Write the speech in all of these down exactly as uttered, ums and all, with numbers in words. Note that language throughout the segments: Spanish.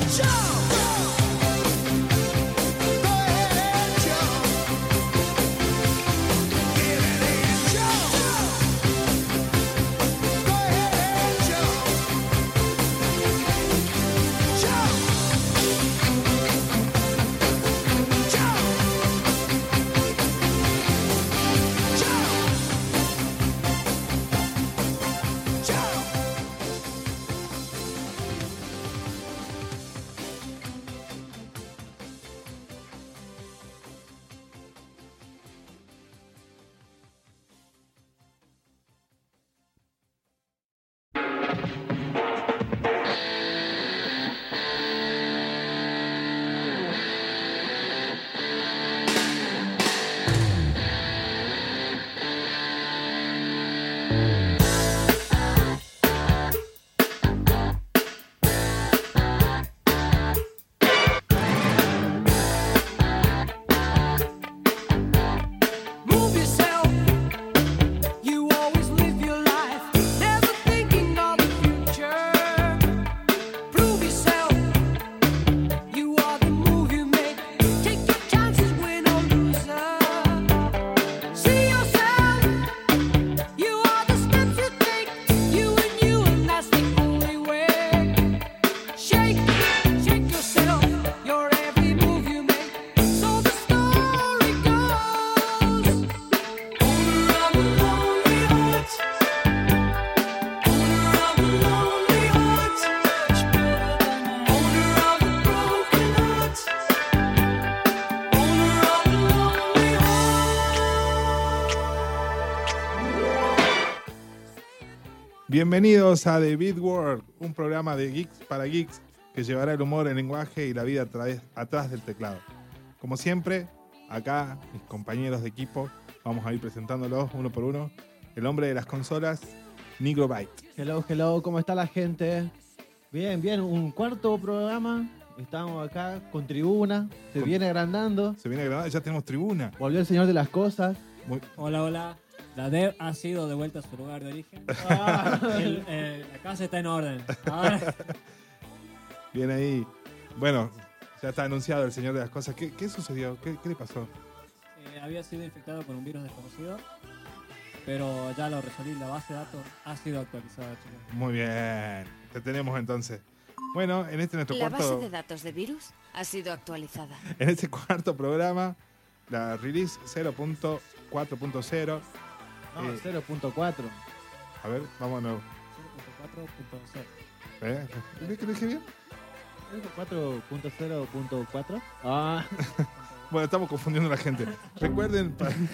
Bienvenidos a The Beat World, un programa de geeks para geeks que llevará el humor, el lenguaje y la vida a través, atrás del teclado. Como siempre, acá mis compañeros de equipo, vamos a ir presentándolos uno por uno. El hombre de las consolas, Nigrobyte. Hello, hello, ¿cómo está la gente? Bien, bien, un cuarto programa. Estamos acá con tribuna, se Con... viene agrandando. Se viene agrandando, ya tenemos tribuna. Volvió el señor de las cosas. Muy... Hola, hola. La D E V ha sido devuelta a su lugar de origen. Ah, el, eh, la casa está en orden. Ahora... Bien ahí. Bueno, ya está anunciado el señor de las cosas. ¿Qué, qué sucedió? ¿Qué, qué le pasó? Eh, había sido infectado con un virus desconocido, pero ya lo resolví. La base de datos ha sido actualizada, chicos. Muy bien. Te tenemos entonces. Bueno, en este nuestro la cuarto... La base de datos de virus ha sido actualizada. En este cuarto programa, la release cero punto cuatro punto cero. No, eh, cero punto cuatro. A ver, vamos de nuevo. cero punto cuatro punto cero. ¿Eh? ¿Ves que lo dije bien? cuatro punto cero punto cuatro. Ah. Bueno, estamos confundiendo a la gente. Recuerden,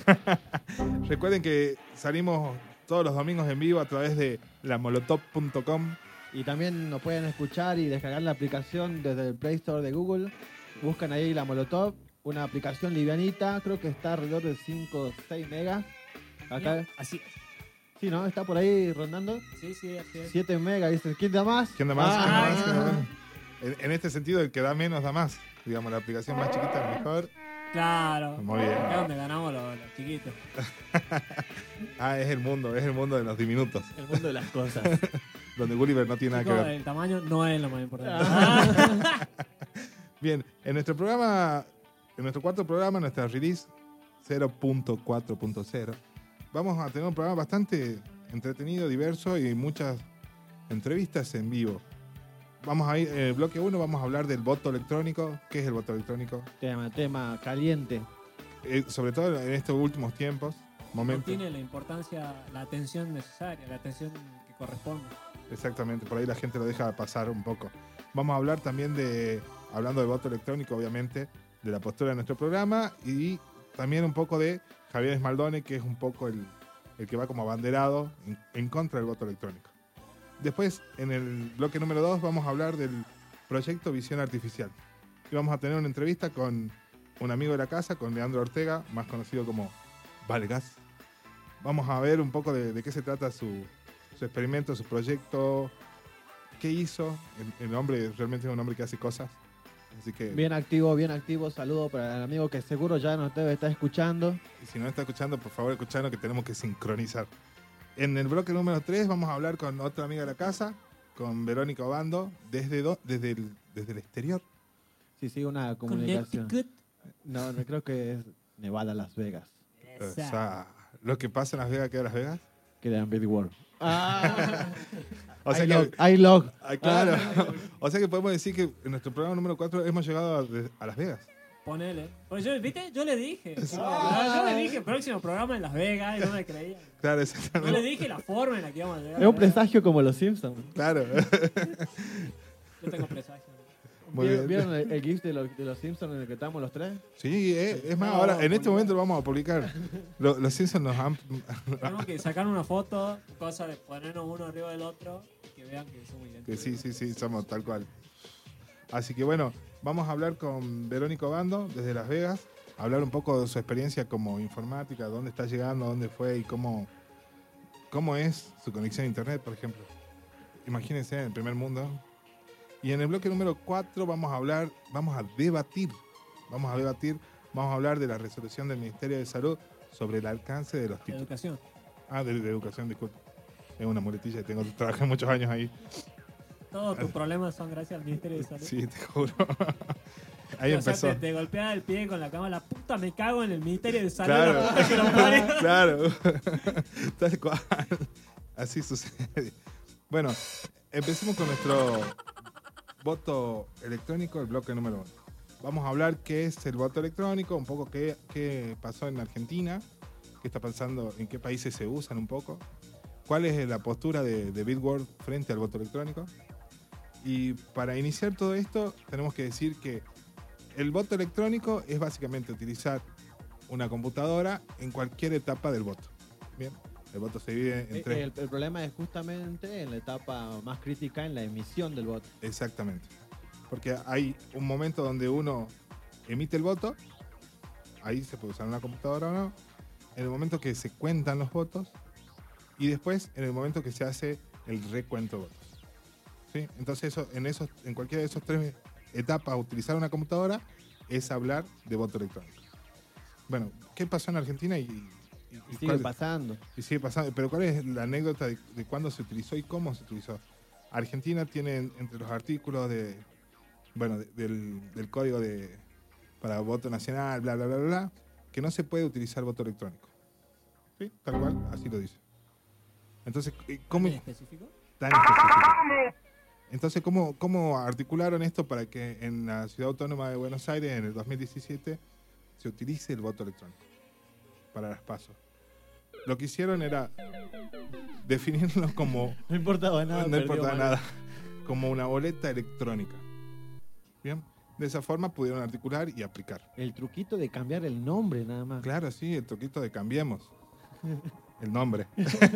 recuerden que salimos todos los domingos en vivo a través de la molotov punto com. Y también nos pueden escuchar y descargar la aplicación desde el Play Store de Google. Buscan ahí la Molotov, una aplicación livianita, creo que está alrededor de cinco o seis megas. Acá. Así. Sí, ¿no? Está por ahí rondando. Sí, sí, así es. siete megas, dice, ¿quién da más? ¿Quién da más? Ah, ¿Quién da más? ah, ¿Quién da más? En, en este sentido, el que da menos da más. Digamos, la aplicación más chiquita es mejor. Claro. Muy bien. Es donde ganamos los, los chiquitos. Ah, es el mundo, es el mundo de los diminutos. El mundo de las cosas. Donde Gulliver no tiene Chicos, nada que ver. El tamaño no es lo más importante. Ah. Bien, en nuestro programa, en nuestro cuarto programa, nuestra release cero punto cuatro punto cero, vamos a tener un programa bastante entretenido, diverso y muchas entrevistas en vivo. Vamos a ir, en el bloque uno vamos a hablar del voto electrónico. ¿Qué es el voto electrónico? Tema, tema caliente. Eh, sobre todo en estos últimos tiempos, momentos. No tiene la importancia, la atención necesaria, la atención que corresponde. Exactamente, por ahí la gente lo deja pasar un poco. Vamos a hablar también de, hablando de voto electrónico, obviamente, de la postura de nuestro programa y también un poco de Javier Esmaldone, que es un poco el, el que va como abanderado en, en contra del voto electrónico. Después, en el bloque número dos, vamos a hablar del proyecto Visión Artificial. Y vamos a tener una entrevista con un amigo de la casa, con Leandro Ortega, más conocido como Valgas. Vamos a ver un poco de, de qué se trata su, su experimento, su proyecto, qué hizo. El, el hombre realmente es un hombre que hace cosas. Así que, bien activo, bien activo. Saludo para el amigo que seguro ya nos debe estar escuchando. Y si no está escuchando, por favor, escuchanos que tenemos que sincronizar. En el bloque número tres vamos a hablar con otra amiga de la casa, con Verónica Obando desde, do- desde, el, desde el exterior. Sí, sí, una comunicación. Connecticut. No, no creo que es Nevada, Las Vegas. O sea, lo que pasa en Las Vegas queda en Las Vegas. Queda en Big World. Ah, O sea hay que, log, hay log. ah, claro. O sea que podemos decir que en nuestro programa número cuatro hemos llegado a, de- a Las Vegas. Ponele. Porque yo, ¿viste? Yo le dije. Yo le dije próximo programa en Las Vegas y no me creían. Claro, Yo exactamente. le dije la forma en la que íbamos a llegar. Es un presagio como los Simpsons. Claro. Yo tengo presagio. Muy bien. ¿Vieron el, el GIF de los, de los Simpsons en el que estamos los tres? Sí, eh, es más, No, ahora en este publicar. momento lo vamos a publicar. Lo- los Simpsons nos han. Tenemos que sacar una foto, cosa de ponernos uno arriba del otro y que vean que somos idénticos. Que sí, sí, sí, somos tal cual. Así que bueno, vamos a hablar con Verónica Obando desde Las Vegas, a hablar un poco de su experiencia como informática, dónde está llegando, dónde fue y cómo, cómo es su conexión a internet, por ejemplo. Imagínense en el primer mundo. Y en el bloque número cuatro vamos a hablar, vamos a debatir, vamos a debatir, vamos a hablar de la resolución del Ministerio de Salud sobre el alcance de los títulos. Educación. Ah, de, de educación, disculpe. Es una muletilla, tengo, trabajé muchos años ahí. Todos tus problemas son gracias al Ministerio de Salud. Sí, te juro. Ahí O sea, empezó. te, te golpea el pie con la cama, la puta me cago en el Ministerio de Salud, Claro. la puta que lo parió. Claro. Tal cual. Así sucede. Bueno, empecemos con nuestro voto electrónico, el bloque número uno. Vamos a hablar qué es el voto electrónico, un poco qué, qué pasó en Argentina, qué está pasando, en qué países se usan un poco, cuál es la postura de, de Bitworld frente al voto electrónico. Y para iniciar todo esto, tenemos que decir que el voto electrónico es básicamente utilizar una computadora en cualquier etapa del voto. Bien, el voto se divide en El, tres. el- el problema es justamente en la etapa más crítica, en la emisión del voto. Exactamente. Porque hay un momento donde uno emite el voto, ahí se puede usar una computadora o no, en el momento que se cuentan los votos y después en el momento que se hace el recuento de votos. ¿Sí? Entonces eso, en, esos, en cualquiera de esas tres etapas, utilizar una computadora es hablar de voto electrónico. Bueno, ¿qué pasó en Argentina? Y, y- Y y sigue cuál- pasando. y sigue pasando. Pero ¿cuál es la anécdota de, de cuándo se utilizó y cómo se utilizó? Argentina tiene en- entre los artículos de, bueno, de- del, del código de para voto nacional, bla, bla, bla, bla, bla, que no se puede utilizar voto electrónico. ¿Sí? Tal cual, así lo dice. Entonces, eh, ¿cómo ¿En específico? tan específico? Entonces, ¿cómo, ¿cómo articularon esto para que en la Ciudad Autónoma de Buenos Aires, en el dos mil diecisiete, se utilice el voto electrónico para las PASO? Lo que hicieron era definirlo como, No importaba nada. no perdió importaba mal. nada, como una boleta electrónica. Bien, de esa forma pudieron articular y aplicar. El truquito de cambiar el nombre nada más. Claro, sí, el toquito de cambiemos el nombre.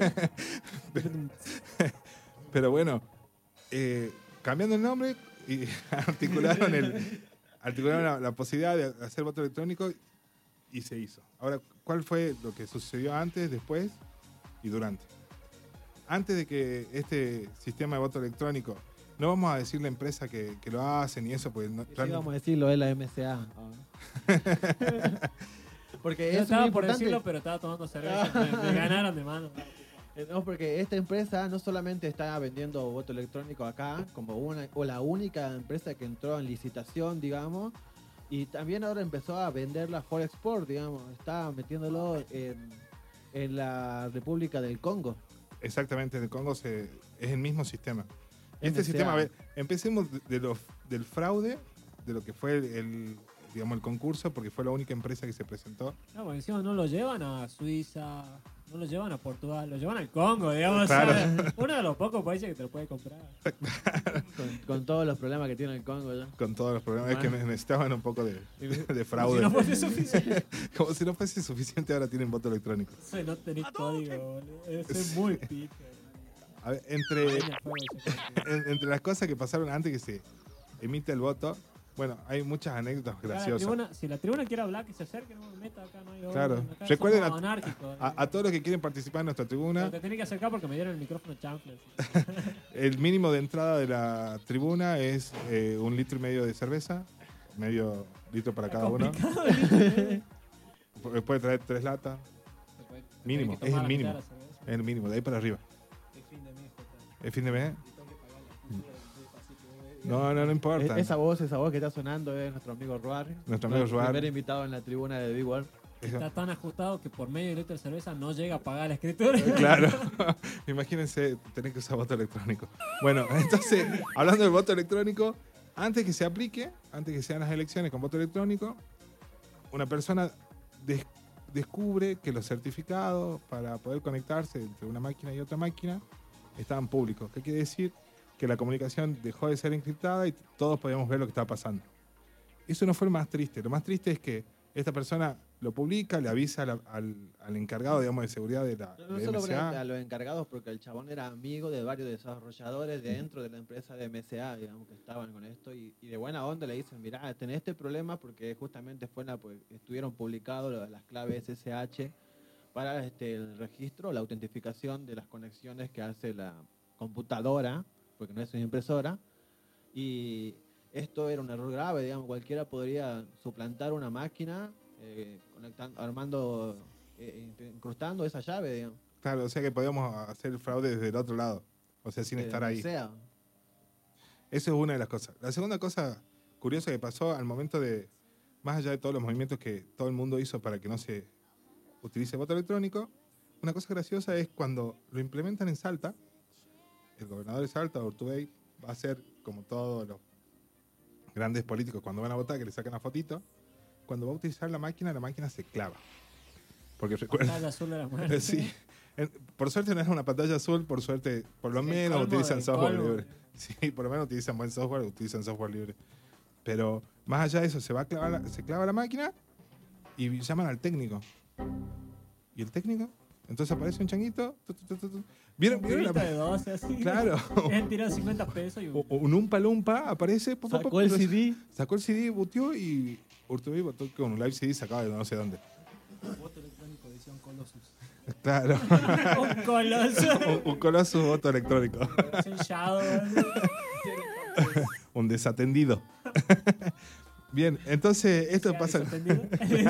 Pero bueno, eh, cambiando el nombre y articularon, el, articularon la, la posibilidad de hacer voto electrónico y se hizo. Ahora, ¿cuál fue lo que sucedió antes, después y durante? Antes de que este sistema de voto electrónico, no vamos a decir la empresa que, que lo hacen y eso, pues no, Sí, realmente- vamos a decirlo, es la M C A. Ah. Porque Yo es estaba muy por importante. decirlo, pero estaba tomando cerveza. Me, me ganaron de mano. Eh, No, porque esta empresa no solamente está vendiendo voto electrónico acá, como una o la única empresa que entró en licitación, digamos, y también ahora empezó a vender la for export, digamos, está metiéndolo en, en la República del Congo. Exactamente, en el Congo se, es el mismo sistema. Este M C A. sistema, a ver, empecemos de, de lo- del fraude, de lo que fue el, el, digamos, el concurso, porque fue la única empresa que se presentó. No, porque encima no lo llevan a Suiza, no lo llevan a Portugal, lo llevan al Congo, digamos. Claro. o sea, uno de los pocos países que te lo puede comprar. Con, con todos los problemas que tiene el Congo ya. Con todos los problemas, es que Bueno. necesitaban un poco de, de Como fraude. Si no fuese suficiente. Como si no fuese suficiente, ahora tienen voto electrónico. Eso no tenés código, boludo. Debe ser muy pico. A ver, entre, en- entre las cosas que pasaron antes que se emite el voto, bueno, hay muchas anécdotas La graciosas. tribuna, si la tribuna quiere hablar, que se acerque, no me meta acá, no hay orden, Claro. acá Recuerden somos a- anárquicos, A, a todos los que quieren participar en nuestra Pero tribuna, te tenés que acercar porque me dieron el micrófono chanfles. el mínimo de entrada de la tribuna es eh, un litro y medio de cerveza, medio litro para cada uno. Complicado, ¿viste? Pu- Puede traer tres latas, Te puede- te Mínimo, tenés que es tomar el la mitad mínimo. de la cerveza. es el mínimo, de ahí para arriba. Es fin de mes, total. ¿Es fin de mes? Y tengo que pagar la No, no, no importa. Esa voz, esa voz que está sonando es nuestro amigo Ruar. Nuestro amigo Ruar. Primer invitado en la tribuna de Big World. Está tan ajustado que por medio de litro de cerveza no llega a pagar la escritura. Claro. Imagínense tener que usar voto electrónico. Bueno, entonces, hablando del voto electrónico, antes que se aplique, antes que sean las elecciones con voto electrónico, una persona des- descubre que los certificados para poder conectarse entre una máquina y otra máquina estaban públicos. ¿Qué quiere decir? Que la comunicación dejó de ser encriptada y todos podíamos ver lo que estaba pasando. Eso no fue lo más triste. Lo más triste es que esta persona lo publica, le avisa al, al, al encargado, digamos, de seguridad de la No de solo M C A. a los encargados, porque el chabón era amigo de varios desarrolladores dentro de la empresa de M C A, digamos, que estaban con esto, y, y de buena onda le dicen, mirá, tenés este problema porque justamente fue la, pues, estuvieron publicados las claves S S H para este, el registro, la autentificación de las conexiones que hace la computadora, porque no es una impresora, y esto era un error grave, digamos, cualquiera podría suplantar una máquina eh, conectando, armando, eh, incrustando esa llave, digamos. Claro, o sea que podíamos hacer el fraude desde el otro lado, o sea, sin de estar donde ahí. sea. Eso es una de las cosas. La segunda cosa curiosa que pasó al momento de, más allá de todos los movimientos que todo el mundo hizo para que no se utilice voto electrónico, una cosa graciosa es cuando lo implementan en Salta, el gobernador de Salta, Urtubey, va a hacer como todos los grandes políticos cuando van a votar, que le sacan la fotito. Cuando va a utilizar la máquina, la máquina se clava. Porque recuerda. Pantalla azul de la muerte. Sí. En- por suerte no es una pantalla azul, por suerte, por lo El menos colmo utilizan del software colmo. libre. Sí, por lo menos utilizan buen software, utilizan software libre. Pero más allá de eso, se va a clavar la- se clava la máquina y llaman al técnico. ¿Y el técnico? Entonces aparece un changuito. tu, tu, tu, tu, tu. ¿Vieron, Un vieron pibito la- de doce así. Claro. Él tiró cincuenta pesos y O- o un umpa lumpa aparece. pop, pop, Sacó pop, el pero- C D. Sacó el C D, boteó y Urtubey votó con un live C D sacado de no sé dónde. voto electrónico edición Colossus. Claro. Un coloso. un, un coloso voto electrónico. Versión Shadow. Un desatendido. Bien, entonces esto ¿Se ha pasa, desatendido?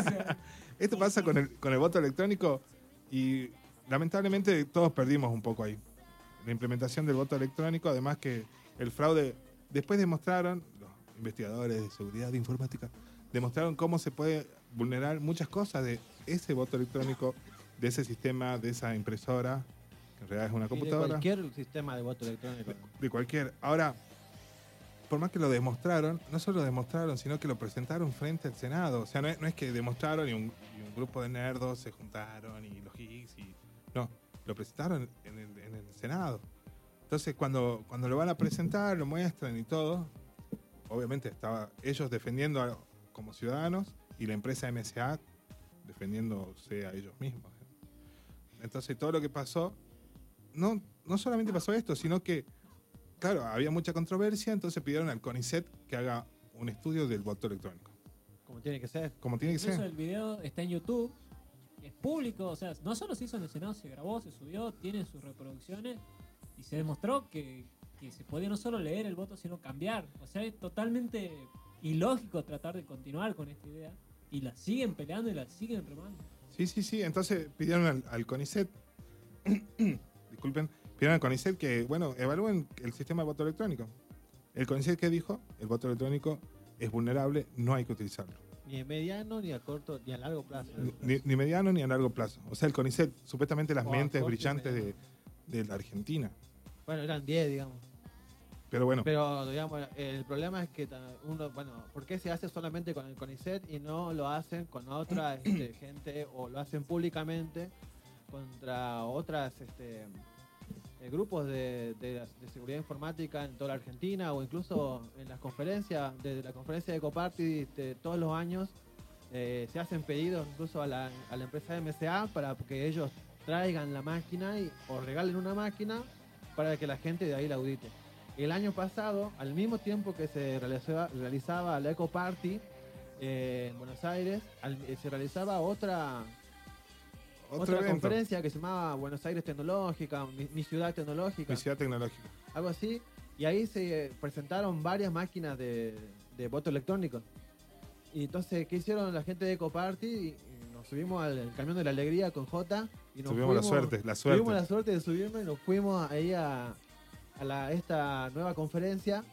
esto pasa con el, con el voto electrónico y lamentablemente todos perdimos un poco ahí. La implementación del voto electrónico, además que el fraude, después demostraron, los investigadores de seguridad informática, demostraron cómo se puede vulnerar muchas cosas de ese voto electrónico, de ese sistema, de esa impresora, que en realidad es una Y de computadora. cualquier sistema de voto electrónico. De cualquier. Ahora, por más que lo demostraron, no solo lo demostraron, sino que lo presentaron frente al Senado. O sea, no es, no es que demostraron y un, y un grupo de nerdos se juntaron y los geeks y... No, lo presentaron en el, en el Senado. Entonces, cuando, cuando lo van a presentar, lo muestran y todo, obviamente estaba ellos defendiendo a- como ciudadanos y la empresa M S A defendiéndose a ellos mismos. Entonces, todo lo que pasó, no, no solamente pasó esto, sino que claro, había mucha controversia, entonces pidieron al CONICET que haga un estudio del voto electrónico. Como tiene que ser. Como tiene que Incluso ser. el video está en YouTube, es público, o sea, no solo se hizo en el Senado, se grabó, se subió, tiene sus reproducciones y se demostró que, que se podía no solo leer el voto, sino cambiar. O sea, es totalmente ilógico tratar de continuar con esta idea y la siguen peleando y la siguen remando. Sí, sí, sí. Entonces pidieron al, al CONICET, disculpen, pidieron al CONICET que, bueno, evalúen el sistema de voto electrónico. El CONICET, ¿qué dijo? El voto electrónico es vulnerable, no hay que utilizarlo. Ni a mediano, ni a corto, ni a largo plazo. Ni, ni mediano ni a largo plazo. O sea, el CONICET, supuestamente las O a mentes corto y brillantes de, mediano. de la Argentina. Bueno, eran diez, digamos. Pero bueno, Pero, digamos, el problema es que ta- uno, bueno, ¿por qué se hace solamente con el CONICET y no lo hacen con otra este, gente o lo hacen públicamente contra otras este, eh, grupos de, de, de seguridad informática en toda la Argentina o incluso en las conferencias, desde la conferencia de Coparty este, todos los años eh, se hacen pedidos incluso a la, a la empresa M S A para que ellos traigan la máquina y, o regalen una máquina para que la gente de ahí la audite. El año pasado, al mismo tiempo que se realizaba, realizaba la Eco Party eh, en Buenos Aires, al- eh, se realizaba otra, otro otra evento. conferencia que se llamaba Buenos Aires Tecnológica, mi, mi ciudad tecnológica, Mi ciudad tecnológica. algo así. Y ahí se eh, presentaron varias máquinas de, de voto electrónico. Y entonces, ¿qué hicieron la gente de Eco Party? Y, y nos subimos al, al camión de la alegría con J. Y nos Tuvimos la fuimos- suerte, la suerte. Tuvimos la suerte de subirnos y nos fuimos ahí a, a la, esta nueva conferencia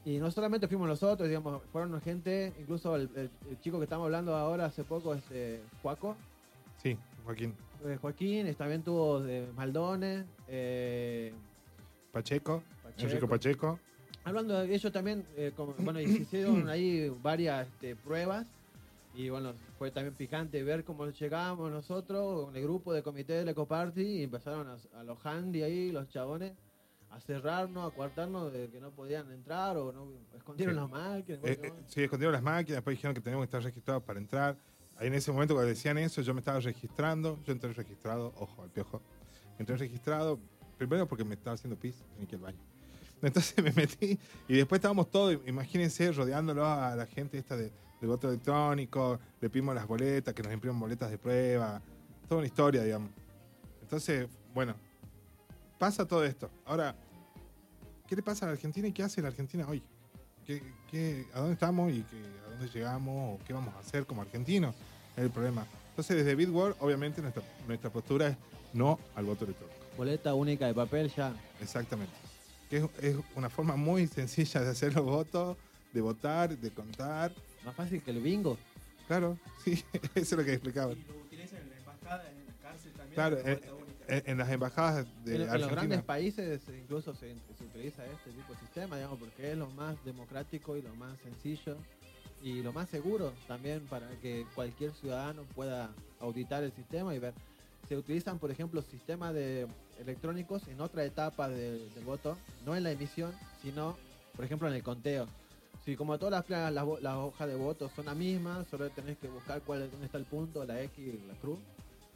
Y no solamente fuimos nosotros, digamos, fueron gente, incluso el, el- el chico que estamos hablando ahora hace poco, este, Juaco, Sí, Joaquín. eh, Joaquín, también tuvo de Maldones, eh, Pacheco, Pacheco. Enrico Pacheco. Hablando de ellos también, eh, como- bueno, y se hicieron ahí varias este, pruebas y bueno, fue también picante ver cómo llegábamos nosotros con el grupo de comité del Ecoparty y empezaron a, a los handy ahí, los chabones, a cerrarnos, a coartarnos de que no podían entrar o no escondieron Sí. las máquinas. Eh, eh, sí, escondieron las máquinas, después dijeron que teníamos que estar registrados para entrar. Ahí en ese momento cuando decían eso, yo me estaba registrando, yo entré registrado, ojo al piojo. Entré registrado, primero porque me estaba haciendo pis, tenía que ir al baño. Entonces me metí y después estábamos todos, imagínense, rodeándolo a la gente esta de, del voto electrónico, le pedimos las boletas, que nos impriman boletas de prueba, toda una historia, digamos. Entonces, bueno, pasa todo esto. Ahora, ¿qué le pasa a la Argentina y qué hace la Argentina hoy? ¿Qué, qué, ¿A dónde estamos y qué, a dónde llegamos o qué vamos a hacer como argentinos? Es el problema. Entonces, desde Bitworld, obviamente, nuestra, nuestra postura es no al voto electrónico. Boleta única de papel ya. Exactamente. Que es, es una forma muy sencilla de hacer los votos, de votar, de contar. Más fácil que el bingo. Claro, sí, eso es lo que explicaba. Y lo utilizan en la embajada, en la cárcel también. Claro, la en, boleta única. en- en las embajadas de En, en los grandes Argentina. países eh, incluso se, se utiliza este tipo de sistema, digamos, porque es lo más democrático y lo más sencillo y lo más seguro también para que cualquier ciudadano pueda auditar el sistema y ver. Se utilizan, por ejemplo, sistemas de electrónicos en otra etapa de- del voto, no en la emisión, sino, por ejemplo, en el conteo. Si como todas las, las, las, las hojas de voto son las mismas, solo tenés que buscar cuál es- dónde está el punto, la X y la cruz.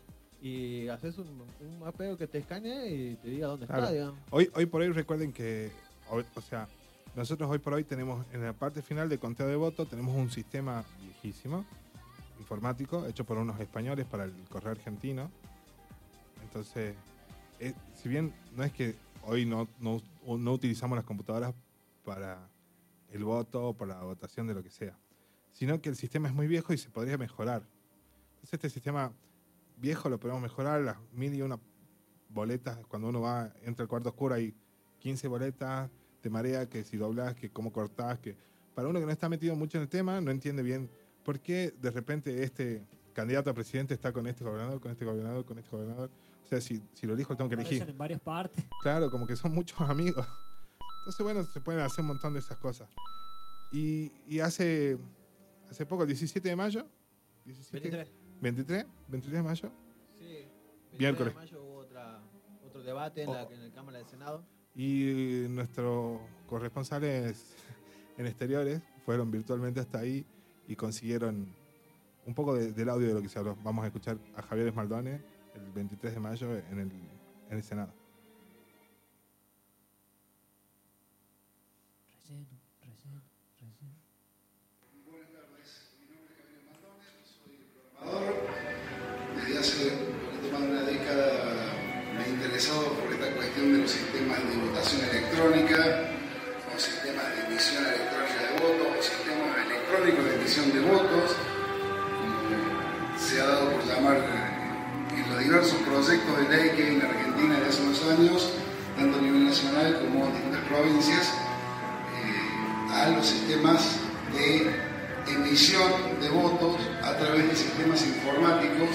Y haces un, un mapeo que te escanee y te diga dónde Claro. está, digamos. Hoy, hoy por hoy recuerden que, o, o sea, nosotros hoy por hoy tenemos en la parte final de conteo de votos, tenemos un sistema viejísimo, informático, hecho por unos españoles para el correo argentino. Entonces, eh, si bien no es que hoy no, no, no utilizamos las computadoras para el voto o para la votación de lo que sea, sino que el sistema es muy viejo y se podría mejorar. Entonces este sistema viejo lo podemos mejorar, las mil y una boletas, cuando uno va, entra al cuarto oscuro hay quince boletas, te marea que si doblas, que cómo cortás, que para uno que no está metido mucho en el tema, no entiende bien por qué de repente este candidato a presidente está con este gobernador, con este gobernador, con este gobernador. O sea, si, si lo elijo, tengo que elegir. Aparecen en varias partes. Claro, como que son muchos amigos. Entonces, bueno, se pueden hacer un montón de esas cosas. Y, y hace, hace poco, el diecisiete de mayo, diecisiete, veintitrés. veintitrés, veintitrés de mayo, Sí. veintitrés Miércoles. de mayo hubo otra, otro debate en, la, Oh. en la Cámara del Senado. y nuestros corresponsales en exteriores fueron virtualmente hasta ahí y consiguieron un poco de- del audio de lo que se habló. Vamos a escuchar a Javier Esmaldone el veintitrés de mayo en el, en el Senado. Relleno, relleno, relleno. Desde hace un poquito más de una década me he interesado por esta cuestión de los sistemas de votación electrónica, los sistemas de emisión electrónica de votos, los sistemas electrónicos de emisión de votos, como se ha dado por llamar eh, en los diversos proyectos de ley que hay en Argentina desde hace unos años, tanto a nivel nacional como en distintas provincias, eh, a los sistemas de emisión de votos a través de sistemas informáticos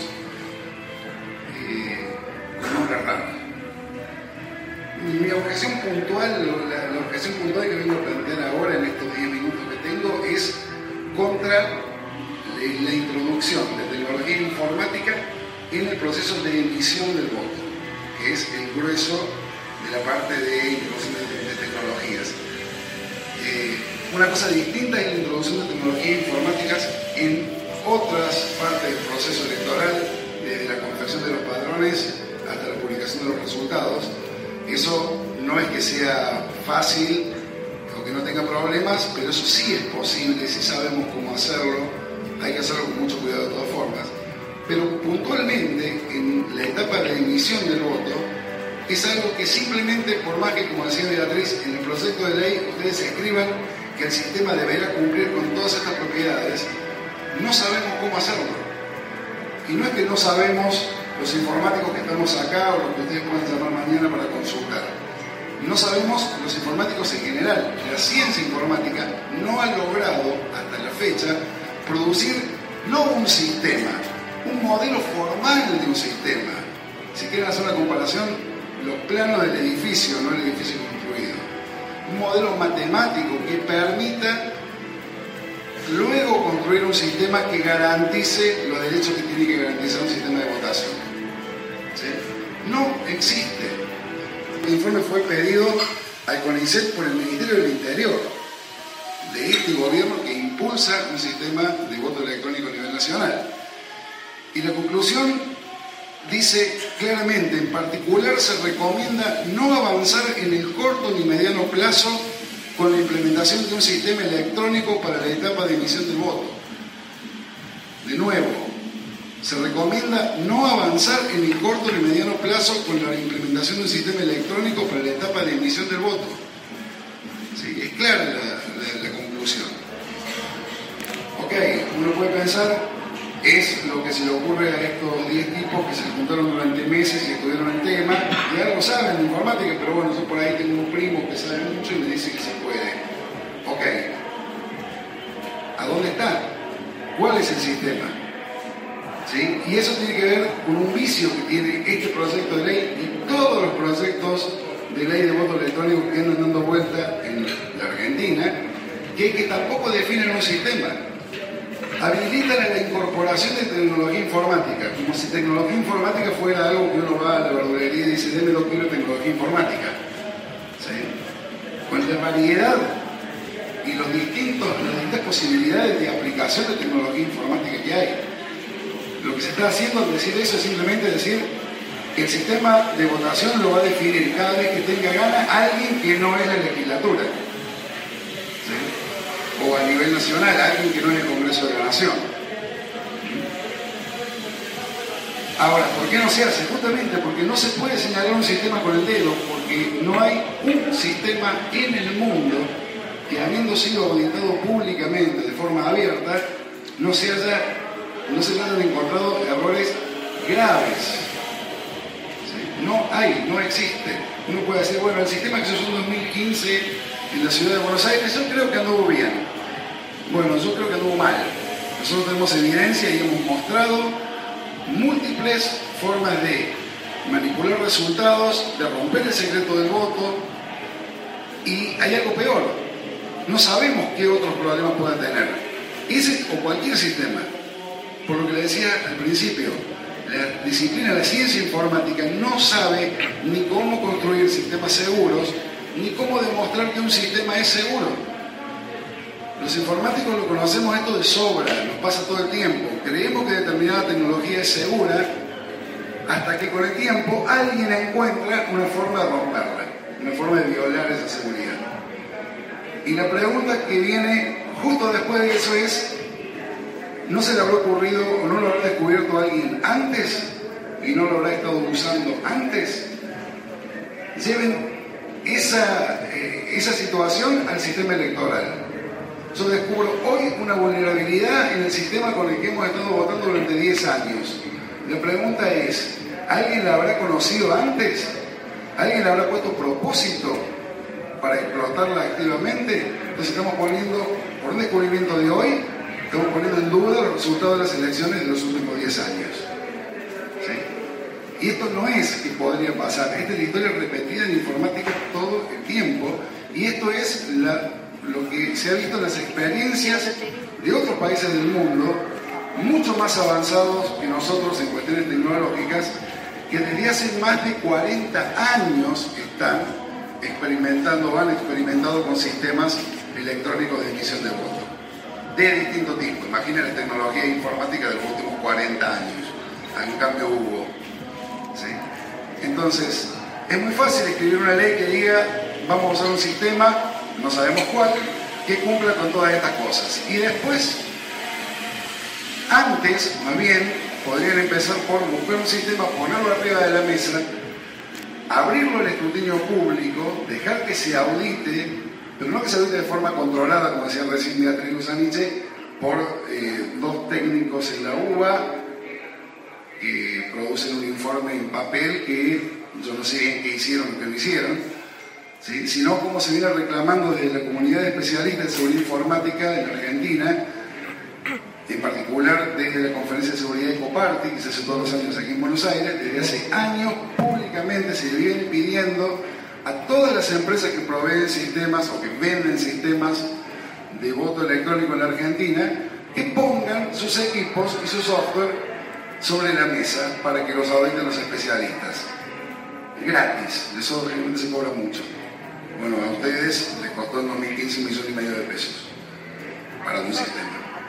eh, con nombre raro. Mi, mi objeción puntual, la, la objeción puntual que vengo a plantear ahora en estos diez minutos que tengo es contra la, la introducción de tecnología informática en el proceso de emisión del voto, que es el grueso de la parte de introducción de, de tecnologías. Eh, Una cosa distinta es la introducción de tecnologías informáticas en otras partes del proceso electoral, desde la confección de los padrones hasta la publicación de los resultados. Eso no es que sea fácil o que no tenga problemas, pero eso sí es posible si sabemos cómo hacerlo. Hay que hacerlo con mucho cuidado de todas formas. Pero puntualmente, en la etapa de emisión del voto, es algo que simplemente, por más que, como decía Beatriz, en el proyecto de ley ustedes escriban que el sistema deberá cumplir con todas estas propiedades, no sabemos cómo hacerlo. Y no es que no sabemos los informáticos que estamos acá o los que ustedes puedan llamar mañana para consultar. no sabemos, los informáticos en general, la ciencia informática no ha logrado hasta la fecha producir no un sistema, un modelo formal de un sistema. Si quieren hacer una comparación, los planos del edificio, no el edificio construido. Un modelo matemático que permita luego construir un sistema que garantice los derechos que tiene que garantizar un sistema de votación. ¿Sí? No existe. El informe fue pedido al CONICET por el Ministerio del Interior, de este gobierno que impulsa un sistema de voto electrónico a nivel nacional. Y la conclusión dice claramente, en particular se recomienda no avanzar en el corto ni mediano plazo con la implementación de un sistema electrónico para la etapa de emisión del voto. De nuevo, se recomienda no avanzar en el corto ni mediano plazo con la implementación de un sistema electrónico para la etapa de emisión del voto. Sí, es clara la, la, la conclusión. Ok, uno puede pensar, es lo que se le ocurre a estos diez tipos que se juntaron durante meses y estudiaron el tema, y algo saben de informática, pero bueno, yo por ahí tengo unos primos que saben mucho y me dicen que se puede. Ok, ¿a dónde está? ¿Cuál es el sistema? ¿Sí? Y eso tiene que ver con un vicio que tiene este proyecto de ley y todos los proyectos de ley de voto electrónico que andan dando vuelta en la Argentina, que es que tampoco definen un sistema. Habilitan a la incorporación de tecnología informática, como si tecnología informática fuera algo que uno va a la verdulería y dice, deme dos kilos de tecnología informática. ¿Sí? Con la variedad y los distintos, las distintas posibilidades de aplicación de tecnología informática que hay. Lo que se está haciendo al decir eso es simplemente decir que el sistema de votación lo va a definir cada vez que tenga gana alguien que no es la legislatura. ¿Sí? O a nivel nacional, alguien que no es el Congreso de la Nación. Ahora, ¿por qué no se hace? Justamente porque no se puede señalar un sistema con el dedo, porque no hay un sistema en el mundo que, habiendo sido auditado públicamente de forma abierta, no se haya, no se hayan encontrado errores graves. ¿Sí? No hay, no existe. Uno puede decir, bueno, el sistema que se usó en dos mil quince en la ciudad de Buenos Aires, yo creo que anduvo bien. Bueno, yo creo que anduvo mal. Nosotros tenemos evidencia y hemos mostrado múltiples formas de manipular resultados, de romper el secreto del voto, y hay algo peor. No sabemos qué otros problemas puedan tener. Ese o cualquier sistema. Por lo que le decía al principio, la disciplina de la ciencia informática no sabe ni cómo construir sistemas seguros, ni cómo demostrar que un sistema es seguro. Los informáticos lo conocemos esto de sobra, nos pasa todo el tiempo. Creemos que determinada tecnología es segura hasta que con el tiempo alguien encuentra una forma de romperla, una forma de violar esa seguridad. Y la pregunta que viene justo después de eso es, ¿no se le habrá ocurrido o no lo habrá descubierto alguien antes y no lo habrá estado usando antes? Lleven esa, eh, esa situación al sistema electoral. Yo descubro hoy una vulnerabilidad en el sistema con el que hemos estado votando durante diez años. La pregunta es, ¿alguien la habrá conocido antes? ¿Alguien le habrá puesto propósito para explotarla activamente? Entonces estamos poniendo, por un descubrimiento de hoy, estamos poniendo en duda los resultados de las elecciones de los últimos diez años. ¿Sí? Y esto no es que podría pasar, esta es la historia repetida en informática todo el tiempo, y esto es la, lo que se ha visto en las experiencias de otros países del mundo, mucho más avanzados que nosotros en cuestiones tecnológicas, que desde hace más de cuarenta años están experimentando, han experimentado con sistemas electrónicos de emisión de voto de distinto tipo. Imaginen la tecnología informática de los últimos cuarenta años. Algún cambio hubo. ¿Sí? Entonces, es muy fácil escribir una ley que diga vamos a usar un sistema, no sabemos cuál, que cumpla con todas estas cosas. Y después, antes, más bien, podrían empezar por buscar un sistema, ponerlo arriba de la mesa, abrirlo al escrutinio público, dejar que se audite, pero no que se audite de forma controlada, como decía recién Beatriz Luzaniche, por eh, dos técnicos en la U B A que producen un informe en papel que yo no sé bien qué hicieron o qué no hicieron, ¿sí? Sino como se viene reclamando desde la comunidad de especialistas de seguridad informática en Argentina, en particular desde la Conferencia de Seguridad de Ecoparty, que se hace todos los años aquí en Buenos Aires. Desde hace años públicamente se viene pidiendo a todas las empresas que proveen sistemas o que venden sistemas de voto electrónico en la Argentina que pongan sus equipos y su software sobre la mesa para que los auditen los especialistas. Gratis, de eso realmente se cobra mucho. Bueno, a ustedes les costó en dos mil quince un millón y medio de pesos para un sistema.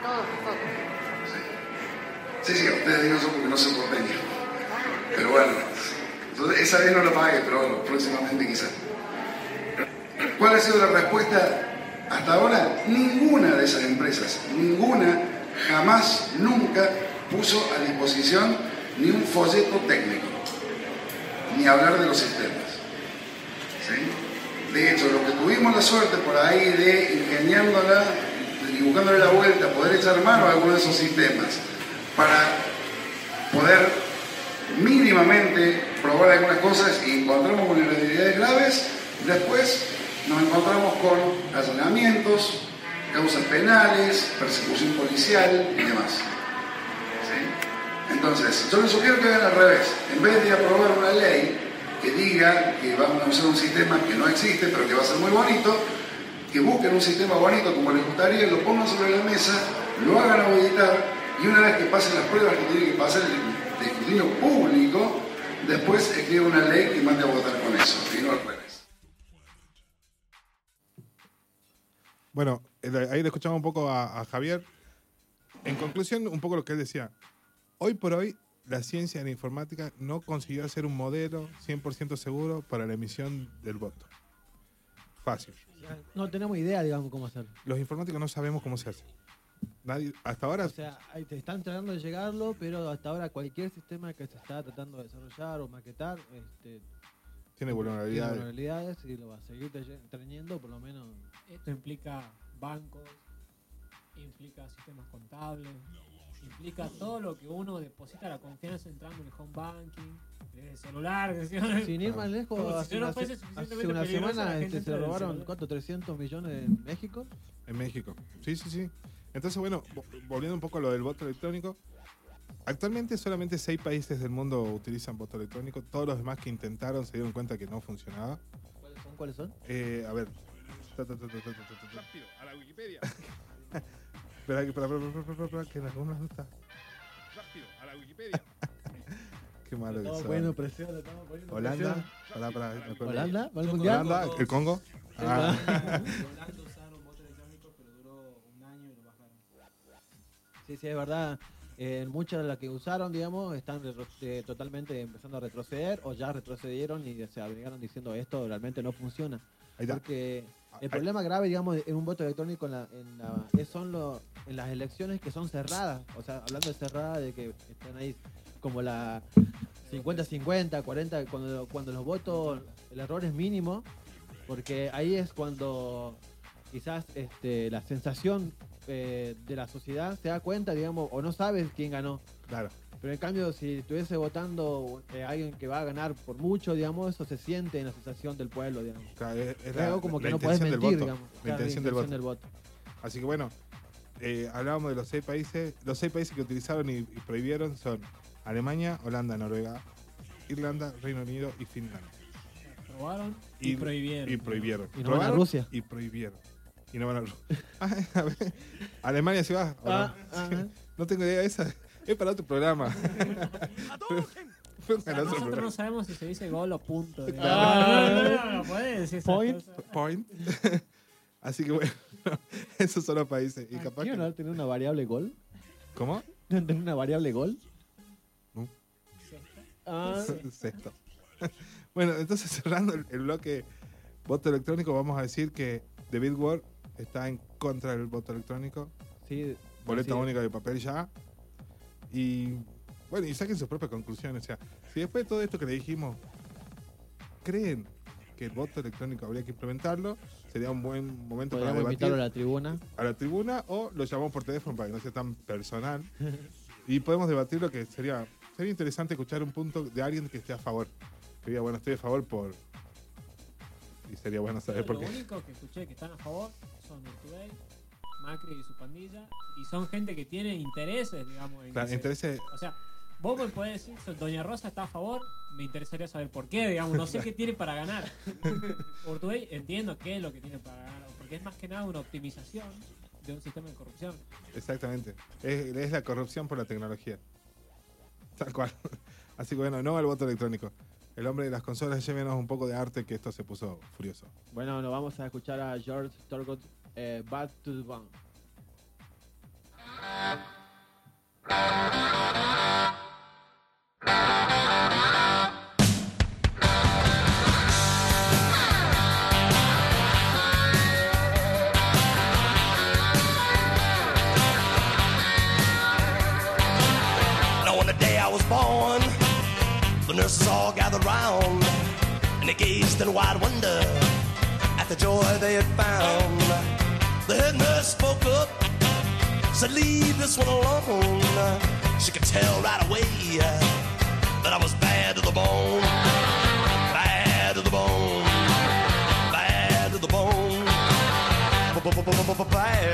Sí, sí, sí, a ustedes digo eso porque no se porteño. Pero bueno, entonces, esa vez no lo pagué, pero bueno, próximamente quizás. ¿Cuál ha sido la respuesta hasta ahora? Ninguna de esas empresas, ninguna, jamás, nunca puso a disposición ni un folleto técnico, ni hablar de los sistemas. ¿Sí? De hecho, lo que tuvimos la suerte por ahí de ingeniándola, y buscándole la vuelta, poder echar mano a alguno de esos sistemas para poder mínimamente probar algunas cosas y encontramos vulnerabilidades graves, después nos encontramos con allanamientos, causas penales, persecución policial y demás. ¿Sí? Entonces, yo les sugiero que hagan al revés. En vez de aprobar una ley que diga que vamos a usar un sistema que no existe pero que va a ser muy bonito, que busquen un sistema bonito como les gustaría, lo pongan sobre la mesa, lo hagan auditar y una vez que pasen las pruebas que tienen que pasar el escrutinio público, después escriban una ley que mande a votar con eso, y no al revés. Bueno, ahí le escuchamos un poco a, a Javier. En conclusión, un poco lo que él decía. Hoy por hoy, la ciencia de la informática no consiguió hacer un modelo cien por ciento seguro para la emisión del voto. Fácil. No tenemos idea, digamos, cómo hacerlo. Los informáticos no sabemos cómo se hace. Nadie, hasta ahora... O sea, ahí te están tratando de llegarlo, pero hasta ahora cualquier sistema que se está tratando de desarrollar o maquetar este, tiene vulnerabilidades. Tiene vulnerabilidades y lo va a seguir teniendo, por lo menos. Esto implica bancos, implica sistemas contables, implica todo lo que uno deposita la confianza entrando en el home banking, desde el celular. Sin ir más lejos, Como si hace, no una, fuese hace suficientemente una peligroso, la semana gente este, entra se en el robaron, celular. ¿cuánto? trescientos millones en México. En México. Sí, sí, sí. Entonces, bueno, volviendo un poco a lo del voto electrónico, actualmente solamente seis países del mundo utilizan voto electrónico. Todos los demás que intentaron se dieron cuenta que no funcionaba. ¿Cuáles son? ¿Cuáles son? Eh, a ver. Rápido, a la Wikipedia. Espera, espera, espera, espera, espera, que en algunas no está. Rápido, a la Wikipedia. Qué malo que Estamos son. poniendo presión, le estamos poniendo Holanda. presión. Pará, pará, me acuerdo. ¿Holanda? ¿Va al mundial? Holanda, el Congo. Ah. Holanda usaron voto electrónico, pero duró un año y lo bajaron. Sí, sí, es verdad. Eh, muchas de las que usaron, digamos, están retro- eh, totalmente empezando a retroceder o ya retrocedieron y se abrigaron diciendo esto realmente no funciona. Ahí está. Porque Ahí- el problema grave, digamos, en un voto electrónico en, la, en, la- es- son lo- en las elecciones que son cerradas. O sea, hablando de cerradas, de que están ahí como la cincuenta cincuenta, cuarenta, cuando, cuando los votos, el error es mínimo, porque ahí es cuando quizás este, la sensación eh, de la sociedad se da cuenta, digamos, o no sabes quién ganó. Claro. Pero en cambio, si estuviese votando eh, alguien que va a ganar por mucho, digamos, eso se siente en la sensación del pueblo, digamos. Claro, es, es Es la, algo como la que no puedes intención mentir, del voto. digamos. La Claro, intención del voto. Así que bueno, eh, hablábamos de los seis países. Los seis países que utilizaron y, y prohibieron son Alemania, Holanda, Noruega, Irlanda, Reino Unido y Finlandia. Probaron y, Y- prohibieron. Y prohibieron. Y no van a Probaron Rusia. Y prohibieron. Y no van a Rusia. Ah, a ver, Alemania se va. ¿o no? Ah, ajá. No tengo idea de esa. Es para otro programa. Fue para otro Nosotros no programa. sabemos si se dice gol o punto. digamos. Ah. no, no, no, no puede decir esas Point. cosas. Point. Así que bueno, esos son los países. Y capaz ¿Aquí que... no tener una variable gol? ¿Cómo? ¿No tener una variable gol? No. Ah, Sexto. Bueno, entonces cerrando el, el bloque voto electrónico, vamos a decir que David Ward está en contra del voto electrónico. sí. Boleta sí. única de papel ya. Y bueno, y saquen sus propias conclusiones. O sea, si después de todo esto que le dijimos, creen que el voto electrónico habría que implementarlo, sería un buen momento para Podríamos debatir invitarlo a la tribuna. a la tribuna o lo llamamos por teléfono para que no sea tan personal. Y podemos debatir lo que sería, sería interesante escuchar un punto de alguien que esté a favor. Que diga, bueno, estoy a favor por y sería bueno saber Lo por qué. único que escuché que están a favor son Urtubey, Macri y su pandilla, y son gente que tiene intereses, digamos. En Claro, que se- interese- O sea, vos me podés decir, so- Doña Rosa está a favor, me interesaría saber por qué, digamos, no sé qué tiene para ganar. Urtubey entiendo qué es lo que tiene para ganar, porque es más que nada una optimización de un sistema de corrupción. Exactamente. Es, es la corrupción por la tecnología. Tal cual. Así que bueno, no al voto electrónico. El hombre de las consolas, llévenos un poco de arte que esto se puso furioso. Bueno, nos vamos a escuchar a George Thorogood, eh, Bad to the Bone. Now on the day I was born, the nurses all gathered round, and they gazed in wide wonder at the joy they had found. The head nurse spoke up, said, leave this one alone. She could tell right away that I was bad to the bone, bad to the bone, bad to the bone, bad, bad,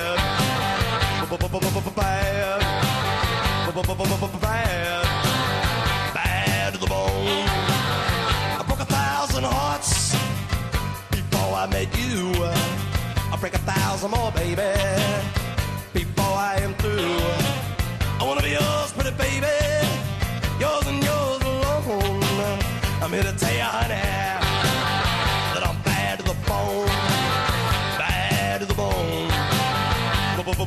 bad, bad to the bone. I broke a thousand hearts before I met you. I'll break a thousand more, baby, before I am through. I wanna be yours, pretty baby, yours and yours alone. I'm here to tell you, honey, that I'm bad to the bone, bad to the bone, bad, bad,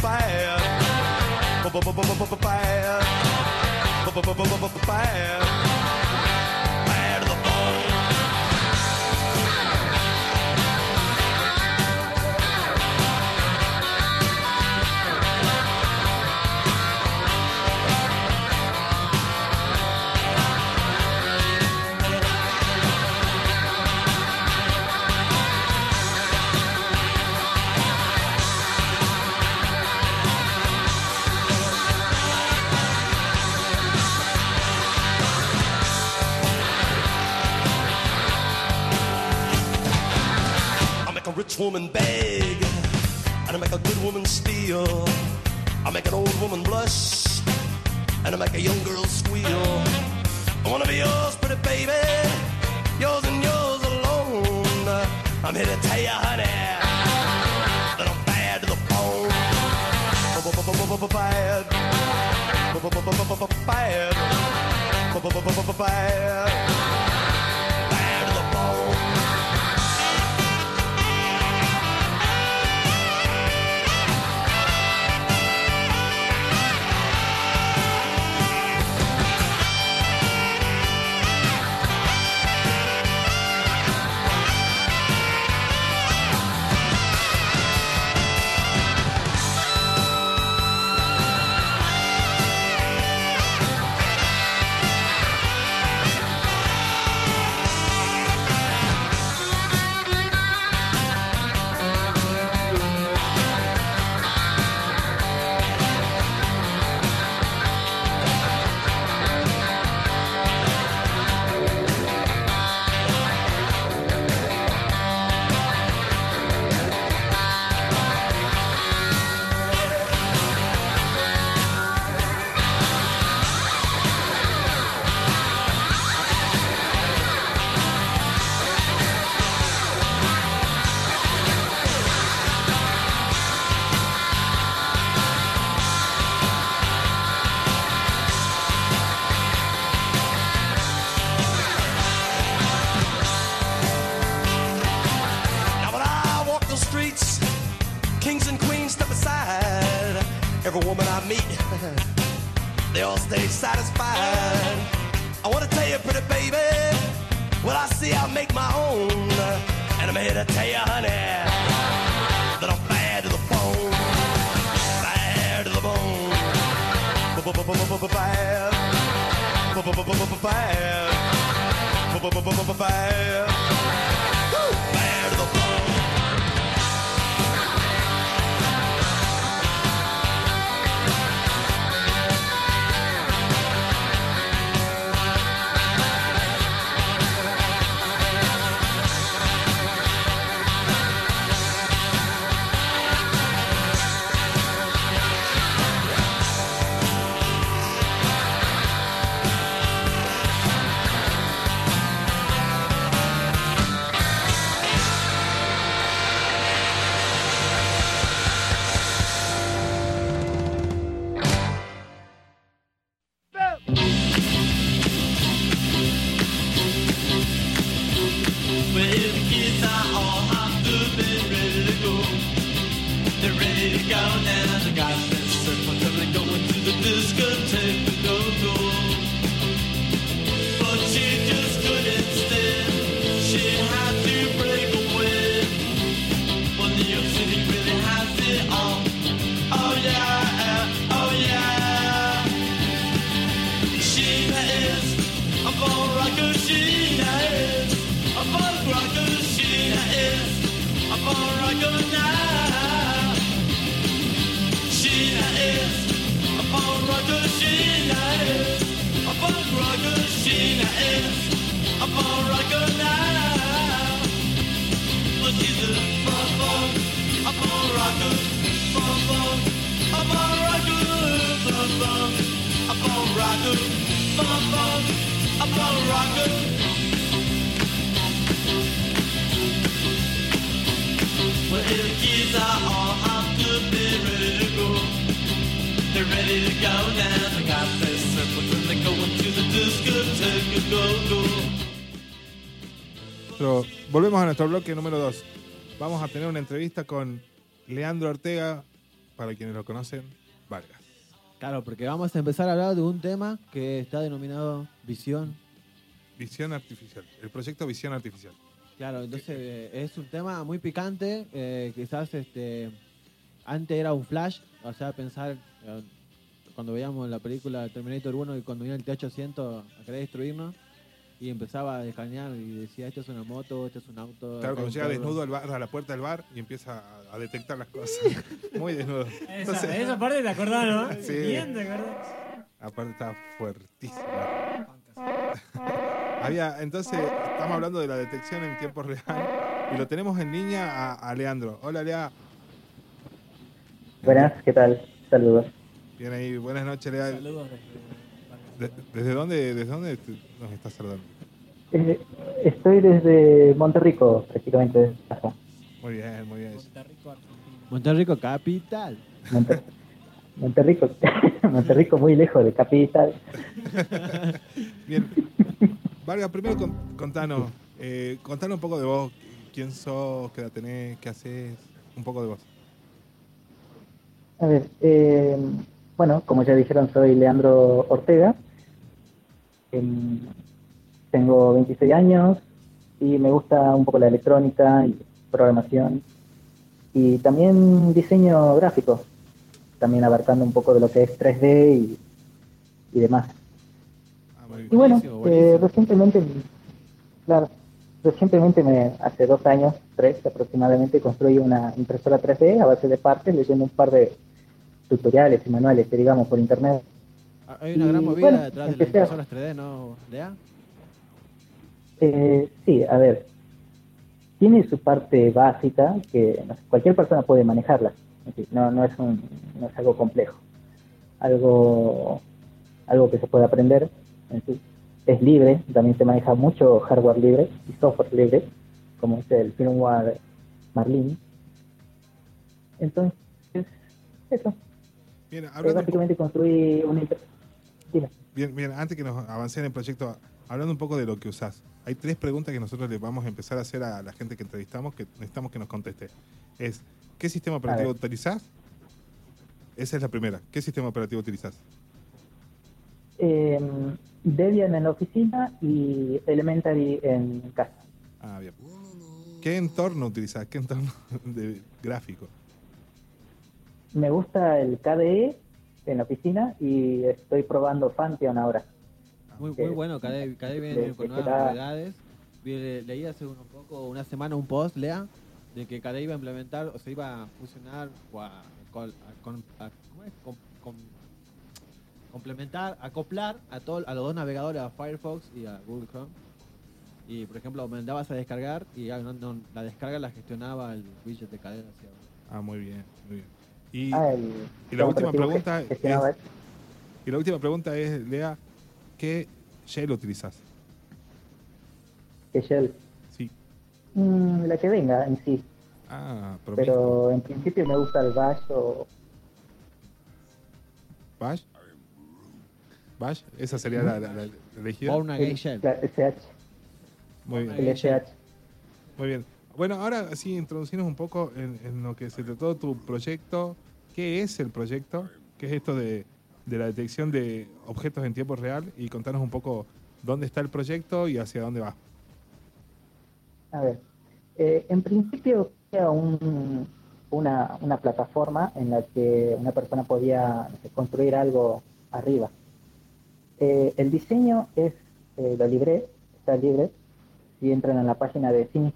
bad, bad to the bone. Rich woman beg, and I make a good woman steal. I make an old woman blush, and I make a young girl squeal. I wanna be yours, pretty baby, yours and yours alone. I'm here to tell you, honey, that I'm bad to the bone. Bad, bad, bad, bad to the bone. Every woman I meet, they all stay satisfied. I wanna tell you, pretty baby, what I see I make my own. And I'm here to tell you, honey, that I'm bad to the bone, bad to the bone, bad, bad, bad, bad, bad to the bone. rocker, she is. A punk rocker, she is. A punk rocker now. Well, she's a punk punk, a punk rocker, punk punk, a punk rocker, punk punk, a punk rocker, punk punk, a punk rocker. Well, here the kids are all out to be ready to go. They're ready to go now. They got their circles and they're going to the discotheque. Go, go. Pero volvemos a nuestro bloque número dos. Vamos a tener una entrevista con Leandro Ortega, para quienes lo conocen, Vargas. Claro, porque vamos a empezar a hablar de un tema que está denominado visión. Visión artificial, el proyecto Visión Artificial. Claro, entonces eh, es un tema muy picante. Eh, quizás este antes era un flash, o sea, pensar eh, cuando veíamos la película Terminator uno y cuando venía el T ochocientos a querer destruirnos y empezaba a escanear y decía, esto es una moto, esto es un auto. Claro, acá cuando hay un llega perro. desnudo al bar, a la puerta del bar y empieza a, a detectar las cosas. Muy desnudo. Esa, Entonces, esa parte te acordás, ¿no? Sí. Bien, ¿te acordás? aparte está fuertísima. Había, entonces, estamos hablando de la detección en tiempo real y lo tenemos en línea a, a Leandro. Hola, Lea. Buenas, ¿qué tal? Saludos. Bien ahí, buenas noches, Lea. Saludos desde De- ¿Desde dónde, desde dónde te- nos estás saludando? Eh, estoy desde Monterrico, prácticamente desde casa. Muy bien, muy bien. Monterrico, Argentina. Monterrico capital. Monte- Monterrico, Monterrico muy lejos de capital. Bien. Vargas, primero con- contanos, eh, contanos un poco de vos. ¿Quién sos? ¿Qué edad tenés? ¿Qué haces? Un poco de vos. A ver, eh, bueno, como ya dijeron, soy Leandro Ortega. Em, tengo veintiséis años y me gusta un poco la electrónica y programación. Y también diseño gráfico, también abarcando un poco de lo que es tres D y, y demás. Ah, muy bien. Y bueno, Buenísimo, buenísimo. eh, recientemente, claro, recientemente, me, hace dos años, tres aproximadamente, construí una impresora tres D a base de partes, leyendo un par de tutoriales y manuales, que digamos, por internet. Hay una gran Y, movida bueno, detrás de las empecé a- impresoras tres D, ¿no, Lea? Eh, sí, a ver, tiene su parte básica, que no sé, cualquier persona puede manejarla, es decir, no, no, es un, no es algo complejo, algo, algo que se puede aprender, en sí. Es libre, también se maneja mucho hardware libre y software libre, como es el firmware Marlin. Entonces, eso. Bien, Eh, hablando un po- básicamente construí una impresora. Dime. bien, bien, antes que nos avancen en el proyecto, hablando un poco de lo que usás, hay tres preguntas que nosotros le vamos a empezar a hacer a la gente que entrevistamos que necesitamos que nos conteste. Es, ¿qué sistema operativo ver. utilizás? Esa es la primera. ¿Qué sistema operativo utilizás? Eh, Debian en la oficina y Elementary en casa. Ah, bien. ¿Qué entorno utilizás? ¿Qué entorno de gráfico? Me gusta el K D E en la oficina y estoy probando Pantheon ahora. Muy, que- muy bueno, cada vez que- viene con que nuevas será- novedades. Vi- le- Leí hace un poco, una semana un post, Lea, de que cada iba a implementar o se iba a fusionar o a, col- a con- a- ¿cómo es? Com- com- complementar, acoplar a, todo, a los dos navegadores, a Firefox y a Google Chrome. Y por ejemplo, mandabas a descargar y ya no- no- la descarga la gestionaba el widget de cadena. hacia abajo. Ah, muy bien, muy bien. Y, Ah, el y la sistema última operativo pregunta que gestionaba es, y la última pregunta es, Lea, ¿qué shell utilizás? que Shell. Sí. Mm, la que venga en sí, Ah, promiscuo. pero en principio me gusta el Bash o ¿Bash? ¿Bash? Esa sería la, la, la elegida. Born Again el, Shell. la S H. Muy bien. El S H. Muy bien. Bueno, ahora sí, introducirnos un poco en, en lo que se trató tu proyecto. ¿Qué es el proyecto? ¿Qué es esto de, de la detección de objetos en tiempo real? Y contanos un poco dónde está el proyecto y hacia dónde va. A ver, eh, en principio era un, una, una plataforma en la que una persona podía no sé, construir algo arriba. Eh, el diseño es, eh, lo libre, está libre. Si entran en la página de Thin-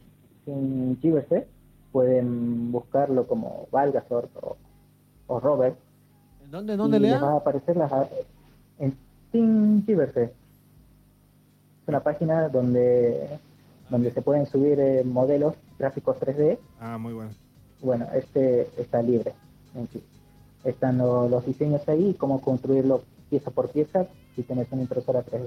Thingiverse, pueden buscarlo como Valgasort o, o Robert. ¿En dónde, dónde y les lea? va a aparecer las en Thingiverse. Es una página donde donde se pueden subir eh, modelos gráficos tres D. Ah, muy bueno. Bueno, este está libre en sí. Están lo- los diseños ahí y cómo construirlo pieza por pieza si tienes una impresora tres D.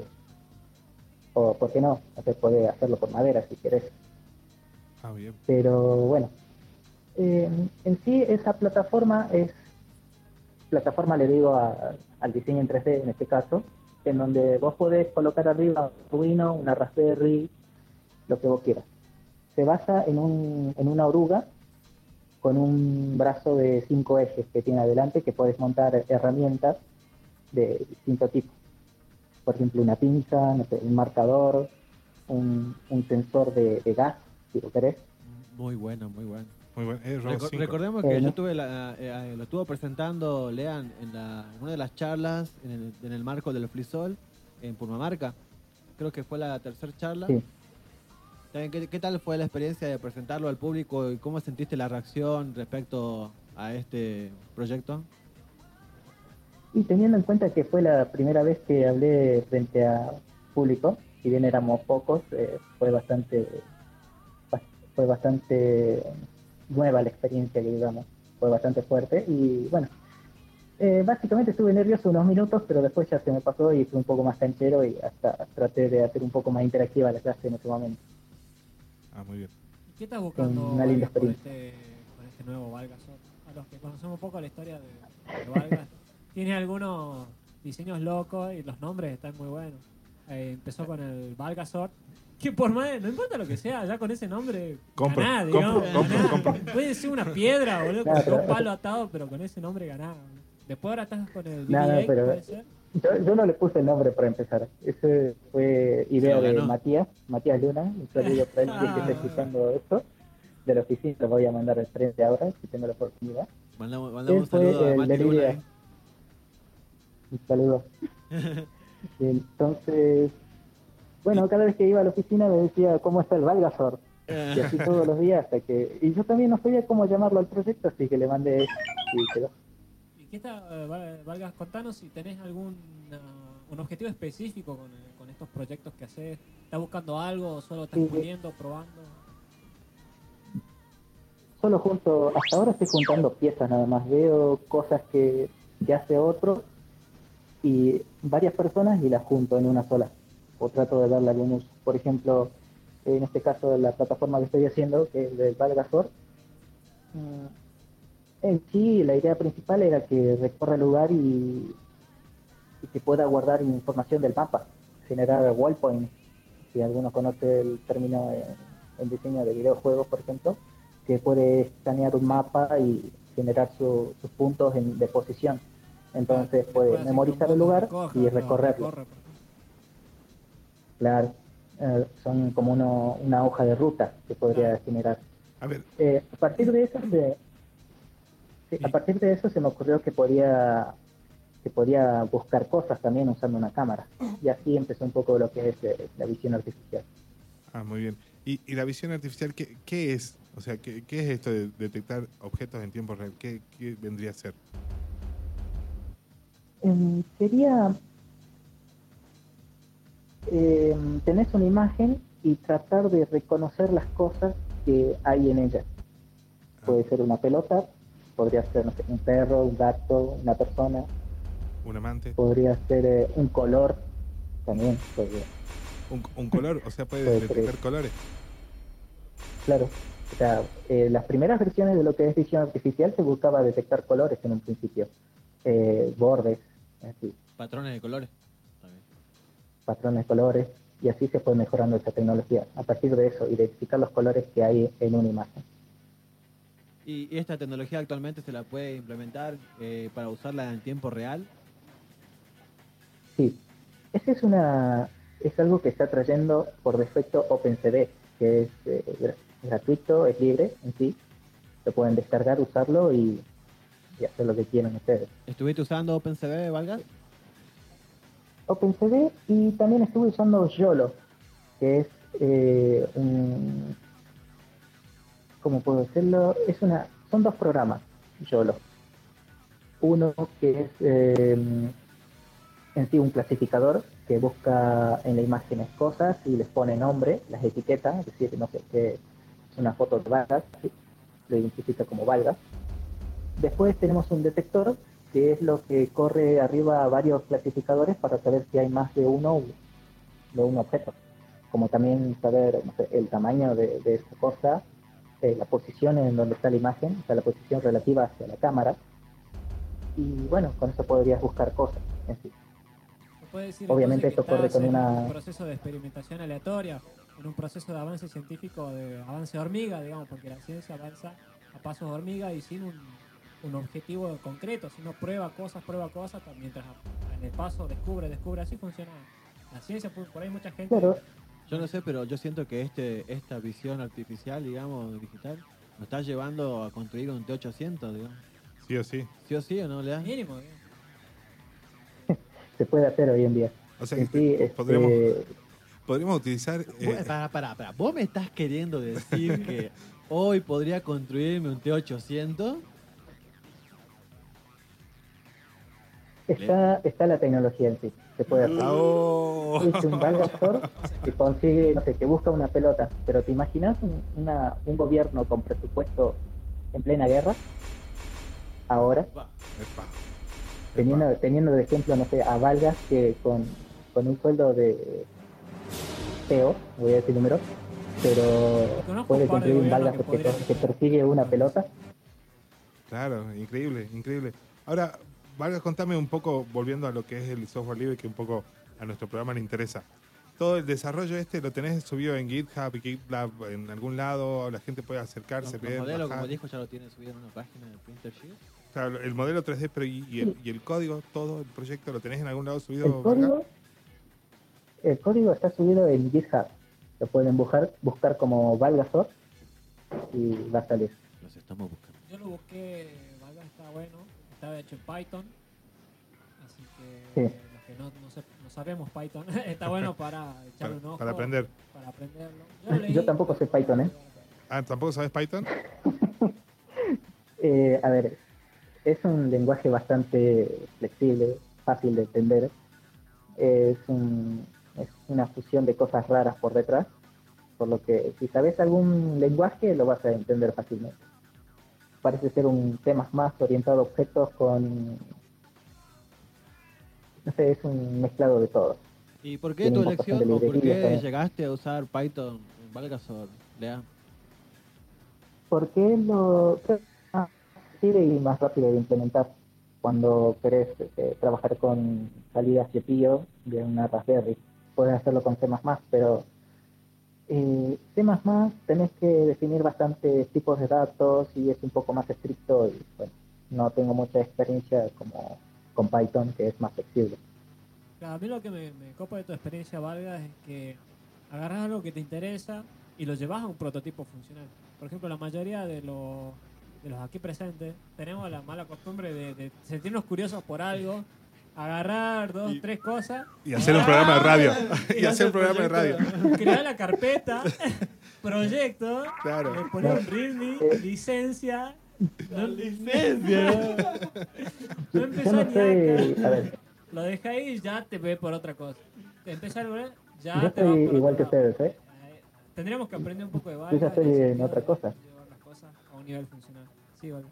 O, ¿por qué no? No se puede hacerlo por madera si querés. Ah, bien. Pero bueno, eh, en sí esa plataforma es, plataforma le digo a- al diseño en tres D en este caso, en donde vos podés colocar arriba un Arduino, una Raspberry, lo que vos quieras. Se basa en, un, en una oruga con un brazo de cinco ejes que tiene adelante que podés montar herramientas de distinto tipo. Por ejemplo, una pinza, no sé, un marcador, un, un sensor de, de gas, si lo querés. Muy bueno, muy bueno. Muy bueno. Es Robot Reco- cinco. recordemos Eh, que yo no. tuve la, eh, eh, lo estuvo presentando Lean en, la, en una de las charlas en el, en el marco del FreeSol en Purmamarca. Creo que fue la tercera charla. Sí. También, ¿Qué, qué tal fue la experiencia de presentarlo al público y cómo sentiste la reacción respecto a este proyecto? Y teniendo en cuenta que fue la primera vez que hablé frente a público, si bien éramos pocos, eh, fue bastante bas- fue bastante nueva la experiencia, que digamos, fue bastante fuerte y bueno, eh, básicamente estuve nervioso unos minutos, pero después ya se me pasó y fui un poco más canchero y hasta traté de hacer un poco más interactiva la clase en ese momento. Ah, muy bien. ¿Y qué estás buscando Una linda Vargas, con, experiencia. este, con este nuevo Vargas? A los que conocemos un poco la historia de, de Vargas, tiene algunos diseños locos y los nombres están muy buenos. Eh, empezó con el Valgasort, que por más, no importa lo que sea, ya con ese nombre, Compro, ganá, compro, digamos, compro, ganá. compro. Puede ser una piedra, boludo, con Nada, pero- dos palos atados, pero con ese nombre ganá. boludo. Después ahora estás con el Nada, B B pero- ocho, puede ser. Yo, yo no le puse el nombre para empezar. Ese fue idea lo de ganó. Matías, Matías Luna, un saludo para él si es que está escuchando esto. De la oficina lo voy a mandar al frente ahora, si tengo la oportunidad. Mandamos, mandamos un Él fue saludo a el Mati de la Luna. idea. ¿eh? Un saludo. Entonces, bueno, cada vez que iba a la oficina me decía, ¿cómo está el Valgasor? Y así todos los días hasta que... Y yo también no sabía cómo llamarlo al proyecto, así que le mandé eso y quedó. ¿Y qué está, eh, Val- Valgas, contanos si tenés algún ah, un objetivo específico con, eh, con estos proyectos que haces? ¿Estás buscando algo o solo estás Sí. puliendo, probando? Solo junto, hasta ahora estoy juntando piezas nada más, veo cosas que, que hace otro y varias personas y las junto en una sola, o trato de darle algún uso. Por ejemplo, en este caso la plataforma que estoy haciendo, que es del Valgasor, mm, en sí la idea principal era que recorra el lugar y, y que pueda guardar información del mapa, generar waypoints, si alguno conoce el término en, en diseño de videojuegos, por ejemplo, que puede escanear un mapa y generar su- sus puntos en- de posición. Entonces puede Después, así memorizar que el un lugar poco recoja, y lo recorrerlo. recorre, por ejemplo. Claro, eh, son como uno- una hoja de ruta que podría Claro. generar. A ver, Eh, a partir de eso, se, sí, a partir de eso se me ocurrió que podía que podía buscar cosas también usando una cámara. Y así empezó un poco lo que es eh, la visión artificial. ah, muy bien. ¿Y, y la visión artificial qué, qué es? O sea, ¿qué, qué es esto de detectar objetos en tiempo real? ¿Qué, qué vendría a ser? Em, sería em, tenés una imagen y tratar de reconocer las cosas que hay en ella. Puede ser una pelota, podría ser no sé, un perro, un gato, una persona, ¿Un amante? podría ser eh, un color también. Podría. ¿Un, un color? O sea, puede Puede ser. detectar colores. Claro, o sea, eh, las primeras versiones de lo que es visión artificial se buscaba detectar colores en un principio, eh, bordes, así, Patrones de colores. También. patrones de colores, y así se fue mejorando esa tecnología. A partir de eso, identificar los colores que hay en una imagen. ¿Y y esta tecnología actualmente se la puede implementar eh, para usarla en tiempo real? Sí, ese es una es algo que está trayendo por defecto OpenCV, que es eh, gra- gratuito, es libre en sí, lo pueden descargar, usarlo y, y hacer lo que quieran ustedes. ¿Estuviste usando OpenCV, Valgas? OpenCV y también estuve usando YOLO, que es eh, un, ¿cómo puedo decirlo? Es una, son dos programas, YOLO. uno que es eh, en sí un clasificador que busca en las imágenes cosas y les pone nombre, las etiquetas, es decir, no sé, que es una foto de valgas, ¿sí? Lo identifica como valgas. Después tenemos un detector, que es lo que corre arriba a varios clasificadores para saber si hay más de uno de un objeto, como también saber, no sé, el tamaño de, de esa cosa, eh, la posición en donde está la imagen, o sea, la posición relativa hacia la cámara, y bueno, con eso podrías buscar cosas en sí. Se puede decir Obviamente entonces esto que corre estás con en una... un proceso de experimentación aleatoria, en un proceso de avance científico, de avance hormiga, digamos, porque la ciencia avanza a pasos de hormiga y sin un, un objetivo concreto, sino prueba cosas, prueba cosas, mientras en el paso descubre, descubre, así funciona la ciencia. Por, por ahí mucha gente... Claro. Yo no sé, pero yo siento que este esta visión artificial, digamos, digital, nos está llevando a construir un T ochocientos, digamos. Sí o sí. ¿Sí o sí o no, Lea? Mínimo, digamos. Se puede hacer hoy en día. O sea En que sí, te- este, podríamos, podríamos utilizar... eh, Vos- Pará, pará, pará. ¿Vos me estás queriendo decir que hoy podría construirme un T ochocientos? está, está la tecnología en sí, se puede hacer. ah, oh. Es un Valgastor que consigue, no sé, que busca una pelota, pero ¿te imaginas un, una, un gobierno con presupuesto en plena guerra? Ahora, Epa, teniendo, epa. teniendo de ejemplo, no sé, a Valgas que con, con un sueldo de feo, voy a decir número, pero Conozco puede un par de construir un gobiernos Valgas que que, podrían- que persigue una pelota. Claro, increíble, increíble. Ahora, Vargas, contame un poco, volviendo a lo que es el software libre, que un poco a nuestro programa le interesa. Todo el desarrollo este lo tenés subido en GitHub y GitLab en algún lado, la gente puede acercarse, Los, ver, los modelos, bajar. como dijo, ya lo tienen subido en una página de Printersheet. Claro, el modelo tres D, pero y, y el, y el código, todo el proyecto, ¿lo tenés en algún lado El subido, Vargas? código, el código está subido en GitHub. Lo pueden buscar, buscar como Valgasor y va a salir. Los estamos buscando. Yo lo busqué, Valga está bueno, estaba hecho en Python, así que Sí. los que no, no, se- no sabemos Python, está bueno para echarle Para, un ojo. para aprender. Para aprenderlo. Yo, lo leí, Yo tampoco sé Python, ¿eh? Ah, ¿tampoco sabes Python? Eh, a ver, es un lenguaje bastante flexible, fácil de entender. Es, un, es una fusión de cosas raras por detrás, por lo que si sabes algún lenguaje lo vas a entender fácilmente. Parece ser un tema más orientado a objetos con... No sé, es un mezclado de todo. ¿Y por qué Tiene tu un montón de elección o por librerías qué también. llegaste a usar Python en Valgasor, Lea? Porque lo es más fácil y más rápido de implementar cuando querés eh, trabajar con salidas de pío de una Raspberry. Puedes hacerlo con C++, pero eh, C++ tenés que definir bastantes tipos de datos y es un poco más estricto y bueno, no tengo mucha experiencia como con Python, que es más flexible. Claro, a mí lo que me, me copa de tu experiencia, Vargas, es que agarras algo que te interesa y lo llevas a un prototipo funcional. Por ejemplo, la mayoría de los, de los aquí presentes tenemos la mala costumbre de, de sentirnos curiosos por algo, agarrar dos, Y- tres cosas Y hacer un programa de radio. y y hacer un programa de radio. crear la carpeta, proyecto, Claro. le pones un readme, licencia. No, licencia. No Yo empezó no ni sé, acá. a ver, Lo deja ahí y ya te ve por otra cosa. Te empieza a ver, ya yo te va estoy por igual que otro lado. ustedes, ¿eh? Eh, Tendríamos que aprender un poco de Yo Valga. ya estoy en el en sentido otra de cosa. Llevar las cosas a un nivel funcional. Sí, Valga.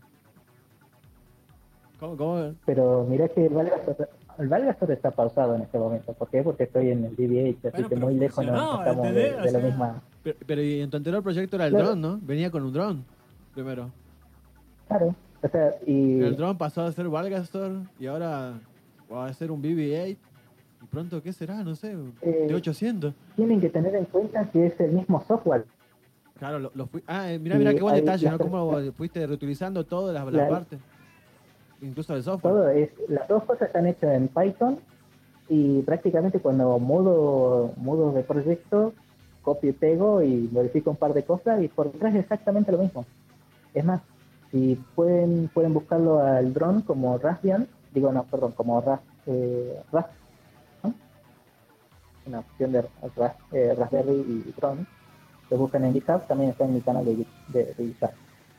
¿Cómo, cómo? Pero mirá que el Valgasor, el Valgasor está pausado en este momento. ¿Por qué? Porque estoy en el D V H, así Bueno, que pero muy lejos no, no funcionó, estamos de, ¿entendés? O de la sea, misma... Pero, pero y en tu anterior proyecto era el Claro. dron, ¿no? Venía con un dron primero. Claro, o sea, y El dron pasó a ser Valgasor y ahora va a ser un B B ocho. Y pronto, ¿qué será? No sé, un Eh, T ochocientos. tienen que tener en cuenta que es el mismo software. Claro, lo, lo fui... Ah, eh, mira, y mira qué buen hay detalle, ¿no? las- Cómo lo fuiste reutilizando todas las, las La- partes. Incluso el software. Todo es, las dos cosas están hechas en Python y prácticamente cuando mudo, mudo de proyecto, copio y pego y modifico un par de cosas y por detrás es exactamente lo mismo. Es más, si pueden pueden buscarlo al dron como Raspbian, digo no, perdón, como Ras, eh, Ras- ¿no? Una opción de Ras- eh, Raspberry y dron, lo buscan en GitHub, también está en mi canal de, Git- de, de GitHub.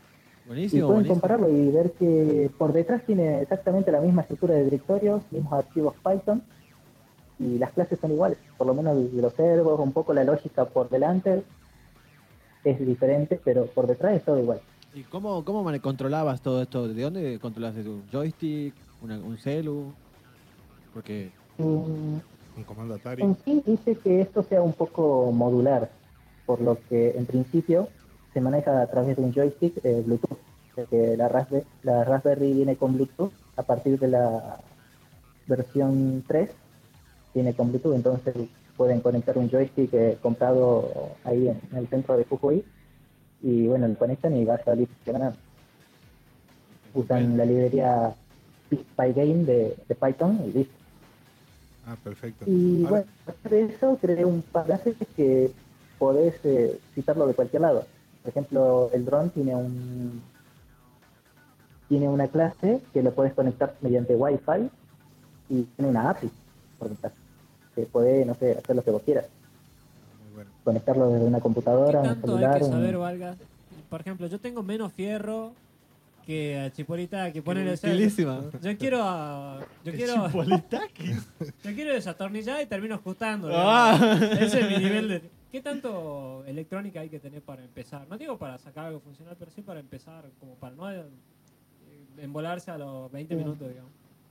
Y Buenísimo, pueden buenísimo. compararlo y ver que por detrás tiene exactamente la misma estructura de directorios, mismos archivos Python, y las clases son iguales. Por lo menos de los servos, un poco la lógica por delante es diferente, pero por detrás es todo igual. ¿Y cómo, cómo mane- controlabas todo esto? ¿De dónde controlabas? ¿De un joystick? Una- ¿Un celu? Porque... Mm, Un comando Atari. En sí dice que esto sea un poco modular, por lo que en principio se maneja a través de un joystick eh, Bluetooth, porque la Raspberry, la Raspberry viene con Bluetooth a partir de la versión tres, viene con Bluetooth, entonces pueden conectar un joystick eh, comprado ahí en, en el centro de Jujuy y bueno, lo conectan y va a salir funcionando. Usan la librería PyGame de, de Python y listo. Ah, perfecto. Y Ahora- bueno, aparte de eso, creé un par de clases que podés eh, citarlo de cualquier lado. Por ejemplo, el dron tiene un tiene una clase que lo puedes conectar mediante Wi-Fi y tiene una A P I por detrás, que puede, no sé, hacer lo que vos quieras. Muy bueno. Conectarlo desde una ¿Qué computadora, un tanto hay celular, que un... saber, Valga? Por ejemplo, yo tengo menos fierro que a Chipolita que pone en el cel. utilísima. Yo quiero a- yo quiero yo quiero desatornillar y termino ajustando. Ah. digamos. Ese es mi nivel de ¿qué tanto electrónica hay que tener para empezar? No digo para sacar algo funcional, pero sí para empezar, como para no eh, embolarse a los veinte Sí. minutos, digamos.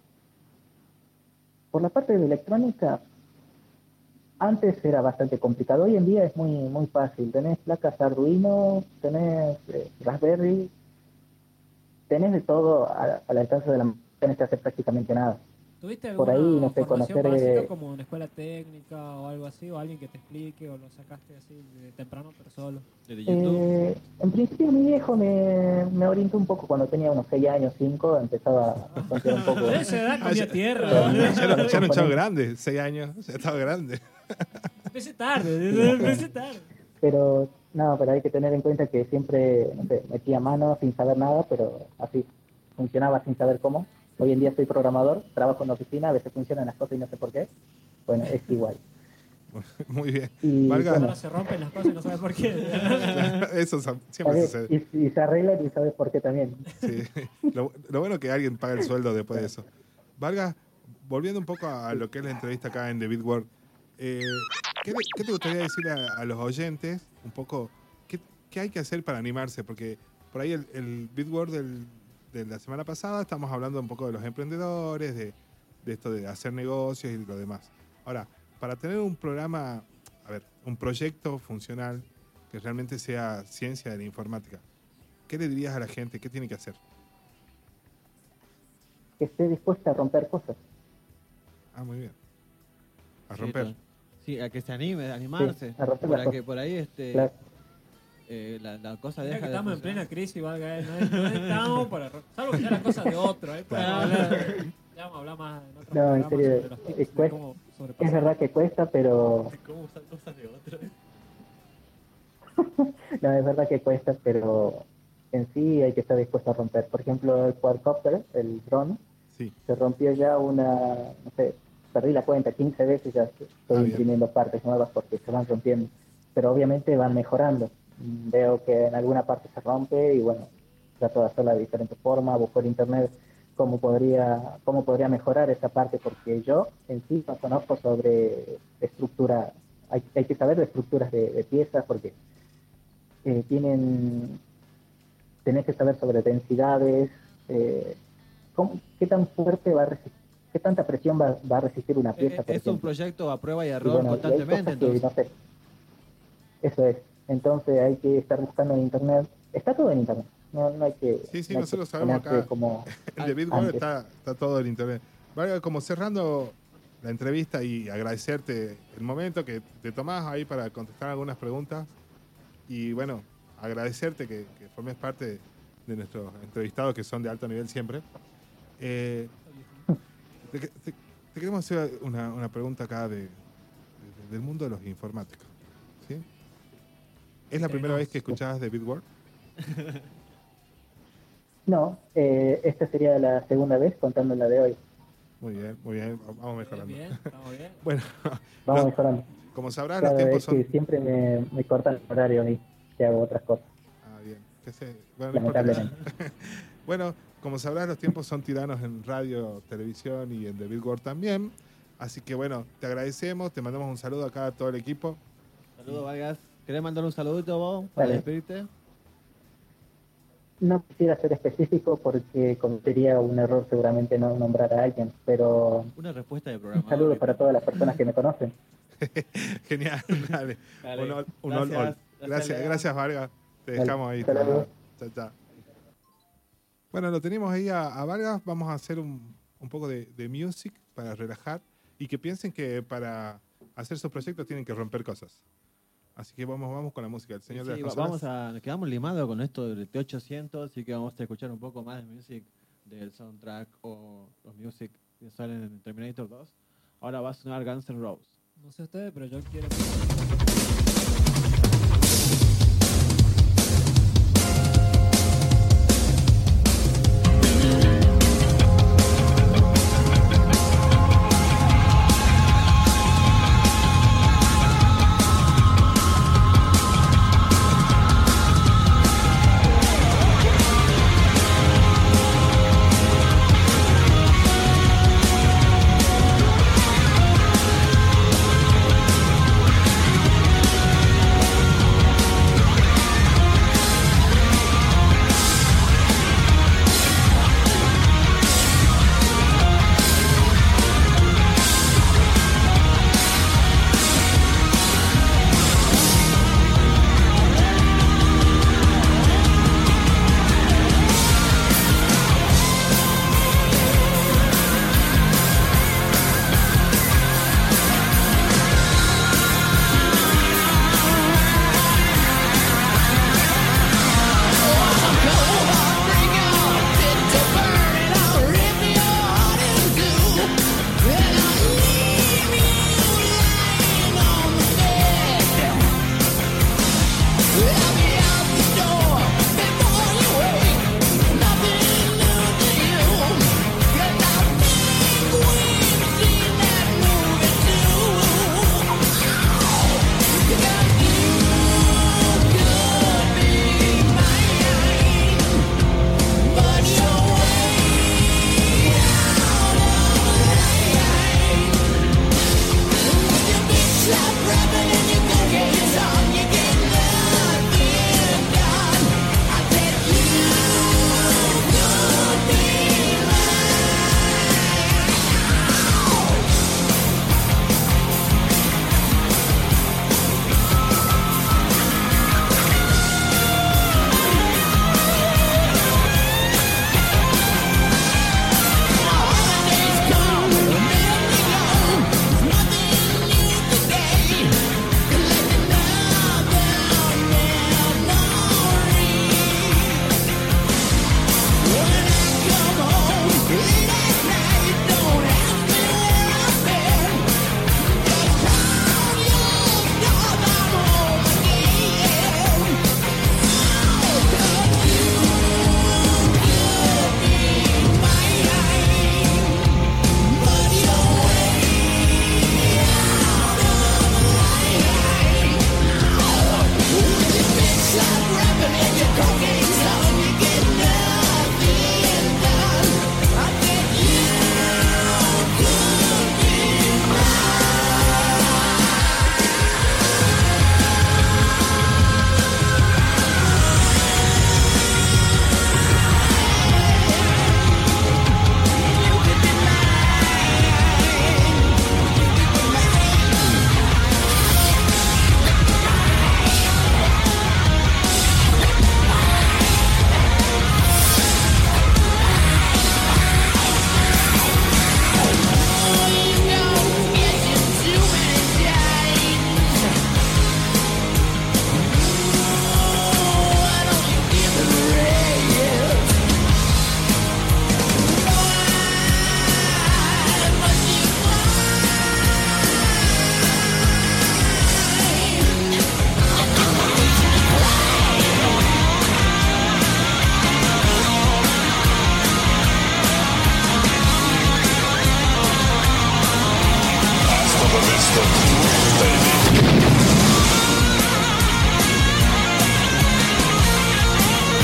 Por la parte de electrónica, antes era bastante complicado, hoy en día es muy muy fácil. Tenés placas Arduino, tenés eh, Raspberry, tenés de todo a- al alcance de la mano, no tenés que hacer prácticamente nada. ¿Tuviste Por alguna ahí, no sé, formación conocer, básica eh, como una escuela técnica o algo así? ¿O alguien que te explique o lo sacaste así de temprano pero solo? ¿Desde YouTube? Eh, en principio mi viejo me, me orientó un poco cuando tenía unos seis años, cinco, empezaba a tontear un poco. A esa edad comía tierra. ya- ¿no? Ya, era- ya era un chavo Componente. grande, seis años, ya estaba grande. Empecé tarde, empecé tarde. Pero no, pero hay que tener en cuenta que siempre, no sé, metía mano sin saber nada, pero así funcionaba sin saber cómo. Hoy en día soy programador, trabajo en la oficina, a veces funcionan las cosas y no sé por qué. Bueno, es igual. Muy bien. Y Valga, bueno, Ahora se rompen las cosas y no sabes por qué. eso sa- a siempre ver, sucede. y, y se arreglan y sabes por qué también. Sí. Lo, lo bueno es que alguien paga el sueldo después de eso. Valga, volviendo un poco a lo que es la entrevista acá en The Beat World, eh, ¿qué, le- qué te gustaría decirle a, a los oyentes un poco qué, qué hay que hacer para animarse? Porque por ahí el, el Beat World del- de la semana pasada estamos hablando un poco de los emprendedores, de, de esto de hacer negocios y lo demás. Ahora, para tener un programa, a ver, un proyecto funcional que realmente sea ciencia de la informática, ¿qué le dirías a la gente? ¿Qué tiene que hacer? Que esté dispuesta a romper cosas. Ah, muy bien. A Sí, romper. to- Sí, a que se anime, a animarse. Sí, a romper para las que cosas. por ahí este, Claro. eh, la, la cosa Mira deja que de estamos en funcionar. plena crisis, Valga, ¿eh? no, es- no estamos para... Salvo que sea la cosa de otro, ¿eh? Podemos hablar- ya vamos a hablar más en otro No, en programa serio, sobre los es tips de cuesta- cómo Es sobrepasar. verdad que cuesta, pero ¿Cómo usar cosas de otro? no, es verdad que cuesta, pero en sí hay que estar dispuesto a romper. Por ejemplo, el quadcopter, el drone, Sí. se rompió ya una, no sé, perdí la cuenta, quince veces ya estoy Ah, bien. imprimiendo partes nuevas porque se van rompiendo. Pero obviamente van mejorando. Mm, Veo que en alguna parte se rompe y bueno, trato de hacerla de diferente forma, busco en internet cómo podría, cómo podría mejorar esa parte, porque yo en sí no conozco sobre estructura, hay, hay que saber de estructuras de, de piezas porque eh, tienen, tenés que saber sobre densidades, eh, cómo- qué tan fuerte va a resistir, qué tanta presión va, va a resistir una Eh, pieza, eh, por Es un ejemplo. proyecto a prueba y Y error bueno, y hay constantemente, cosas que entonces. no sé. Eso es. Entonces hay que estar buscando en internet. Está todo en internet. No, no hay que. Sí, sí, no hay nosotros que sabemos ponerse acá. Como En The Beat World antes. está, está todo en internet. Valga, como cerrando la entrevista y agradecerte el momento que te tomás ahí para contestar algunas preguntas. Y bueno, agradecerte que, que formes parte de nuestros entrevistados que son de alto nivel siempre. Eh, te, te- te queremos hacer una, una pregunta acá de, de- del mundo de los informáticos. ¿Sí? ¿Es la primera vez que escuchabas The Beat World? No, eh, esta sería la segunda vez contando la de hoy. Muy bien, muy bien, vamos Bien, mejorando. bien, estamos bien. Bueno, Vamos Los- mejorando. como sabrás, Claro, los tiempos es que son... siempre me, me cortan el horario a mí, que hago otras cosas. Ah, bien. que se, bueno, no importa. Lamentablemente. Bueno, como sabrás, los tiempos son tiranos en radio, televisión y en The Billboard también. Así que bueno, te agradecemos, te mandamos un saludo acá a todo el equipo. Saludos, Vargas. ¿Querés mandar un saludito vos para Vale. despedirte? No quisiera ser específico porque cometería un error seguramente no nombrar a alguien, pero Una respuesta de un programa. saludo para todas las personas que me conocen. Genial, dale. Dale. Un ol- un Gracias. ol- ol. Gracias, Gracias, Lea. gracias, Vargas. Te Dale. dejamos ahí. Hasta luego. Chao, chao. Bueno, lo tenemos ahí a, a Vargas. Vamos a hacer un, un poco de, de music para relajar y que piensen que para hacer sus proyectos tienen que romper cosas. Así que vamos, vamos con la música. El señor de Sí, las va- consolas. vamos a, nos quedamos limados con esto del T ochocientos, así que vamos a escuchar un poco más de music del soundtrack o los music que salen en Terminator dos. Ahora va a sonar Guns N' Roses. No sé ustedes, pero yo quiero... Baby.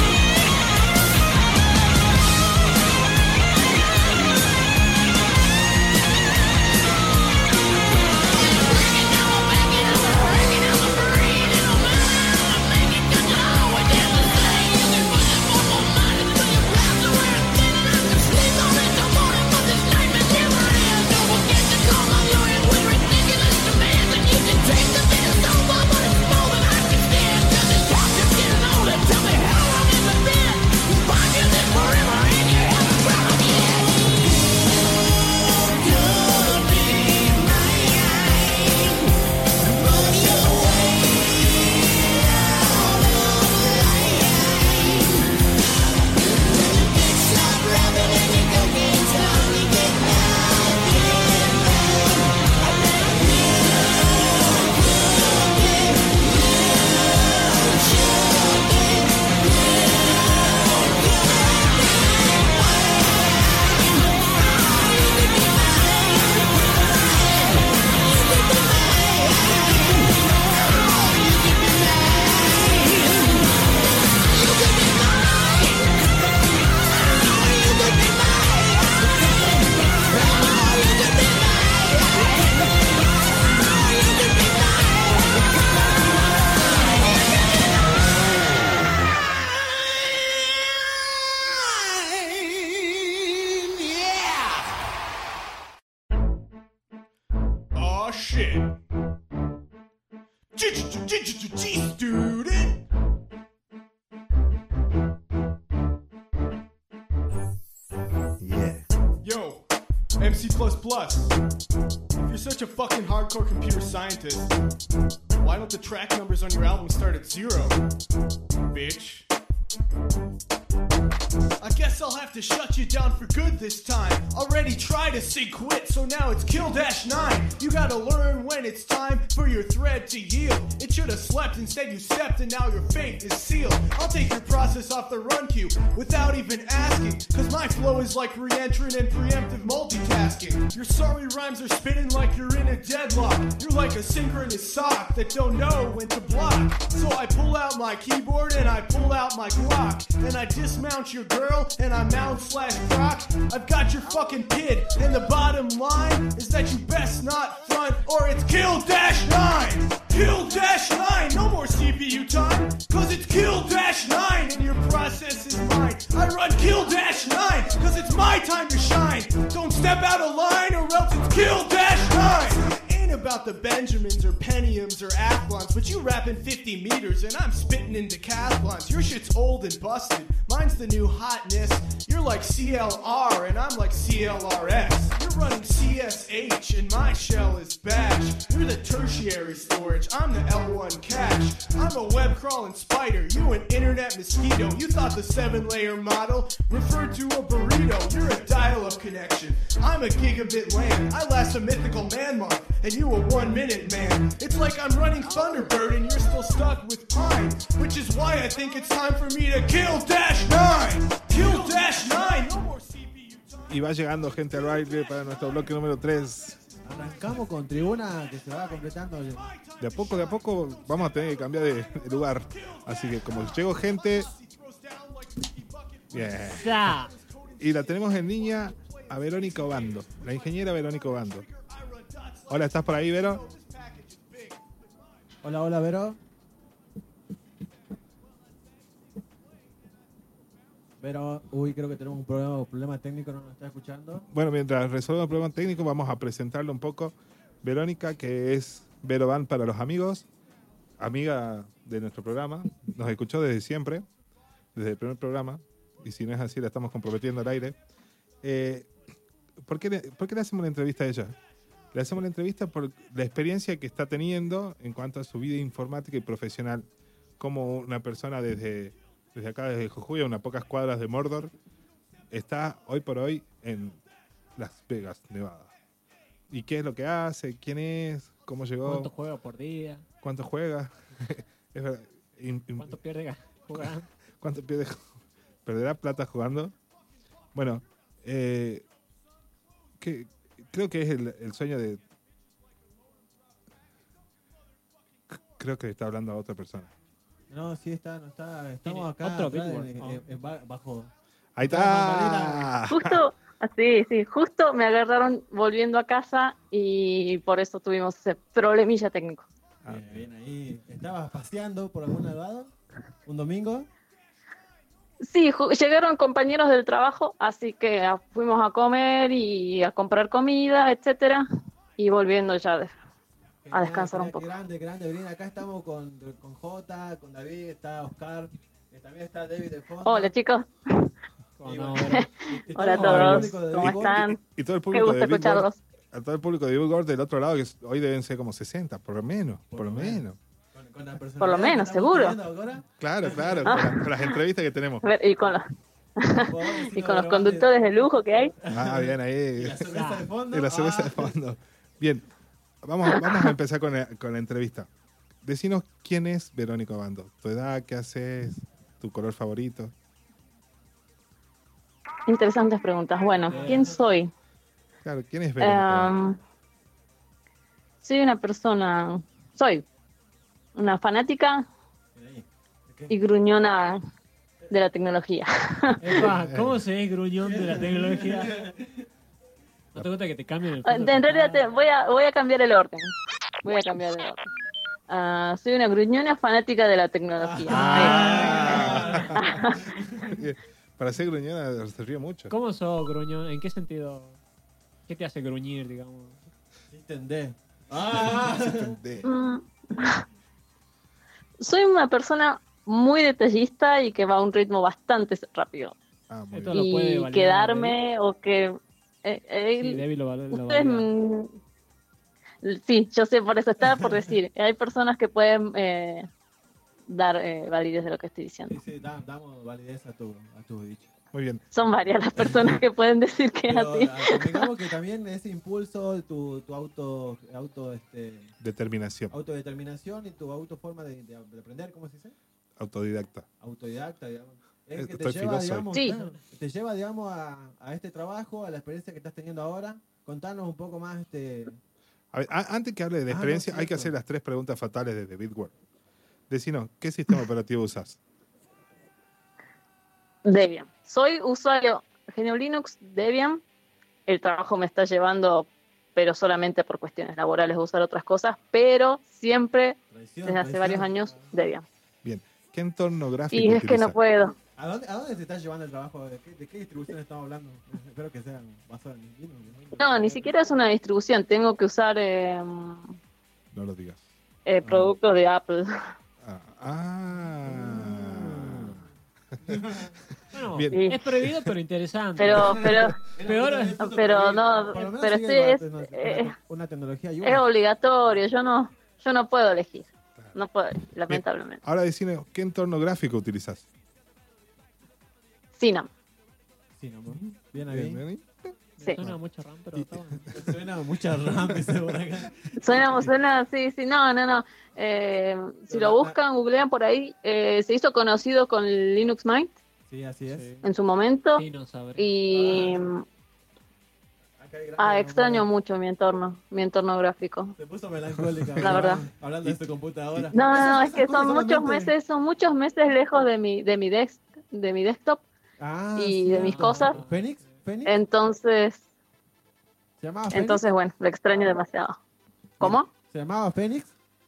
Oh shit. G student. Yeah. Yo, M C plus plus. If you're such a fucking hardcore computer scientist, why don't the track numbers on your album start at zero, bitch? I guess I'll have to shut you down for good this time. Already tried to say quit, so now it's kill dash nine. You gotta learn when it's time for your thread to yield. It should have slept, instead you stepped, and now your fate is sealed. I'll take your process off the run queue without even asking, cause my flow is like re-entrant and preemptive multitasking. Your sorry rhymes are spitting like you're in a deadlock. You're like a synchronous sock that don't know when to block. So I pull out my keyboard and I pull out my Glock, and I dismount your girl and I mount slash proc. I've got your fucking kid, and the bottom line is that you best not front, or it's kill dash nine. Kill dash nine, no more C P U time, cause it's kill dash nine and your process is mine. I run kill dash nine, cause it's my time to shine. Don't step out of line or else it's kill dash nine. Ain't about the Benjamins or Pentiums or Athlons, but you rapping fifty meters and I'm spitting in decathlons. Your shit's old and busted, mine's the new hotness. You're like C L R and I'm like C L R S. You're running C S H and my shell is bash. You're the tertiary storage, I'm the L one cache. I'm a web crawling spider, you an internet mosquito. You thought the seven layer model referred to a burrito. You're a dial-up connection, I'm a gigabit LAN. I last a mythical man month and you a one minute man. It's like I'm running Thunderbird and you're still stuck with Pine, which is why I think it's time for me to kill dash nine. Kill dash nine. No more C P U time. Y va llegando gente al baile para nuestro bloque número tres. Arrancamos con tribuna que se va completando. De a poco, de a poco vamos a tener que cambiar de, de lugar. Así que como llegó gente... Bien. Ya. Y la tenemos en línea a Verónica Obando, la ingeniera Verónica Obando. Hola, ¿estás por ahí, Vero? Hola, hola, Vero. Vero, uy, creo que tenemos un problema, un problema técnico, no nos está escuchando. Bueno, mientras resolvemos el problema técnico, vamos a presentarle un poco. Verónica, que es Vero Van para los amigos, amiga de nuestro programa, nos escuchó desde siempre, desde el primer programa, y si no es así, la estamos comprometiendo al aire. Eh, ¿por qué le, ¿Por qué le hacemos la entrevista a ella? Le hacemos la entrevista por la experiencia que está teniendo en cuanto a su vida informática y profesional, como una persona desde, desde acá, desde Jujuy, a unas pocas cuadras de Mordor, está hoy por hoy en Las Vegas, Nevada. ¿Y qué es lo que hace? ¿Quién es? ¿Cómo llegó? ¿Cuánto juega por día? ¿Cuánto juega? Es verdad. In- in- ¿Cuánto pierde jugando? ¿Cuánto pierde? ¿Perderá plata jugando? Bueno, eh, que, creo que es el, el sueño de... Creo que está hablando a otra persona. No, sí está, no está. Estamos Tiene acá, otro acá Billboard, en- ¿no? en- en ba- bajo. Ahí está. Justo, sí, sí, justo me agarraron volviendo a casa y por eso tuvimos ese problemilla técnico. Ah, Bien, bien ahí. ¿Estabas paseando por algún lado? ¿Un domingo? Sí, ju- llegaron compañeros del trabajo, así que ah, fuimos a comer y a comprar comida, etcétera, y volviendo ya de- Qué a descansar grande, un poco. Grande, grande, Brina. Acá estamos con, con Jota, con David, está Oscar, eh, también está David de fondo. Hola chicos, Y ¿Cómo bueno, no, y- Vero? y hola a estamos con el todos, público de ¿cómo Billboard. están? Y todo el Qué público gusto de Billboard, escucharlos. a todo el público de Billboard del otro lado, que es- hoy deben ser como sesenta, por lo menos, por, Por lo lo menos. menos. Con, con la Por lo personalidad que menos, estamos seguro. teniendo ahora, Claro, claro, con, la- con las entrevistas que tenemos. A ver, y con los, podemos y decirlo con los de conductores de lujo que hay. Ah, bien, Y ahí. la cerveza de fondo. Y la cerveza ah, de fondo. Bien, vamos, vamos a empezar con la, con la entrevista. Decinos quién es Verónica Obando. Tu edad, qué haces, tu color favorito. Interesantes preguntas. Bueno, ¿quién soy? Claro, ¿quién es Verónica? Em, soy una persona, soy una fanática ahí. y gruñona de la tecnología. Epa, ¿cómo se es gruñón de la tecnología? ¿No te gusta que te cambien el fondo? En realidad te- voy, a, voy a cambiar el orden. Voy a cambiar el orden. Ah, soy una gruñona fanática de la tecnología. Ah. Para ser gruñona se ríe mucho. ¿Cómo sos gruñón? ¿En qué sentido? ¿Qué te hace gruñir, digamos? Sí, entendés. Ah. Mm. Soy una persona muy detallista y que va a un ritmo bastante rápido. Ah, muy Esto bien. lo puede Y validar, quedarme o que... eh, eh, Sí, Debbie lo, val- lo ustedes, valida. mm, sí, yo sé, por eso estaba por decir. Hay personas que pueden eh, dar eh, validez de lo que estoy diciendo. Sí, sí, da- damos validez a tu, a tu dicho. Muy bien. Son varias las personas que pueden decir que es Pero así. ah, digamos que también ese impulso, tu, tu auto, auto, este, Determinación. autodeterminación y tu auto forma de, de- de aprender, ¿cómo se dice? Autodidacta. Autodidacta, digamos. Es Eh, que te estoy lleva, filoso hoy. digamos, Sí. claro, te lleva, digamos, a, a este trabajo, a la experiencia que estás teniendo ahora. Contanos un poco más, este, A ver, a- antes que hable de la Ah, no, experiencia, hay que cierto. hacer las tres preguntas fatales de The Bitware. Decinos, ¿qué sistema operativo usás? Debian. Soy usuario G N U Linux, Debian. El trabajo me está llevando, pero solamente por cuestiones laborales, a usar otras cosas, pero siempre, traición, desde hace traición. varios años, Debian. Bien. ¿Qué entorno gráfico Y es que no utilizás? puedo. ¿A dónde, ¿A dónde te estás llevando el trabajo? ¿De qué, de qué distribución estamos hablando? Espero que sean basadas en Linux. No, ni siquiera es una distribución. Tengo que usar eh, No lo digas. eh, productos de Apple. Ah. ah. Bueno, Bien. Sí. es prohibido, pero interesante. Pero, pero, Peor, pero no, Por lo menos pero sigue sí es, una, una- eh, una tecnología y es una. obligatorio. Yo no, yo no puedo elegir. No puedo, lamentablemente. Ahora decime, ¿qué entorno gráfico utilizás? Cinnamon. Sí, no, bien Bien, ahí. bien. Sí. Suena mucho RAM, pero está bueno. Suena mucha RAM, dice por acá. Suena, suena, sí, sí, no, no, no. Eh, si lo buscan, googlean por ahí, eh, se hizo conocido con Linux Mint Sí, así es. Sí. en su momento Sí, no sabré. y Acá hay grandes ah, extraño rumores. mucho mi entorno, mi entorno gráfico. Se puso melancólica. La verdad. Hablando de esta computadora. No, no, no, Esas- es que esas son cosas muchos solamente- meses, son muchos meses lejos de mi, de mi desk, de mi desktop Ah, y de mis cierto. cosas. ¿Fénix? ¿Fénix? Entonces, ¿Se llamaba Fénix? entonces bueno, lo extraño demasiado. ¿Cómo? ¿Se llamaba Fénix?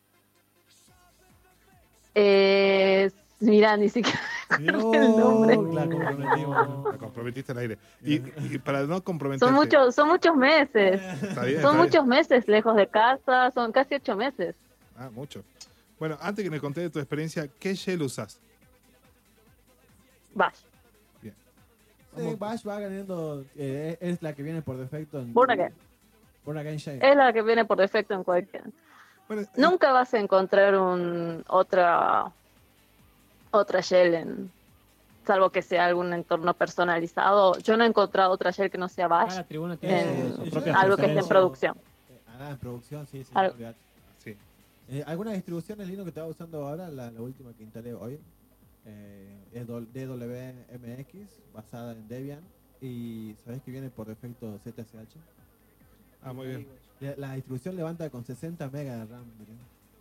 Eh, mira, ni siquiera Dios, el nombre. la comprometimos. La comprometiste al aire. Y, y para no comprometerte... Son muchos, son muchos meses. Está bien, Son está muchos meses lejos de casa, son casi ocho meses. bien. Ah, mucho. Bueno, antes que me conté de tu experiencia, ¿qué shell usás? Bash. Sí, Bash va ganando. eh, es la que viene por defecto en. Burn Again. Burn Again Shell. Es la que viene por defecto en cualquier. Bueno, eh, Nunca vas a encontrar un otra otra shell en, salvo que sea algún entorno personalizado. Yo no he encontrado otra shell que no sea Bash, Cada tribuna tiene en su eh, propia algo que esté en preferencia. producción. Ah, en producción, sí, sí. Al- olvidate. sí. Eh, ¿Alguna distribución en Linux que estaba usando ahora? La, la última que instalé hoy. Eh, es do- D W M X, basada en Debian. Y ¿sabés que viene por defecto Z S H? Ah, muy bien. La, la distribución levanta con sesenta megas de RAM. mirá.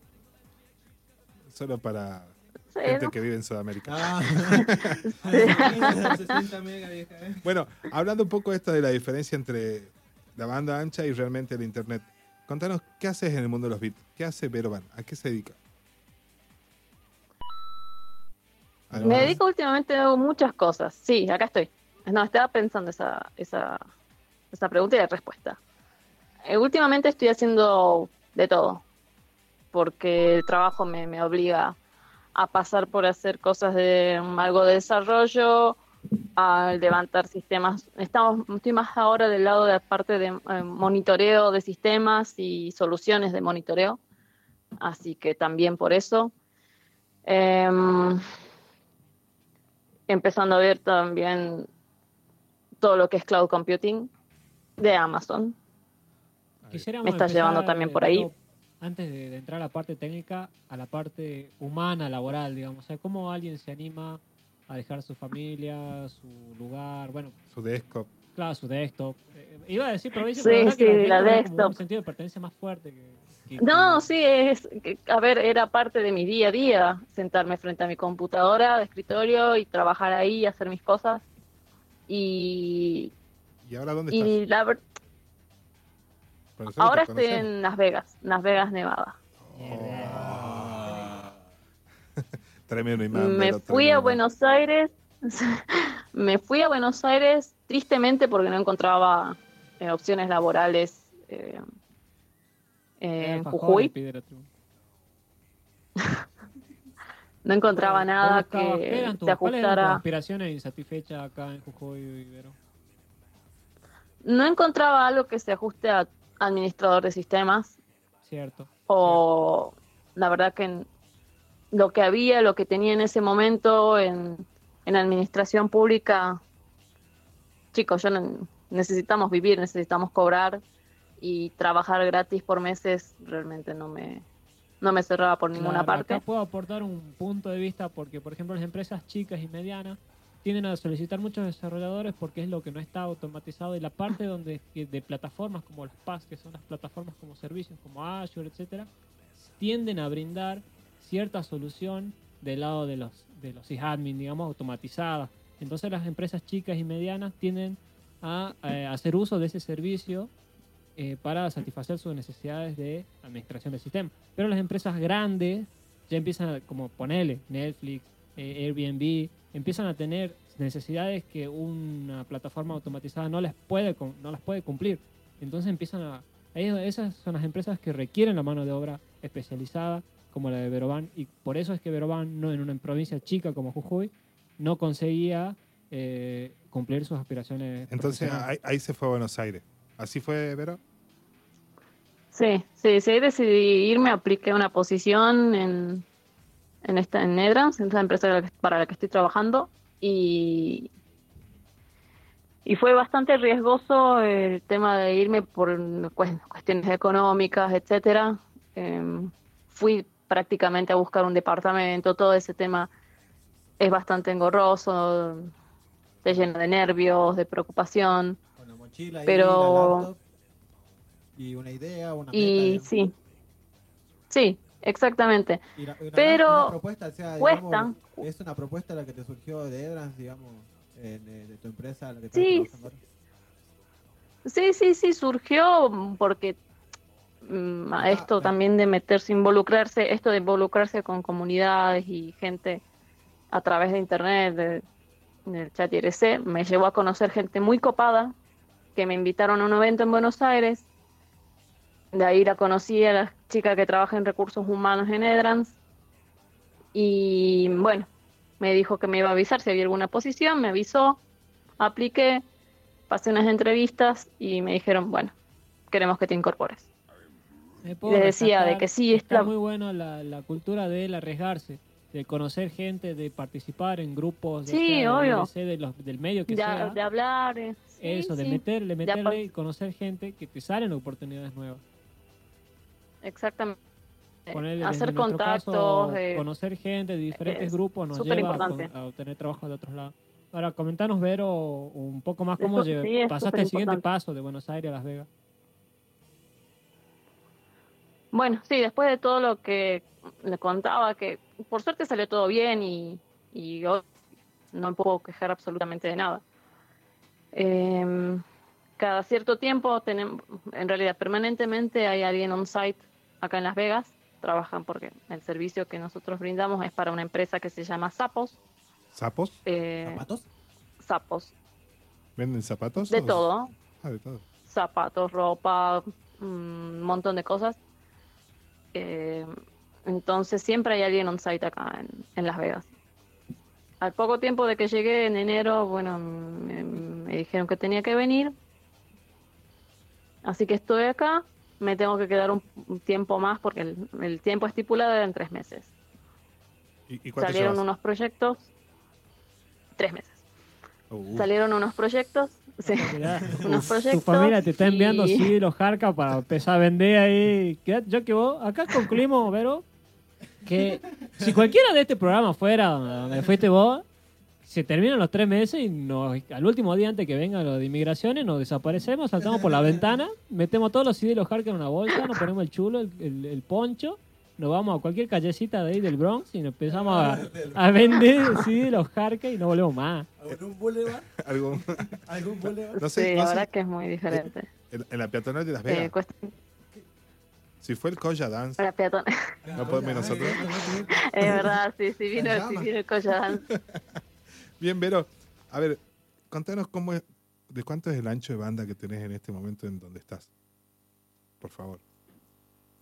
Solo para Sí, gente ¿no? que vive en Sudamérica. Ah, sesenta mega, vieja, ¿eh? Bueno, hablando un poco esto de la diferencia entre la banda ancha y realmente el internet. Contanos, ¿qué haces en el mundo de los bits? ¿Qué hace Veroban? ¿A qué se dedica? Me Además- dedico últimamente a muchas cosas. Sí, acá estoy. No, estaba pensando esa, esa, esa pregunta y la respuesta. Eh, últimamente estoy haciendo de todo, porque el trabajo me, me obliga a pasar por hacer cosas de um, algo de desarrollo, a levantar sistemas. Estamos, estoy más ahora del lado de la parte de eh, monitoreo de sistemas y soluciones de monitoreo, así que también por eso. Em, empezando a ver también todo lo que es cloud computing de Amazon. Quisiéramos Me está empezar, llevando también por ahí. Leo, antes de, de entrar a la parte técnica, a la parte humana, laboral, digamos. O sea, ¿cómo alguien se anima a dejar su familia, su lugar, bueno, Su desktop. claro, su desktop? Eh, iba a decir provincia, Sí, pero la verdad sí, que la tiene como desktop. un sentido de pertenencia más fuerte que... que- No, que- sí, es, que, a ver, era parte de mi día a día, sentarme frente a mi computadora de escritorio y trabajar ahí, hacer mis cosas. Y, ¿Y ahora dónde y estás? la ver- Pero nosotros ahora te estoy conocemos. en Las Vegas, Las Vegas, Nevada. Tremendo imán, Me Vero, fui tremendo a imán. Buenos Aires, me fui a Buenos Aires tristemente porque no encontraba eh, opciones laborales eh, eh, en Alfajores Jujuy. pide la tribu. No encontraba nada ¿Cómo buscabas? ¿Qué que eran tus- se ¿Cuáles eran tus ajustara. aspiraciones insatisfechas acá en Jujuy y Ibero? No encontraba algo que se ajuste a administrador de sistemas. Cierto. O la verdad que en- lo que había, lo que tenía en ese momento en, en administración pública, chicos, yo no- necesitamos vivir, necesitamos cobrar y trabajar gratis por meses realmente no me, no me cerraba por ninguna Claro, parte. acá puedo aportar un punto de vista porque, por ejemplo, las empresas chicas y medianas tienden a solicitar muchos desarrolladores porque es lo que no está automatizado y la parte donde que de plataformas como las P A S, que son las plataformas como servicios, como Azure, etcétera, tienden a brindar cierta solución del lado de los de los sysadmin, digamos, automatizadas. Entonces las empresas chicas y medianas tienden a eh, hacer uso de ese servicio eh, para satisfacer sus necesidades de administración del sistema. Pero las empresas grandes ya empiezan, a, como ponerle Netflix, eh, Airbnb, empiezan a tener necesidades que una plataforma automatizada no les puede cum- no las puede cumplir. Entonces empiezan a ellos- esas son las empresas que requieren la mano de obra especializada como la de Veroban, y por eso es que Veroban, no en una provincia chica como Jujuy, no conseguía eh, cumplir sus aspiraciones. Entonces profesionales. ahí, ahí se fue a Buenos Aires. ¿Así fue, Vero? Sí, sí, sí, decidí irme, apliqué una posición en, en esta en Nedrans, en esta empresa para la que- para la que estoy trabajando, y, y fue bastante riesgoso el tema de irme por cues- cuestiones económicas, etcétera. Em, fui prácticamente a buscar un departamento, todo ese tema es bastante engorroso, te llena de nervios, de preocupación, Con la mochila y la pero laptop y una idea, una meta. y digamos. sí, sí, exactamente. Y la- y una, Pero una propuesta, o sea, cuesta. digamos, es una propuesta la que te surgió de Edrans, digamos, eh, de, de tu empresa, la que estás Sí, trabajando ahora. sí, sí, sí, surgió porque mm, a Acá, esto me- también de meterse, involucrarse, esto de involucrarse con comunidades y gente a través de internet, de- del chat I R C, me llevó a conocer gente muy copada que me invitaron a un evento en Buenos Aires. De ahí la conocí a la chica que trabaja en recursos humanos en Edrans y bueno, me dijo que me iba a avisar si había alguna posición, me avisó, apliqué, pasé unas entrevistas y me dijeron, bueno, queremos que te incorpores. Eh, Y puedo les decía de rescatar que sí, que es está la- muy bueno la, la cultura del arriesgarse, de conocer gente, de participar en grupos, ya Sí, sea del obvio. I R C, de los, del medio que de, sea. de hablar, eh, sí, Eso, de sí, meterle, de meterle apa- y conocer gente que te salen oportunidades nuevas. exactamente. Ponerle desde Hacer nuestro contactos, caso, eh, conocer gente de diferentes es grupos nos súper lleva a, importante. con- a obtener trabajo de otros lados. Ahora, comentanos, Vero, un poco más cómo Eso- lle- sí, es pasaste súper el siguiente importante. paso de Buenos Aires a Las Vegas. Bueno, sí, después de todo lo que le contaba, que por suerte salió todo bien y, y hoy no me puedo quejar absolutamente de nada. Em, cada cierto tiempo, tenemos, en realidad permanentemente hay alguien on-site acá en Las Vegas, trabajan porque el servicio que nosotros brindamos es para una empresa que se llama Sapos. ¿Sapos? Eh, ¿Zapatos? Sapos, ¿Venden zapatos? de o- todo, Ah, de todo. zapatos, ropa, un montón de cosas. Eh, entonces siempre hay alguien on-site acá en, en Las Vegas. Al poco tiempo de que llegué en enero, bueno, me, me dijeron que tenía que venir. Así que estoy acá. Me tengo que quedar un, un tiempo más porque el, el tiempo estipulado era en tres meses. ¿Y, y cuánto Salieron llevas? unos proyectos. Tres meses. Uh, Salieron unos proyectos. Sí, Mirá, unos tu proyectos. familia te está enviando y- sí los Jarca para empezar a vender ahí. Quédate- Yo que vos, acá concluimos, Vero, que si cualquiera de este programa fuera donde donde fuiste vos, se terminan los tres meses y nos, al último día antes que venga lo de inmigraciones nos desaparecemos, saltamos por la ventana, metemos todos los C D de los Jarca en una bolsa, nos ponemos el chulo, el, el- el poncho, nos vamos a cualquier callecita de ahí del Bronx y nos empezamos a, a vender C D de los Jarca y no volvemos más. ¿Algún boulevard? algo- ¿Algún boulevard? no sé, sí, no la sé, verdad que es muy diferente. en, en la peatonal de Las Eh, Vegas. cuesta Si fue el Coya Dance, para peatón. no podemos ir nosotros. Es verdad, sí, sí vino, sí vino el Collán. Bien, Vero. A ver, contanos cómo es, de cuánto es el ancho de banda que tenés en este momento en donde estás. Por favor.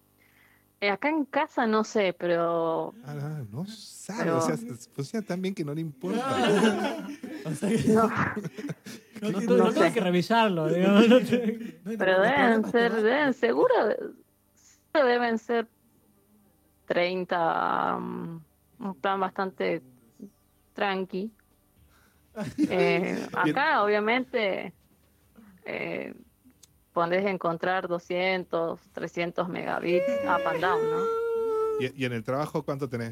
Eh, acá en casa no sé, pero Ah, no, no sabe, Pero- o sea, se- funciona tan bien que no le importa. O sea que no. no, No tu- tiene- no no tengo sé. que revisarlo, digamos. No te- No hay Pero ningún deben problema, ser, te va. deben, seguro, seguro deben ser treinta, mm, un plan bastante tranqui. Eh, acá, obviamente, eh, podés encontrar doscientos, trescientos megabits up and down, ¿no? ¿Y, y en el trabajo cuánto tenés?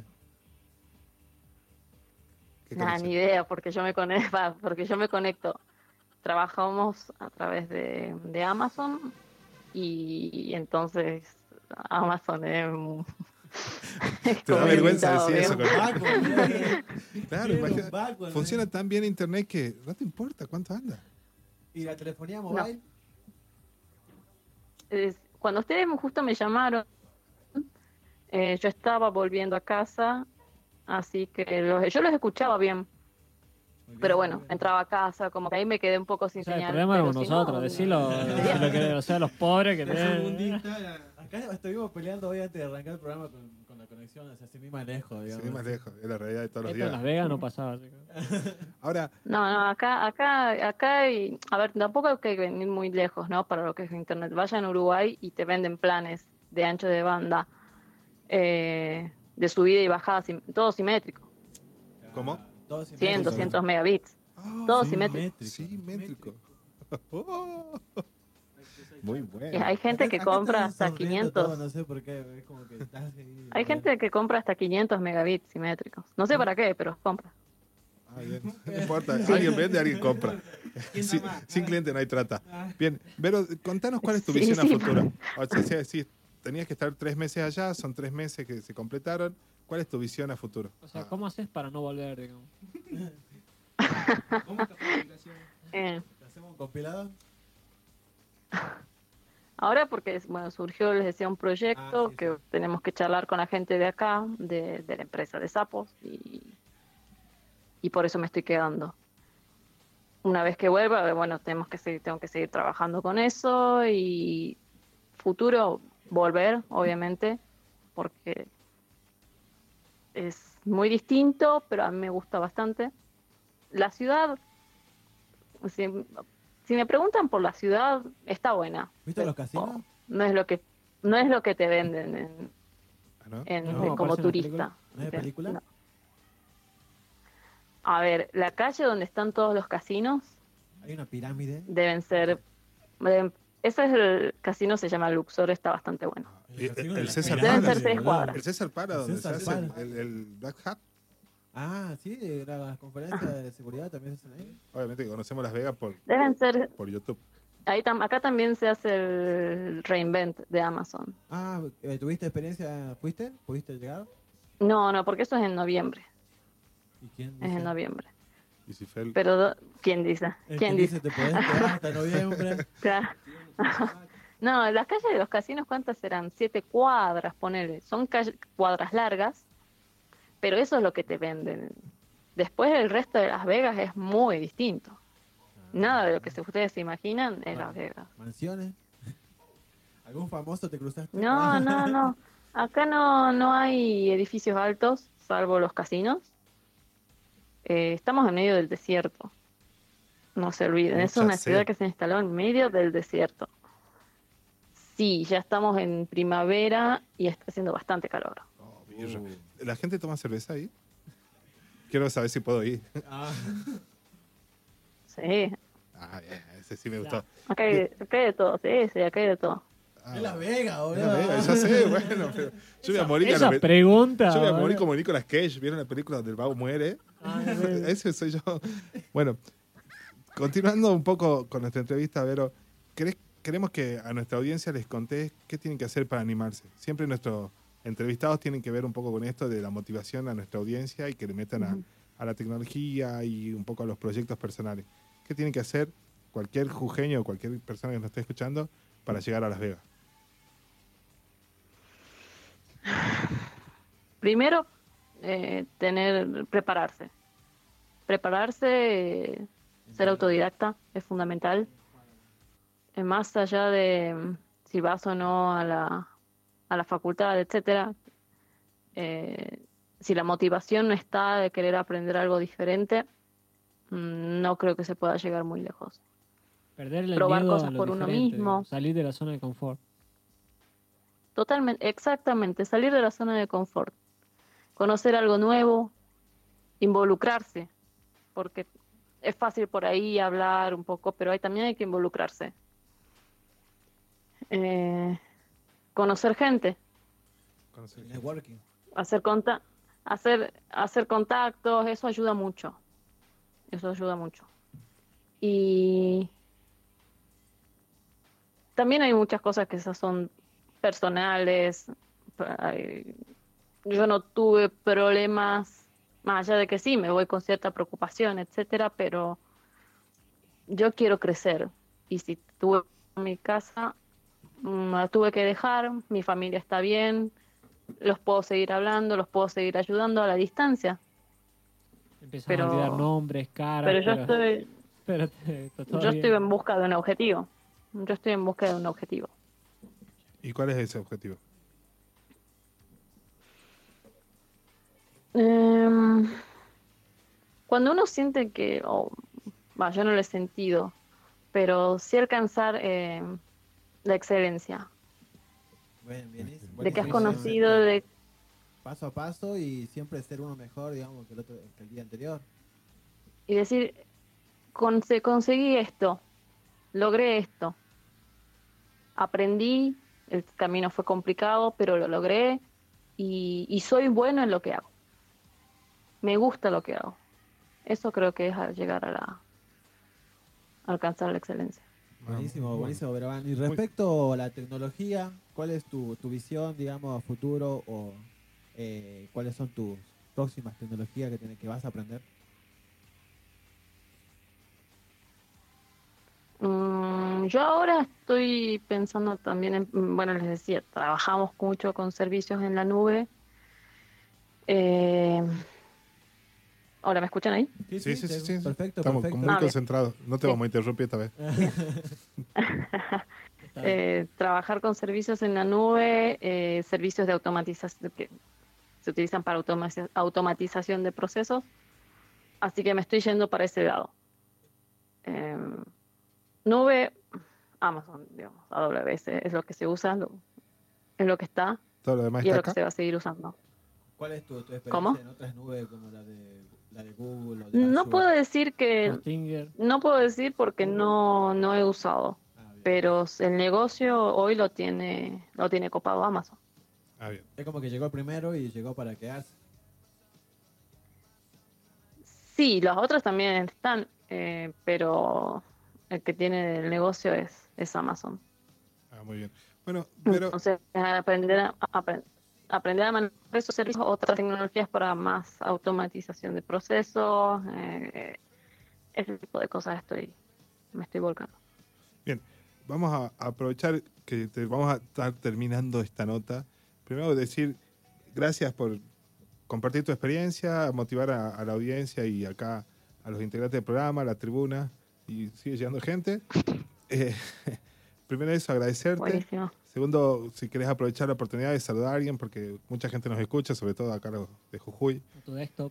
¿Qué Nada, conexión? ni idea, porque yo me conecto, porque yo me conecto. Trabajamos a través de, de Amazon y, entonces Amazon es, un- es Te da como vergüenza limitado, decir eso. digamos. con- Backbone, ¿eh? Claro, Tiene un imagina- backbone, funciona ¿eh? tan bien internet que no te importa cuánto anda. ¿Y la telefonía mobile? Es- Cuando ustedes justo me llamaron, eh, yo estaba volviendo a casa, así que los- yo los escuchaba bien. Muy bien, Pero muy bueno, bien. entraba a casa, como que ahí me quedé un poco sin O sea, el señal. problema pero es con si nosotros, no, decilo, decilo que, o sea, los pobres que tienen. Acá estuvimos peleando hoy antes de arrancar el programa con, con la conexión, o sea, sin ir más lejos, digamos. Sin ir más lejos, es la realidad de todos los Esto en días. Las Vegas no pasaba. Así que- Ahora, No, no, acá, acá, acá hay, a ver, tampoco hay que venir muy lejos, ¿no? Para lo que es internet. Vayan a Uruguay y te venden planes de ancho de banda, eh, de subida y bajada, sim- todo simétrico, ¿cómo? Todos cien, simétricos. doscientos megabits, Ah, todo sí, simétrico. simétrico. Oh, muy Y bueno. hay gente Acá- que acá compra están hasta sonriendo quinientos, todos, no sé por qué, es como que estás ahí, hay gente que compra hasta quinientos megabits simétricos. No sé para qué, pero compra. Ah, bien. No importa, alguien vende, alguien compra. Sí, sin cliente no hay trata. Bien, Vero, contanos cuál es tu Sí, visión sí. a futuro. O sea, si, si tenías que estar tres meses allá, son tres meses que se completaron. ¿Cuál es tu visión a futuro? O sea, Ah, ¿cómo haces para no volver, digamos? ¿Cómo capaz la aplicación? Eh, ¿Hacemos un compilado? ahora porque bueno, surgió, les decía, un proyecto Ah, sí, que sí. tenemos que charlar con la gente de acá, de, de la empresa de sapos, y, y por eso me estoy quedando. Una vez que vuelva, bueno, tenemos que seguir, tengo que seguir trabajando con eso y futuro volver, obviamente, porque es muy distinto, pero a mí me gusta bastante. La ciudad, si, si me preguntan por la ciudad, está buena. ¿Viste los casinos? No es lo que no es lo que te venden en, ah, ¿no? en- ¿No es de- como como aparece en la turista. ¿No es de película? No. A ver, la calle donde están todos los casinos Hay una pirámide. deben ser deben- ese es el casino, se llama Luxor, está bastante bueno. Y- casino el de la César Deben Para, ser seis cuadras. ¿El César Para El donde César se hace el, Para. el- el Black Hat? Ah, sí, de las conferencias de seguridad también se hacen ahí. Obviamente que conocemos Las Vegas por, Deben ser por YouTube. ahí tam- acá también se hace el Reinvent de Amazon. Ah, eh, ¿tuviste experiencia? ¿Fuiste? ¿Pudiste llegar? No, no, porque eso es en noviembre, ¿Y quién es dice? en noviembre. Y si Fel- Pero do- ¿quién dice? El ¿Quién que dice? dice te podés quedar hasta noviembre. Claro. No, las calles de los casinos, ¿cuántas serán? Siete cuadras, ponele. Son calle- cuadras largas, pero eso es lo que te venden. Después el resto de Las Vegas es muy distinto. Nada de lo que se- ustedes se imaginan es Las Vegas. ¿Mansiones? ¿Algún famoso te cruzaste? No, no, no. Acá no, no hay edificios altos, salvo los casinos. Eh, estamos en medio del desierto. No se olviden, es Mucha una sed. ciudad que se instaló en medio del desierto. Sí, ya estamos en primavera y está haciendo bastante calor. Oh, birra. ¿La gente toma cerveza ahí? Quiero saber si puedo ir. Ah, Sí, Ah, bien, ese sí me gustó. acá hay, acá hay de todo, sí, sí, acá hay de todo. Ah, es Las Vegas, bueno, boludo. ya sé, bueno, pero yo voy a morir, Esa a la- pregunta. yo voy a morir boludo. como Nicolas Cage. ¿Vieron la película donde el vago muere? Ah, sí. Ese soy yo. Bueno, continuando un poco con nuestra entrevista, Vero, ¿querés- queremos que a nuestra audiencia les contés qué tienen que hacer para animarse. Siempre nuestros entrevistados tienen que ver un poco con esto de la motivación a nuestra audiencia y que le metan a, Ujú. a la tecnología y un poco a los proyectos personales. ¿Qué tienen que hacer cualquier jujeño o cualquier persona que nos esté escuchando para llegar a Las Vegas? Primero, eh, tener, prepararse. Prepararse, eh, ser autodidacta es fundamental. Eh, más allá de mm, si vas o no a la, a la facultad, etcétera, eh, si la motivación no está de querer aprender algo diferente, mm, no creo que se pueda llegar muy lejos. Perderle el Probar miedo cosas a lo por uno diferente, mismo. salir de la zona de confort. Totalmente, exactamente, salir de la zona de confort, conocer algo nuevo, involucrarse, porque es fácil por ahí hablar un poco, pero hay, también hay que involucrarse. Eh, conocer gente, Networking. hacer, conta hacer, hacer contactos, eso ayuda mucho. Eso ayuda mucho. Y también hay muchas cosas que esas son personales. Ay, Yo no tuve problemas, más allá de que sí, me voy con cierta preocupación, etcétera, pero yo quiero crecer. Y si tuve en mi casa, mm, la tuve que dejar, mi familia está bien, los puedo seguir hablando, los puedo seguir ayudando a la distancia. Empiezas Pero- a olvidar nombres, caras. Pero yo estoy, pero te- está todo yo bien. estoy en busca de un objetivo. Yo estoy en busca de un objetivo. ¿Y cuál es ese objetivo? Em, cuando uno siente que, o va, yo no lo he sentido, pero sí alcanzar eh, la excelencia, Buen- bienis- de que has buenísimo. conocido, de Paso a paso y siempre ser uno mejor, digamos, que el, otro, que el día anterior. y decir, "Conse- conseguí esto, logré esto, aprendí, el camino fue complicado, pero lo logré y, y soy bueno en lo que hago. Me gusta lo que hago. Eso creo que es a llegar a la a alcanzar la excelencia. Buenísimo, bueno. buenísimo, Verban. Y respecto a la tecnología, ¿cuál es tu, tu visión, digamos, a futuro o eh, cuáles son tus próximas tecnologías que, tiene- que vas a aprender? Mm, yo ahora estoy pensando también en, mm, bueno, les decía, trabajamos mucho con servicios en la nube. Eh, ¿Ahora me escuchan ahí? Sí, sí, sí, sí. Perfecto, Estamos perfecto. muy Ah, bien. concentrados. No te Sí. vamos a interrumpir esta vez. Está bien. Eh, trabajar con servicios en la nube, eh, servicios de automatización que se utilizan para automa- automatización de procesos. Así que me estoy yendo para ese lado. Eh, nube, Amazon, digamos, A W S es lo que se usa, lo- es lo que está Todo lo demás y es está lo que acá. se va a seguir usando. ¿Cuál es tu, tu experiencia ¿Cómo? en otras nubes como la de, la de Google o de No Azure? puedo decir que Hostinger. no puedo decir porque no, no he usado, Ah, bien. pero el negocio hoy lo tiene lo tiene copado Amazon. Ah, bien. Es como que llegó primero y llegó para quedarse. Sí, los otros también están, eh, pero el que tiene el negocio es, es Amazon. Ah, muy bien. Bueno, pero Entonces, aprender a, apre- aprender a manejar esos servicios, otras tecnologías para más automatización de procesos, eh, ese tipo de cosas estoy me estoy volcando. bien, vamos a aprovechar que te- vamos a estar terminando esta nota. Primero decir gracias por compartir tu experiencia, motivar a, a la audiencia y acá a los integrantes del programa, a la tribuna, y sigue llegando gente. Eh, primero eso, agradecerte. Buenísimo. Segundo, si querés aprovechar la oportunidad de saludar a alguien, porque mucha gente nos escucha, sobre todo acá los de Jujuy. A tu desktop.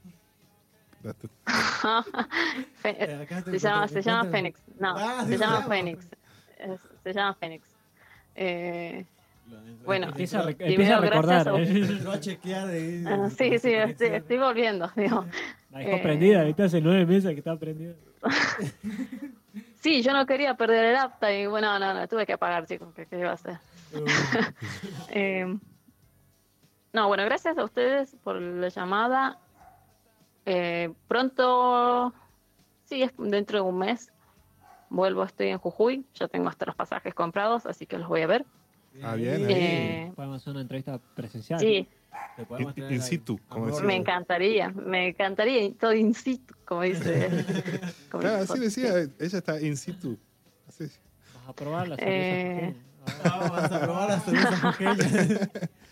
Fe- Eh, acá te se llama, encuentro- se llama encuentro- Fénix. No, Ah, se se llama llama. Fénix. Es- se llama Fénix. Eh, Lo- Bueno, Empieza a, rec- primero, empieza a recordar. gracias a ¿eh? Entró a chequear ahí. ah, sí, sí, estoy, estoy volviendo. Digo. La dejó Eh, prendida. Ahorita hace nueve meses que está prendida. Sí, yo no quería perder el apta y bueno, no, no, tuve que apagar, chicos, ¿qué, qué iba a hacer? Eh, no, bueno, gracias a ustedes por la llamada. Eh, pronto, sí, es dentro de un mes, vuelvo, estoy en Jujuy, ya tengo hasta los pasajes comprados, así que los voy a ver. Ah, bien, ahí. Eh, Podemos hacer una entrevista presencial. sí, Te podemos In- tener in ahí. situ, como Amor. decía. me encantaría, me encantaría, todo in situ, como dice. como Claro, dice así Jorge. decía, ella está in situ. Así. Vas a probar la Eh, cerveza. Ah, vamos a probar la cerveza jujeña.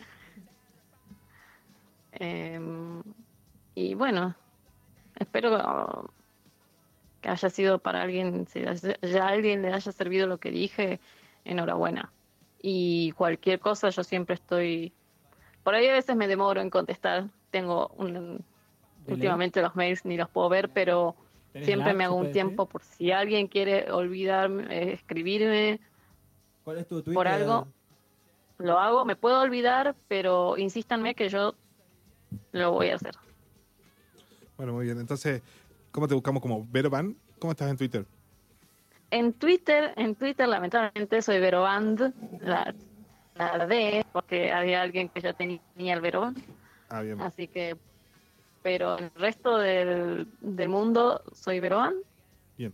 Eh, y bueno, espero que haya sido para alguien, si ya a alguien le haya servido lo que dije, enhorabuena. y cualquier cosa yo siempre estoy... Por ahí a veces me demoro en contestar. Tengo un... Últimamente los mails ni los puedo ver, pero siempre lag, me hago un tiempo por si alguien quiere olvidarme, eh, escribirme ¿Cuál es tu Twitter? por algo, lo hago. Me puedo olvidar, pero insístanme que yo lo voy a hacer. Bueno, muy bien. Entonces, ¿cómo te buscamos como Vero Van? ¿Cómo estás en Twitter? En Twitter, en Twitter lamentablemente soy Veroband, la, la D, porque había alguien que ya tenía el Veroband. Ah, bien. Así que, pero el resto del, del mundo soy Veroband. Bien.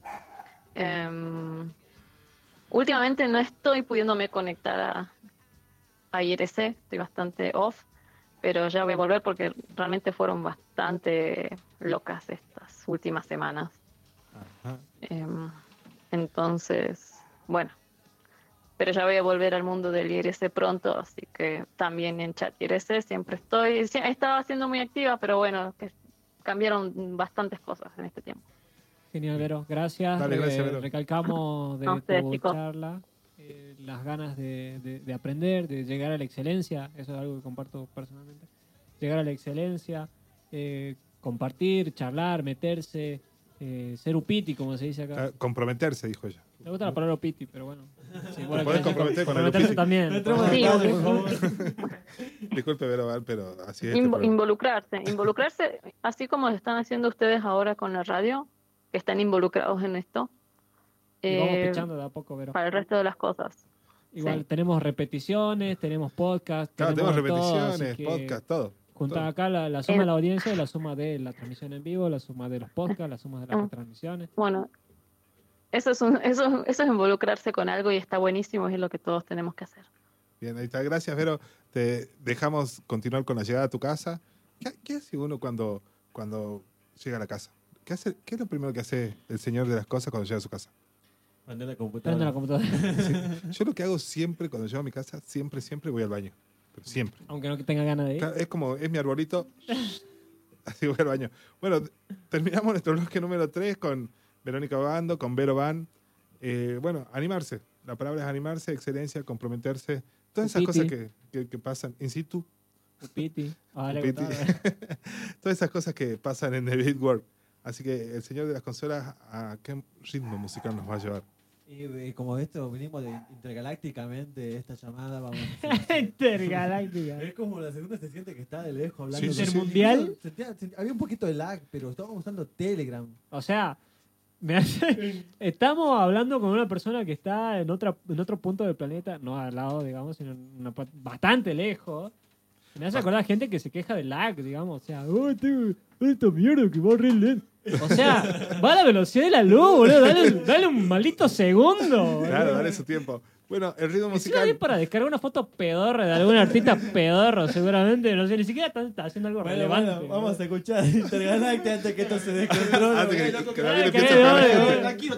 Um, últimamente no estoy pudiéndome conectar a, a I R C, estoy bastante off, pero ya voy a volver porque realmente fueron bastante locas estas últimas semanas. Ajá. Um, entonces, bueno, pero ya voy a volver al mundo del I R C pronto, así que también en chat I R C siempre estoy, estaba siendo muy activa, pero bueno, que cambiaron bastantes cosas en este tiempo. Genial, Vero, gracias. Dale, gracias, Eh, Vero. recalcamos de A ustedes, tu chicos. charla eh, las ganas de, de- de aprender, de llegar a la excelencia, eso es algo que comparto personalmente. Llegar a la excelencia, eh, compartir, charlar, meterse, eh, ser upiti, como se dice acá. Ah, comprometerse, dijo ella. Me gusta la palabra upiti, pero bueno. Sí, bueno, podés que- comprometer con el comprometerse upiti. también. No entremos en Sí, detalle, porque- por favor. Disculpe, Vero Van, pero así es. este Invo- programa. involucrarse, involucrarse, así como lo están haciendo ustedes ahora con la radio, que están involucrados en esto, Y vamos eh, pichando de a poco, Vero. para el resto de las cosas. Igual sí. tenemos repeticiones, tenemos podcast, Claro, tenemos de todo, repeticiones, así que podcast, todo. Juntar todo. acá la, la suma de Eh. la audiencia, la suma de la transmisión en vivo, la suma de los podcasts, la suma de las Mm. retransmisiones. Bueno, eso es, un, eso, eso es involucrarse con algo y está buenísimo, es lo que todos tenemos que hacer. Bien, ahí está. Gracias, Vero. Te dejamos continuar con la llegada a tu casa. ¿Qué, qué hace uno cuando, cuando llega a la casa? ¿Qué, hace, ¿Qué es lo primero que hace el señor de las cosas cuando llega a su casa? Prende la Prende computadora. la computadora. Sí. Yo lo que hago siempre cuando llego a mi casa, siempre, siempre voy al baño. Pero siempre. Aunque no tenga ganas de ir. Claro, es como, es mi arbolito. Así voy al baño. Bueno, terminamos nuestro bloque número tres con Verónica Obando, con Vero Van. Eh, bueno, animarse. La palabra es animarse, excelencia, comprometerse. Todas esas Upiti. cosas que, que, que pasan in situ. Upiti. Ah, le Upiti. gustaba. Todas esas cosas que pasan en The Beat World. Así que el señor de las consolas, ¿a qué ritmo musical nos va a llevar? Y eh, como esto, venimos de intergalácticamente esta llamada, vamos a hacer- Intergaláctica. Es como la segunda se siente que está de lejos hablando. Sí, sí, con- sí. ¿Intermundial? Sentía- sentía- había un poquito de lag, pero estábamos usando Telegram. O sea, me hace- estamos hablando con una persona que está en, otra, en otro punto del planeta, no al lado, digamos, sino en una, pa- bastante lejos. Me hace acordar a gente que se queja de lag, digamos. O sea, oh, tengo esta mierda que va re lento. O sea, va a la velocidad de la luz, boludo. Dale, dale un maldito segundo. boludo. Claro, dale su tiempo. Bueno, el ritmo Encima es musical. para descargar una foto pedorra de algún artista pedorro, seguramente. No sé, ni siquiera está, está haciendo algo Bueno, relevante. bueno, vamos a escuchar Intergaláctica antes que esto se descontrole. Antes que- Loco, que que- David que- empiece a que- pegar que- gente. que- Tranquilo,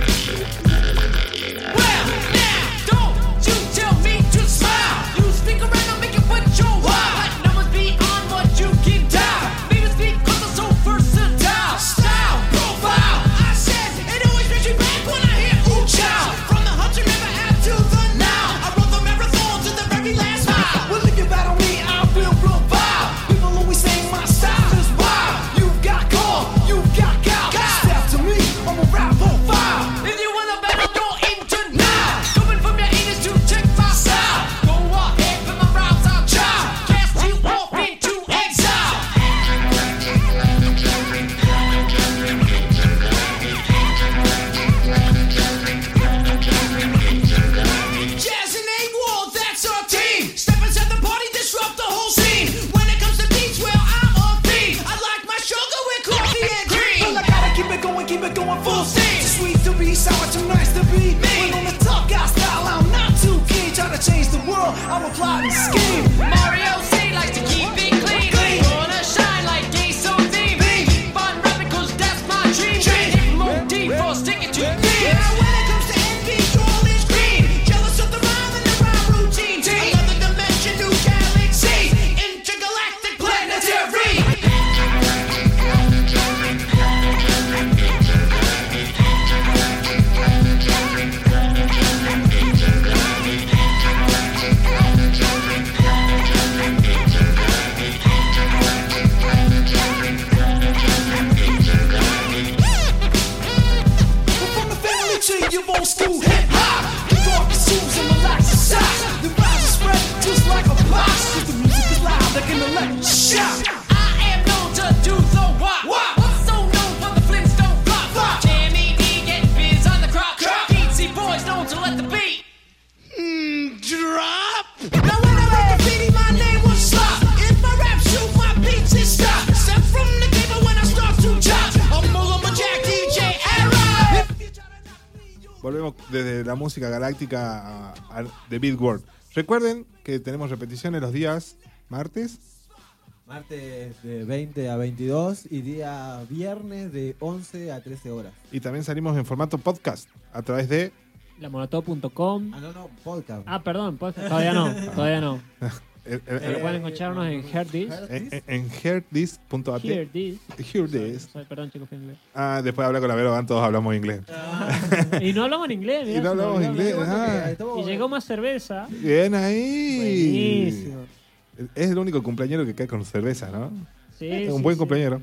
Well, now, don't you tell me to smile. You speak box. If the music is loud, they're gonna let you shout. I am known to do the wop. Wop. So known for the Flintstone flop. Flop. Jimmy D get biz on the crop. Crop. Beatsy boys known to let the beat mm, drop. Now when I make graffiti, my name was Slop. If I rap, shoot my beats and stop. Step from the table when I start to chop. I'm Mullah Jack D J Arrow. Volvemos desde la música galáctica a, a The Beat World. Recuerden que tenemos repeticiones los días martes. Martes de veinte a veintidós y día viernes de once a trece horas. Y también salimos en formato podcast a través de Lamolotov punto com. Ah, no, no, podcast. Ah, perdón, podcast. Todavía no, todavía no. El- el- Pero el- pueden escucharnos en Hearthis. en, en- en hearthis punto a t. Hearthis. Hearthis. Soy- Perdón, chicos, fui en inglés. Ah, después de hablar con la Vero Van, todos hablamos inglés. Y no hablamos en inglés, mirá, Y no se me hablamos olvidó inglés, hablar. ah. Y llegó más cerveza. Bien ahí. Buenísimo. Es el único cumpleañero que cae con cerveza, ¿no? Sí, Es un sí, buen sí. cumpleañero.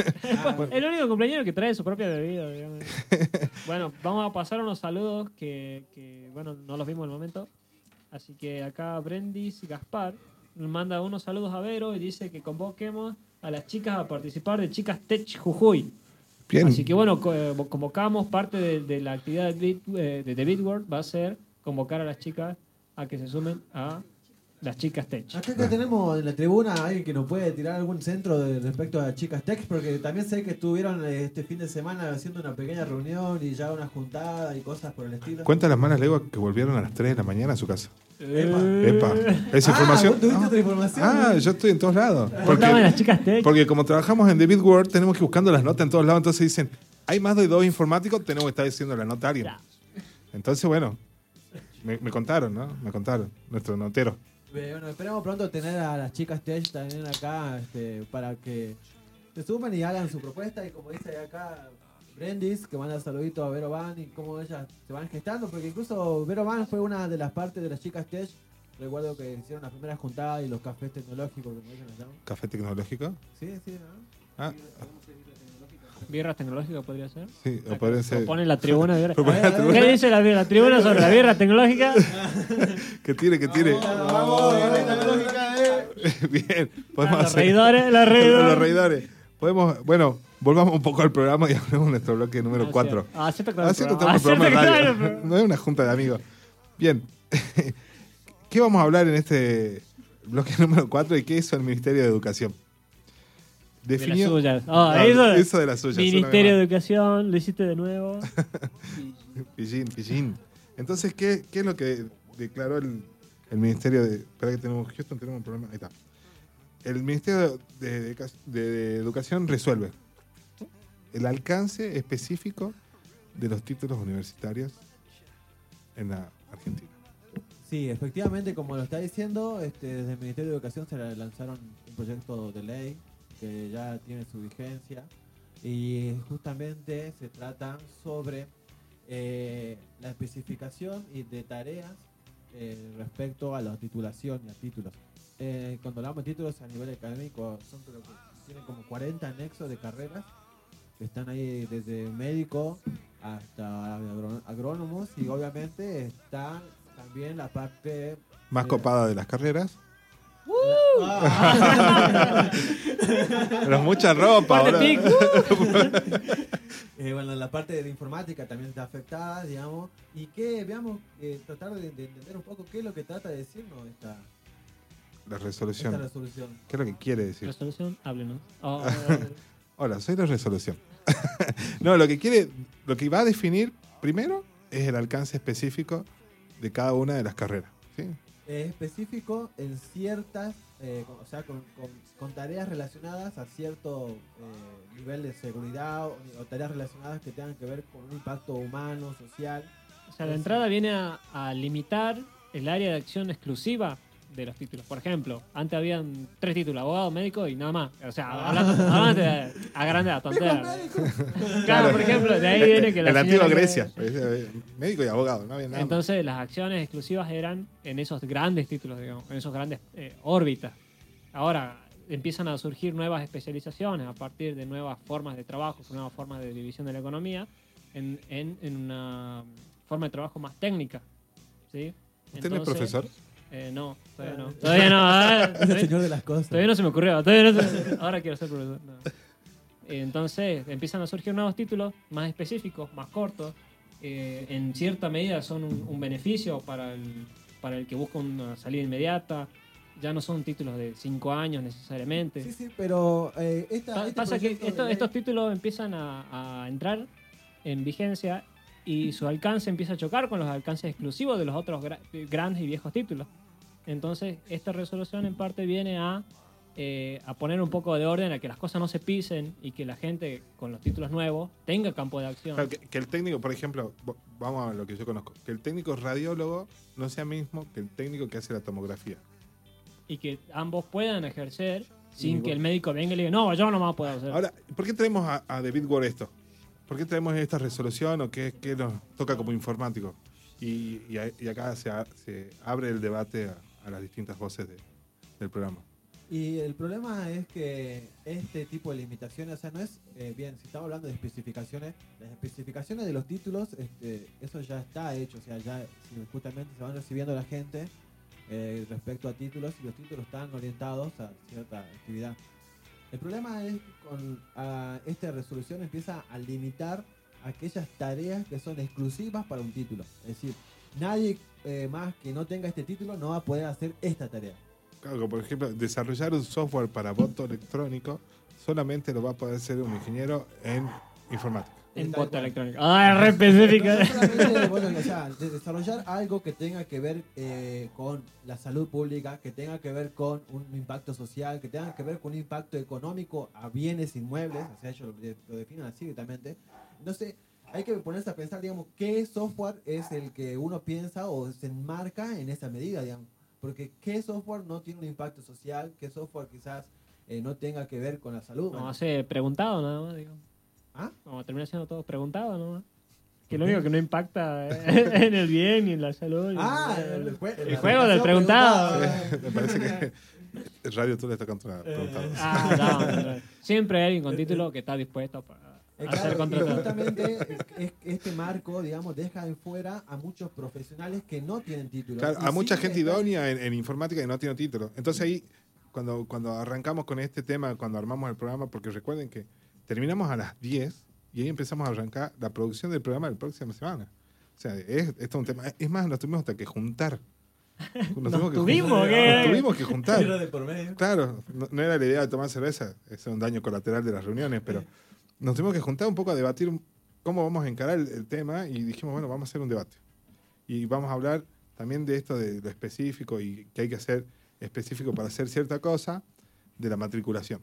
El único compañero que trae su propia bebida, digamos. Bueno, vamos a pasar unos saludos que, que, bueno, no los vimos en el momento. Así que acá Brendis Gaspar nos manda unos saludos a Vero y dice que convoquemos a las chicas a participar de Chicas Tech Jujuy. Bien. Así que bueno, co- eh, convocamos parte de, de la actividad de, Beat, eh, de The Beat World, va a ser convocar a las chicas a que se sumen a las Chicas Tech. Acá, acá tenemos en la tribuna a alguien que nos puede tirar algún centro de, respecto a Chicas Tech, porque también sé que estuvieron eh, este fin de semana haciendo una pequeña reunión y ya una juntada y cosas por el estilo. Cuenta las malas lenguas que volvieron a las tres de la mañana a su casa. Epa. Epa. ¿Esa Ah, información? ¿vos tuviste Ah. otra información? Ah, yo estoy en todos lados. Contaban las Chicas Tech. Porque como trabajamos en The Beat World, tenemos que ir buscando las notas en todos lados. Entonces dicen, hay más de dos informáticos, tenemos que estar diciendo la nota a alguien. Entonces, bueno, me, me contaron, ¿no? Me contaron, nuestro notero. Eh, Bueno, esperamos pronto tener a las Chicas Tech también acá este, para que se sumen y hagan su propuesta. Y como dice acá Brendis, que manda saluditos a Vero Van y cómo ellas se van gestando, porque incluso Vero Van fue una de las partes de las Chicas Tech. Recuerdo que hicieron las primeras juntadas y los cafés tecnológicos, como dicen allá. ¿Café tecnológico? Sí, sí, ¿no? Ah, ¿Birras tecnológicas podría ser? sí, o pueden ser. Pone la tribuna de birra. Propone la tribuna. ¿Qué dice la, la tribuna sobre la birra tecnológica? Que tire, que tire. Vamos, la tecnológica de... Bien, podemos Los hacer. reidores, los reidores. Los reidores. Podemos, bueno, volvamos un poco al programa y hablemos de nuestro bloque número Ah, cuatro. sí. Ah, acepto que Así que programa. estamos en el programa de Acepto que radio. está el No es una junta de amigos. Bien. ¿Qué vamos a hablar en este bloque número cuatro y qué hizo el Ministerio de Educación? De las Definió. suyas. Ah, Ah, eso, eso de las suyas. Ministerio una de vez Educación, lo hiciste de nuevo. más. Pillín, pillín. Entonces, ¿qué, ¿qué es lo que declaró el, el Ministerio de. Espera que tenemos. Houston, tenemos un problema. Ahí está. El Ministerio de, de- de Educación resuelve el alcance específico de los títulos universitarios en la Argentina. Sí, efectivamente, como lo está diciendo, este, desde el Ministerio de Educación se lanzaron un proyecto de ley que ya tiene su vigencia y justamente se trata sobre eh, la especificación y de tareas eh, respecto a la titulación y a títulos. Eh, cuando hablamos de títulos a nivel académico, son creo que tienen como cuarenta anexos de carreras que están ahí desde médico hasta agró- agrónomos y obviamente están también la parte Más eh, copada de las carreras. Ah. Pero mucha ropa, Parte boludo. Eh, bueno, la parte de informática también está afectada, digamos, y que veamos, eh, tratar de, de entender un poco qué es lo que trata de decirnos esta, La esta resolución. resolución. ¿Qué es lo que quiere decir? Resolución, háblenos. Oh, Hola, soy la resolución. No, lo que quiere, lo que va a definir primero es el alcance específico de cada una de las carreras. ¿sí? Es específico en ciertas, eh, con- o sea, con, con- con tareas relacionadas a cierto eh, nivel de seguridad o, o tareas relacionadas que tengan que ver con un impacto humano, social. o sea, la entrada viene a, a limitar el área de acción exclusiva de los títulos. Por ejemplo, antes habían tres títulos, abogado, médico y nada más. O sea, hablando, hablando de- a grande a tontera. Claro, por ejemplo, de ahí viene que la En la antigua señora que- Grecia. eh, Médico y abogado, no había nada más. Entonces, las acciones exclusivas eran en esos grandes títulos, digamos, en esos grandes eh, órbitas. Ahora empiezan a surgir nuevas especializaciones a partir de nuevas formas de trabajo, nuevas formas de división de la economía, en, en, en una forma de trabajo más técnica. ¿sí? ¿Usted no es Entonces- profesor? Eh, no, todavía no. Todavía no. ah, Es el señor de las cosas. Todavía no se me ocurrió. Todavía no se- Ahora quiero ser profesor. No. Entonces empiezan a surgir nuevos títulos más específicos, más cortos. Eh, en cierta medida son un, un beneficio para el, para el que busca una salida inmediata. Ya no son títulos de cinco años necesariamente. Sí, sí, pero eh, esta, Pa- este Pasa que proyecto esto- de ley- estos títulos empiezan a, a entrar en vigencia y su alcance empieza a chocar con los alcances exclusivos de los otros gra- grandes y viejos títulos. Entonces, esta resolución en parte viene a, eh, a poner un poco de orden, a que las cosas no se pisen y que la gente con los títulos nuevos tenga campo de acción. Claro, que, que el técnico, por ejemplo, vo- vamos a lo que yo conozco, que el técnico radiólogo no sea mismo que el técnico que hace la tomografía. Y que ambos puedan ejercer sin Y que bueno. el médico venga y le diga, no, yo no más puedo hacer. Ahora, ¿por qué traemos a, a David Ward esto? ¿Por qué traemos esta resolución o qué, qué nos toca como informático? Y, y a- y acá se, a- se abre el debate a, a las distintas voces de- del programa. Y el problema es que este tipo de limitaciones, o sea, no es, eh, bien, si estamos hablando de especificaciones, las especificaciones de los títulos, este, eso ya está hecho, o sea, ya si justamente se van recibiendo la gente eh, respecto a títulos y los títulos están orientados a cierta actividad. El problema es que con ah, esta resolución empieza a limitar aquellas tareas que son exclusivas para un título. Es decir, nadie eh, más que no tenga este título no va a poder hacer esta tarea. Claro, como por ejemplo, desarrollar un software para voto electrónico solamente lo va a poder hacer un ingeniero en informática. En Tal voto cual. electrónico. Ah, re específica. No, no solamente, bueno, o sea, de desarrollar algo que tenga que ver eh, con la salud pública, que tenga que ver con un impacto social, que tenga que ver con un impacto económico a bienes inmuebles, o sea, ellos lo, lo definen así directamente. Entonces, hay que ponerse a pensar, digamos, qué software es el que uno piensa o se enmarca en esa medida, digamos. Porque qué software no tiene un impacto social, qué software quizás eh, no tenga que ver con la salud. Vamos a hacer preguntado nada más, digo. ¿Ah? Vamos a terminar siendo todos preguntados nada más. Que lo único que no impacta en el bien ni en la salud. Ah, el, el, jue- el la juego del aplicación preguntado. preguntado. Me parece que el Radio Tour está contra preguntados. Ah, no, no, no. Siempre hay alguien con título que está dispuesto para Eh, a ser claro, y contratado. justamente es- este marco, digamos, deja en fuera a muchos profesionales que no tienen título. Claro, Y a mucha sí gente están- idónea en, en informática y no tiene título. Entonces ahí, cuando, cuando arrancamos con este tema, cuando armamos el programa, porque recuerden que terminamos a las diez y ahí empezamos a arrancar la producción del programa de la próxima semana. O sea, es, esto es un tema. Es más, nos tuvimos hasta que juntar. Nos, ¿Nos que tuvimos juntar. qué? Nos tuvimos que juntar. Era de por medio. Claro, no, no era la idea de tomar cerveza, es un daño colateral de las reuniones, pero nos tuvimos que juntar un poco a debatir un- cómo vamos a encarar el, el tema y dijimos, bueno, vamos a hacer un debate. Y vamos a hablar también de esto de lo específico y que hay que hacer específico para hacer cierta cosa de la matriculación.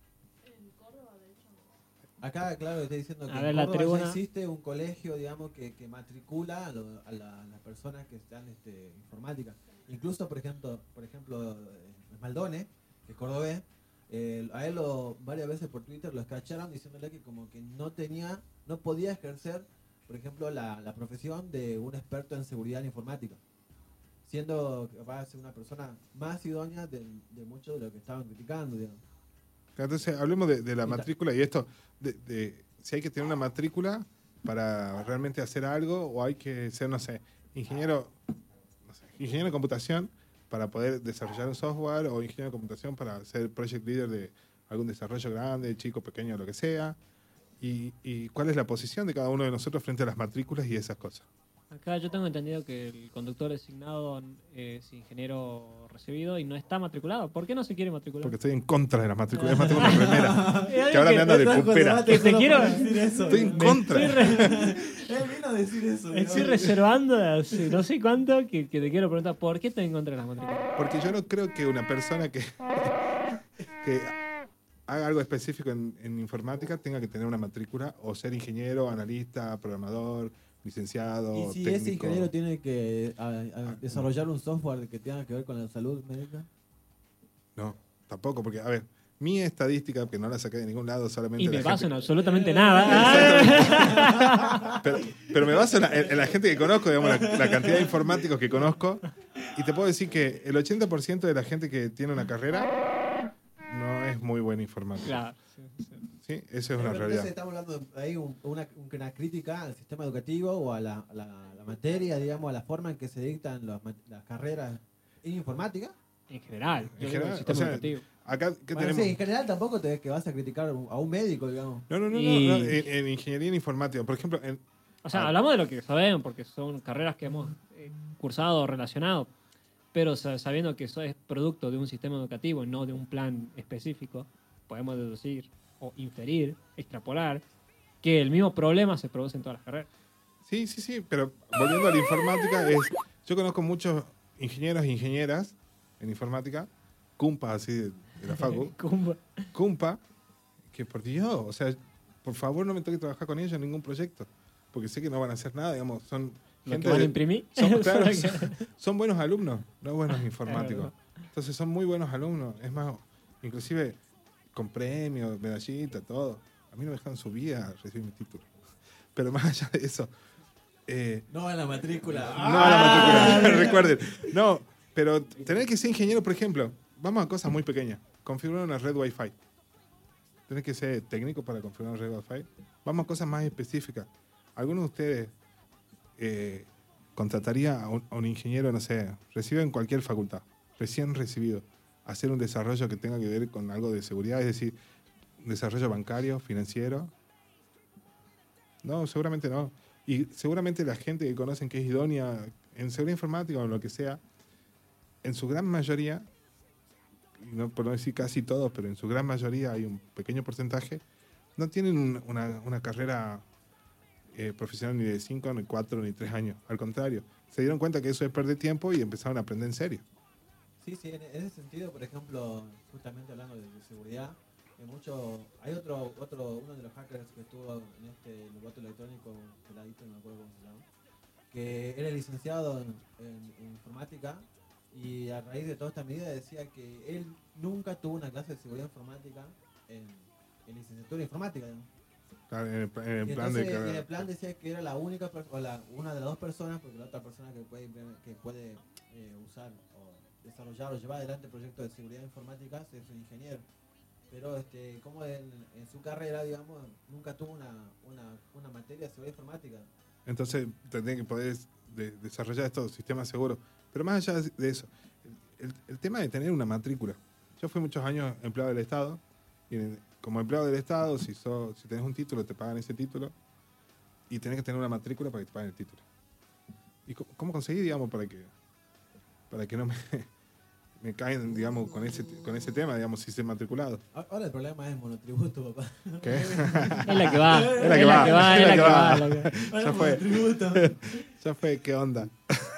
Acá, claro, estoy diciendo que A en ver, la Córdoba tribuna. ya existe un colegio, digamos, que, que matricula a, lo- a la- las personas que están este, informática. Incluso, por ejemplo, por ejemplo, eh, Maldone, que es cordobés, eh, a él lo, varias veces por Twitter lo escracharon diciéndole que como que no tenía, no podía ejercer, por ejemplo, la, la profesión de un experto en seguridad informática, siendo que va a ser una persona más idónea de, de muchos de lo que estaban criticando, digamos. Entonces, hablemos de, de la Ahí está. matrícula y esto, de, de si hay que tener una matrícula para realmente hacer algo o hay que ser, no sé, ingeniero, no sé, ingeniero de computación para poder desarrollar un software o ingeniero de computación para ser project leader de algún desarrollo grande, chico, pequeño, lo que sea. Y, y cuál es la posición de cada uno de nosotros frente a las matrículas y esas cosas. Acá yo tengo entendido que el conductor designado es ingeniero recibido y no está matriculado. ¿Por qué no se quiere matricular? Porque estoy en contra de las matrículas. Es más, tengo una remera Es que ahora que me anda de trajo el pupera. debate Que te solo quiero- para decir eso. Estoy en Me- contra. Él vino a decir eso. Me estoy ¿no? reservando de hace no sé cuánto que, que te quiero preguntar ¿por qué estás en contra de las matrículas? Porque yo no creo que una persona que, que haga algo específico en, en informática tenga que tener una matrícula o ser ingeniero, analista, programador, licenciado, Y si técnico. ese ingeniero tiene que a- a desarrollar un software que tenga que ver con la salud médica. No, tampoco, porque, a ver, mi estadística, que no la saqué de ningún lado, solamente... Y me la baso en gente- absolutamente nada. pero, pero me baso en la, en la gente que conozco, digamos, la, la cantidad de informáticos que conozco, y te puedo decir que el ochenta por ciento de la gente que tiene una carrera no es muy buena informática. Claro. sí, sí. Sí, eso es Pero una entonces realidad. estamos hablando de ahí un- una, una crítica al sistema educativo o a la, a la- la materia, digamos, a la forma en que se dictan las, ma- las carreras. ¿En informática? En general. En yo digo, general, el sistema o sea, educativo. Acá, ¿qué Bueno, tenemos? sí, en general tampoco te que vas a criticar a un médico, digamos. No, no, no, Y- no, no, En, en ingeniería en informática. Por ejemplo, en, O sea, ah, hablamos de lo que sabemos, porque son carreras que hemos eh, cursado relacionado, pero sa- sabiendo que eso es producto de un sistema educativo, no de un plan específico, podemos deducir o inferir, extrapolar, que el mismo problema se produce en todas las carreras. Sí, sí, sí, pero volviendo a la informática, es, yo conozco muchos ingenieros e ingenieras en informática, cumpas así de, de la facu, Cumpa. cumpa, que por Dios, o sea, por favor no me toque trabajar con ellos en ningún proyecto, porque sé que no van a hacer nada, digamos, son Lo gente que van a de- imprimir. son, claro, Eso es lo son, son buenos alumnos, no buenos informáticos. verdad. Entonces son muy buenos alumnos, es más, inclusive con premios, medallitas, todo. A mí no me dejan subir a recibir mi título. Pero más allá de eso, eh, No en la matrícula. no a la matrícula, recuerden. No, pero tener que ser ingeniero, por ejemplo, vamos a cosas muy pequeñas. Configurar una red Wi-Fi. Tener que ser técnico para configurar una red Wi-Fi. Vamos a cosas más específicas. ¿Alguno de ustedes eh, contrataría a un, a un ingeniero, no sé, recibido en cualquier facultad, recién recibido, a hacer un desarrollo que tenga que ver con algo de seguridad, es decir, un desarrollo bancario, financiero? No, seguramente no. Y seguramente la gente que conocen que es idónea en seguridad informática o en lo que sea, en su gran mayoría, y no por no decir casi todos, pero en su gran mayoría hay un pequeño porcentaje, no tienen un- una, una carrera eh, profesional ni de cinco, ni cuatro, ni tres años. Al contrario, se dieron cuenta que eso es perder tiempo y empezaron a aprender en serio. Sí, sí, en ese sentido, por ejemplo, justamente hablando de, de seguridad, hay mucho, hay otro, otro, uno de los hackers que estuvo en este el voto electrónico, peladito, no me acuerdo cómo se llama, que era licenciado en, en- en informática y a raíz de toda esta medida decía que él nunca tuvo una clase de seguridad informática en, en licenciatura de informática, digamos. Claro, En el, en el Y plan de entonces, en carrera. el plan decía que era la única per- o la, una de las dos personas, porque la otra persona que puede, implemen- que puede eh, usar o desarrollar o llevar adelante proyectos de seguridad informática es un ingeniero. Pero este, como en, en su carrera, digamos, nunca tuvo una, una, una materia de seguridad informática. Entonces tendría que poder de- desarrollar estos sistemas seguros. Pero más allá de eso, el, el tema de tener una matrícula. Yo fui muchos años empleado del Estado y en- como empleado del Estado, si, sos, si tenés un título, te pagan ese título y tenés que tener una matrícula para que te paguen el título. ¿Y cómo, cómo conseguí, digamos, para que, para que no me, me caen, digamos, con ese, con ese tema, digamos, si soy matriculado? Ahora el problema es monotributo, papá. ¿Qué? Es la que va, Es la que va, es la que va, la que va. Ya fue. Monotributo. Ya fue, ¿qué onda?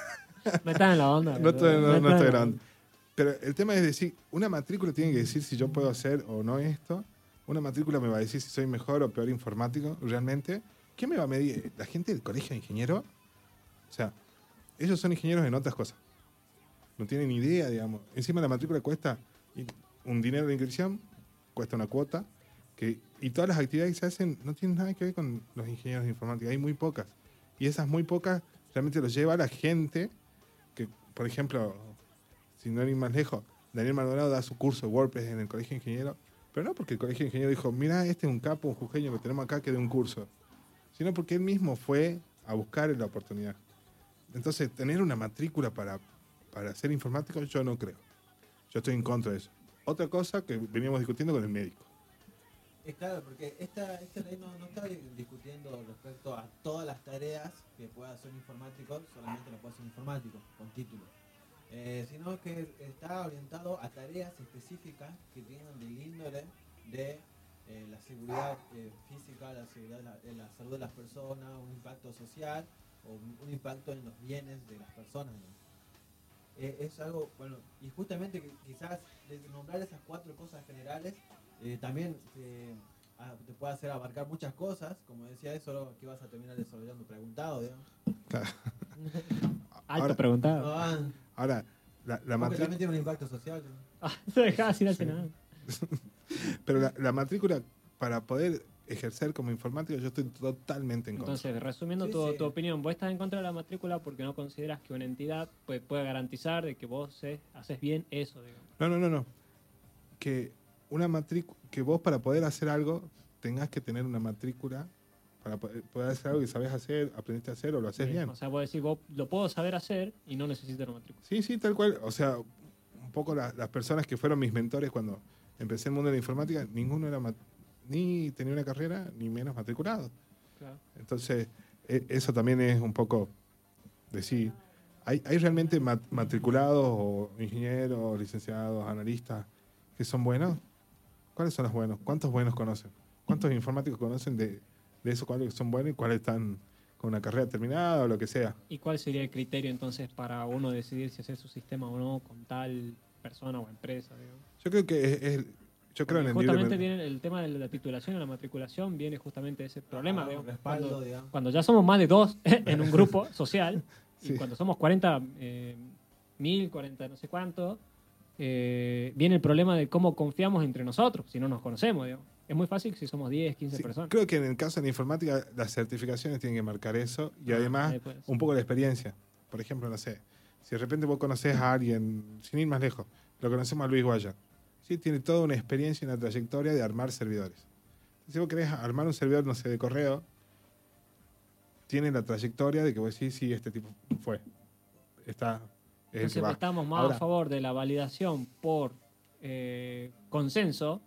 No estás en la onda. No estoy, no, no estás estoy en la grabando. Pero el tema es decir, una matrícula tiene que decir si yo puedo hacer o no esto. Una matrícula me va a decir si soy mejor o peor informático, realmente. ¿Qué me va a medir? ¿La gente del colegio de ingeniero? O sea, ellos son ingenieros en otras cosas. No tienen ni idea, digamos. Encima la matrícula cuesta un dinero de inscripción, cuesta una cuota, que, y todas las actividades que se hacen no tienen nada que ver con los ingenieros de informática. Hay muy pocas. Y esas muy pocas realmente los lleva a la gente que, por ejemplo, si no ir más lejos, Daniel Maldonado da su curso de WordPress en el colegio de ingeniero, pero no porque el colegio de ingeniero dijo, mira, este es un capo, un jujeño que tenemos acá que dé un curso, sino porque él mismo fue a buscar la oportunidad. Entonces, tener una matrícula para, para ser informático, yo no creo. Yo estoy en contra de eso. Otra cosa que veníamos discutiendo con el médico. Es claro, porque esta, esta ley no, no está discutiendo respecto a todas las tareas que pueda hacer un informático, solamente lo puede hacer un informático, con título. Eh, sino que está orientado a tareas específicas que tengan del índole de eh, la seguridad eh, física, la seguridad, la, eh, la salud de las personas, un impacto social o un, un impacto en los bienes de las personas, ¿no? Eh, es algo, bueno, y justamente que quizás de nombrar esas cuatro cosas generales eh, también eh, a- te puede hacer abarcar muchas cosas, como decía eso, que vas a terminar desarrollando preguntado, digamos. Claro. Alto Ahora- preguntado. Ah, Ahora, la, la porque matrícula... también tiene un impacto social, ¿no? Ah, se dejaba sin hacer nada. Pero la, la matrícula, para poder ejercer como informático, yo estoy totalmente en contra. Entonces, resumiendo Sí, tu, sí. tu opinión, vos estás en contra de la matrícula porque no consideras que una entidad pues, puede garantizar de que vos se- haces bien eso, digamos. No, no, no, no. Que una matrícula, que vos para poder hacer algo tengas que tener una matrícula para poder poder hacer algo que sabes hacer, aprendiste a hacer o lo haces Sí, bien. O sea, vos decís, vos lo puedo saber hacer y no necesito la matrícula. Sí, sí, tal cual. O sea, un poco la- las personas que fueron mis mentores cuando empecé el mundo de la informática, ninguno era ma- ni tenía una carrera, ni menos matriculado. Claro. Entonces, e- eso también es un poco decir, ¿hay, hay realmente mat- matriculados o ingenieros, licenciados, analistas que son buenos? ¿Cuáles son los buenos? ¿Cuántos buenos conocen? ¿Cuántos informáticos conocen de, de esos cuáles son buenos y cuáles están con una carrera terminada o lo que sea? ¿Y cuál sería el criterio entonces para uno decidir si hacer su sistema o no con tal persona o empresa? Digamos? Yo creo que es, es- yo creo en el libre Justamente mer- viene el tema de la titulación y la matriculación, viene justamente ese problema. Ah, digamos, respaldo, cuando, digamos. cuando ya somos más de dos en un grupo social, y Sí. cuando somos cuarenta eh, mil, cuarenta no sé cuánto, eh, viene el problema de cómo confiamos entre nosotros, si no nos conocemos. Digamos. Es muy fácil si somos diez, quince Sí, personas. creo que en el caso de la informática, las certificaciones tienen que marcar eso y Ah, además ahí puede ser. un poco la experiencia. Por ejemplo, no sé, si de repente vos conocés a alguien, sin ir más lejos, lo conocemos a Luis Guaya. Sí, tiene toda una experiencia y una trayectoria de armar servidores. Si vos querés armar un servidor, no sé, de correo, tiene la trayectoria de que vos decís, sí, este tipo fue. Está, es el que Entonces va. estamos más Ahora, a favor de la validación por eh, consenso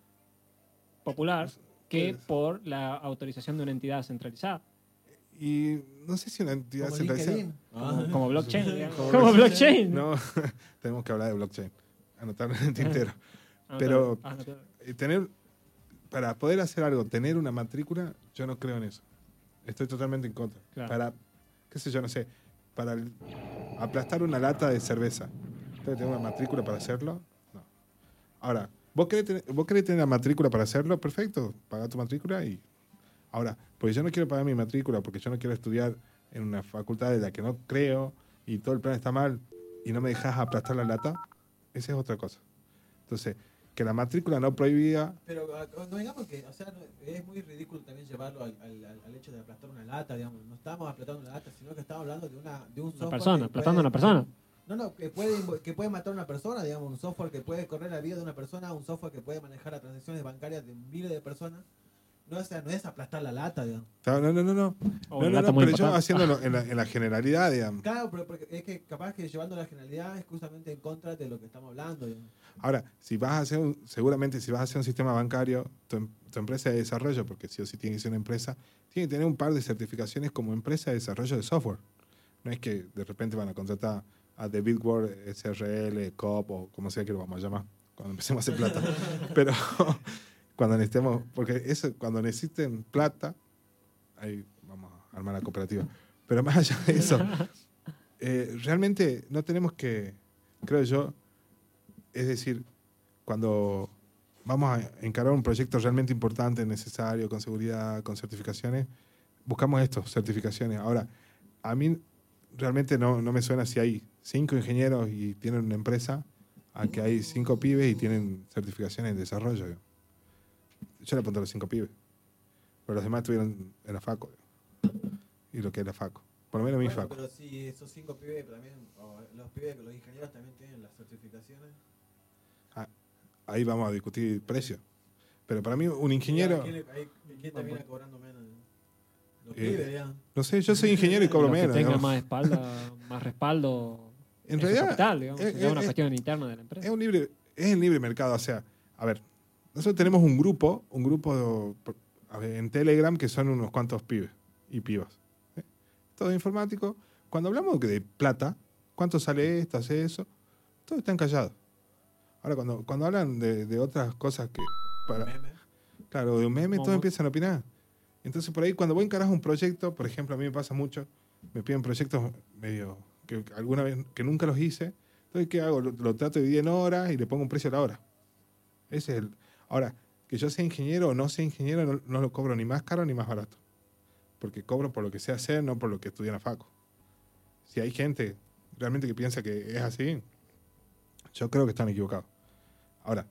popular que Pues- por la autorización de una entidad centralizada. Y no sé si una entidad Como centralizada. LinkedIn. Como, como blockchain, digamos. Como Como blockchain. No, tenemos que hablar de blockchain. Anotarlo en el tintero. Ah, Pero ah, no te- eh, tener, para poder hacer algo, tener una matrícula, yo no creo en eso. Estoy totalmente en contra. Claro. Para, qué sé yo, no sé, para el- aplastar una lata de cerveza. ¿Tengo que tener una matrícula para hacerlo? No. Ahora, ¿vos querés, tener, ¿vos querés tener la matrícula para hacerlo? Perfecto, paga tu matrícula y... Ahora, porque yo no quiero pagar mi matrícula, porque yo no quiero estudiar en una facultad de la que no creo y todo el plan está mal y no me dejas aplastar la lata, esa es otra cosa. Entonces, que la matrícula no prohibía... Pero ah, no digamos que, o sea, no- es muy ridículo también llevarlo al, al, al- al hecho de aplastar una lata, digamos. No estamos aplastando una lata, sino que estamos hablando de una de un Una software persona, que aplastando a puede- una persona. No, no, que puede, invo- que puede matar a una persona, digamos, un software que puede correr la vida de una persona, un software que puede manejar las transacciones bancarias de miles de personas. No, o sea, no es aplastar la lata, digamos. No, no, no, no. no. O No, una no, lata no, muy pero yo importante. haciéndolo en la, en la generalidad, digamos. Claro, pero porque es que capaz que llevando la generalidad es justamente en contra de lo que estamos hablando, digamos. Ahora, si vas a hacer, un- seguramente si vas a hacer un sistema bancario, tu, em- tu empresa de desarrollo, porque sí o sí tiene que ser una empresa, tiene que tener un par de certificaciones como empresa de desarrollo de software. No es que de repente van a contratar a The Big World, S R L, C O P o como sea que lo vamos a llamar, cuando empecemos a hacer plata. Pero cuando necesitemos, porque eso, cuando necesiten plata, ahí vamos a armar la cooperativa. Pero más allá de eso, eh, realmente no tenemos que, creo yo, es decir, cuando vamos a encarar un proyecto realmente importante, necesario, con seguridad, con certificaciones, buscamos esto, certificaciones. Ahora, a mí realmente no, no me suena si hay cinco ingenieros y tienen una empresa, a que hay cinco pibes y tienen certificaciones en desarrollo. Yo, yo le apunté a los cinco pibes, pero los demás estuvieron en la FACO. Y lo que es la FACO. Por lo menos mi Bueno, FACO. pero si esos cinco pibes también, o los pibes, los ingenieros también tienen las certificaciones. Ahí vamos a discutir precio. Pero para mí un ingeniero... ¿Quién, le- ahí- quién termina cobrando menos? Los Eh, pibes, ya. No sé, yo soy ingeniero y cobro Lo que menos. tenga digamos. más espalda, más respaldo. En su realidad, capital, digamos, eh, ya es una eh, cuestión interna de la empresa. Es un libre, es el libre mercado. O sea, a ver, nosotros tenemos un grupo, un grupo a ver, en Telegram que son unos cuantos pibes y pibas. ¿eh? Todo informático. Cuando hablamos de plata, ¿cuánto sale esto, hace eso? Todos están callados. Ahora, cuando, cuando hablan de, de otras cosas que... Para, Meme. claro, de un meme, todos Momo. empiezan a opinar. Entonces, por ahí, cuando vos encarás un proyecto, por ejemplo, a mí me pasa mucho, me piden proyectos medio que alguna vez, que nunca los hice. Entonces, ¿qué hago? Lo, lo trato de dividir en horas y le pongo un precio a la hora. Ese es el... Ahora, que yo sea ingeniero o no sea ingeniero, no, no lo cobro ni más caro ni más barato. Porque cobro por lo que sé hacer, no por lo que estudié en la FACO. Si hay gente realmente que piensa que es así, yo creo que están equivocados. Ahora,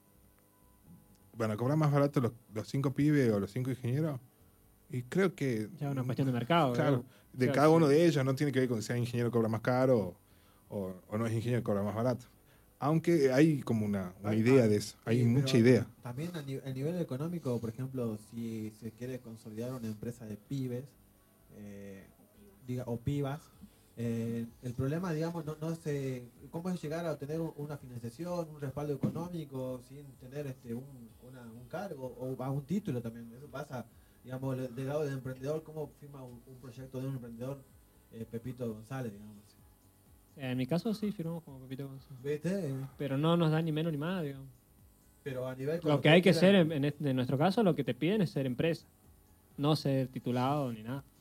bueno, cobrar más barato los, los cinco pibes o los cinco ingenieros, y creo que... Ya es una cuestión de mercado. Claro, digamos. de O sea, cada sí. uno de ellos no tiene que ver con si sea ingeniero cobra más caro o, o no es ingeniero cobra más barato. Aunque hay como una, una idea de eso, hay Sí, mucha pero idea. También a, ni- a nivel económico, por ejemplo, si se quiere consolidar una empresa de pibes eh, diga, o pibas, eh, el problema, digamos, no, no se, cómo es llegar a obtener un- una financiación, un respaldo económico sin tener este un, una- un cargo o a un título también. Eso pasa, digamos, del del lado del emprendedor, cómo firma un, un proyecto de un emprendedor, eh, Pepito González, digamos. En mi caso sí firmamos como Pepito González. ¿Viste? Pero no nos da ni menos ni más, digamos. Pero a nivel... Lo que hay que ser, en, en este- en nuestro caso, lo que te piden es ser empresa. No ser titulado ni nada.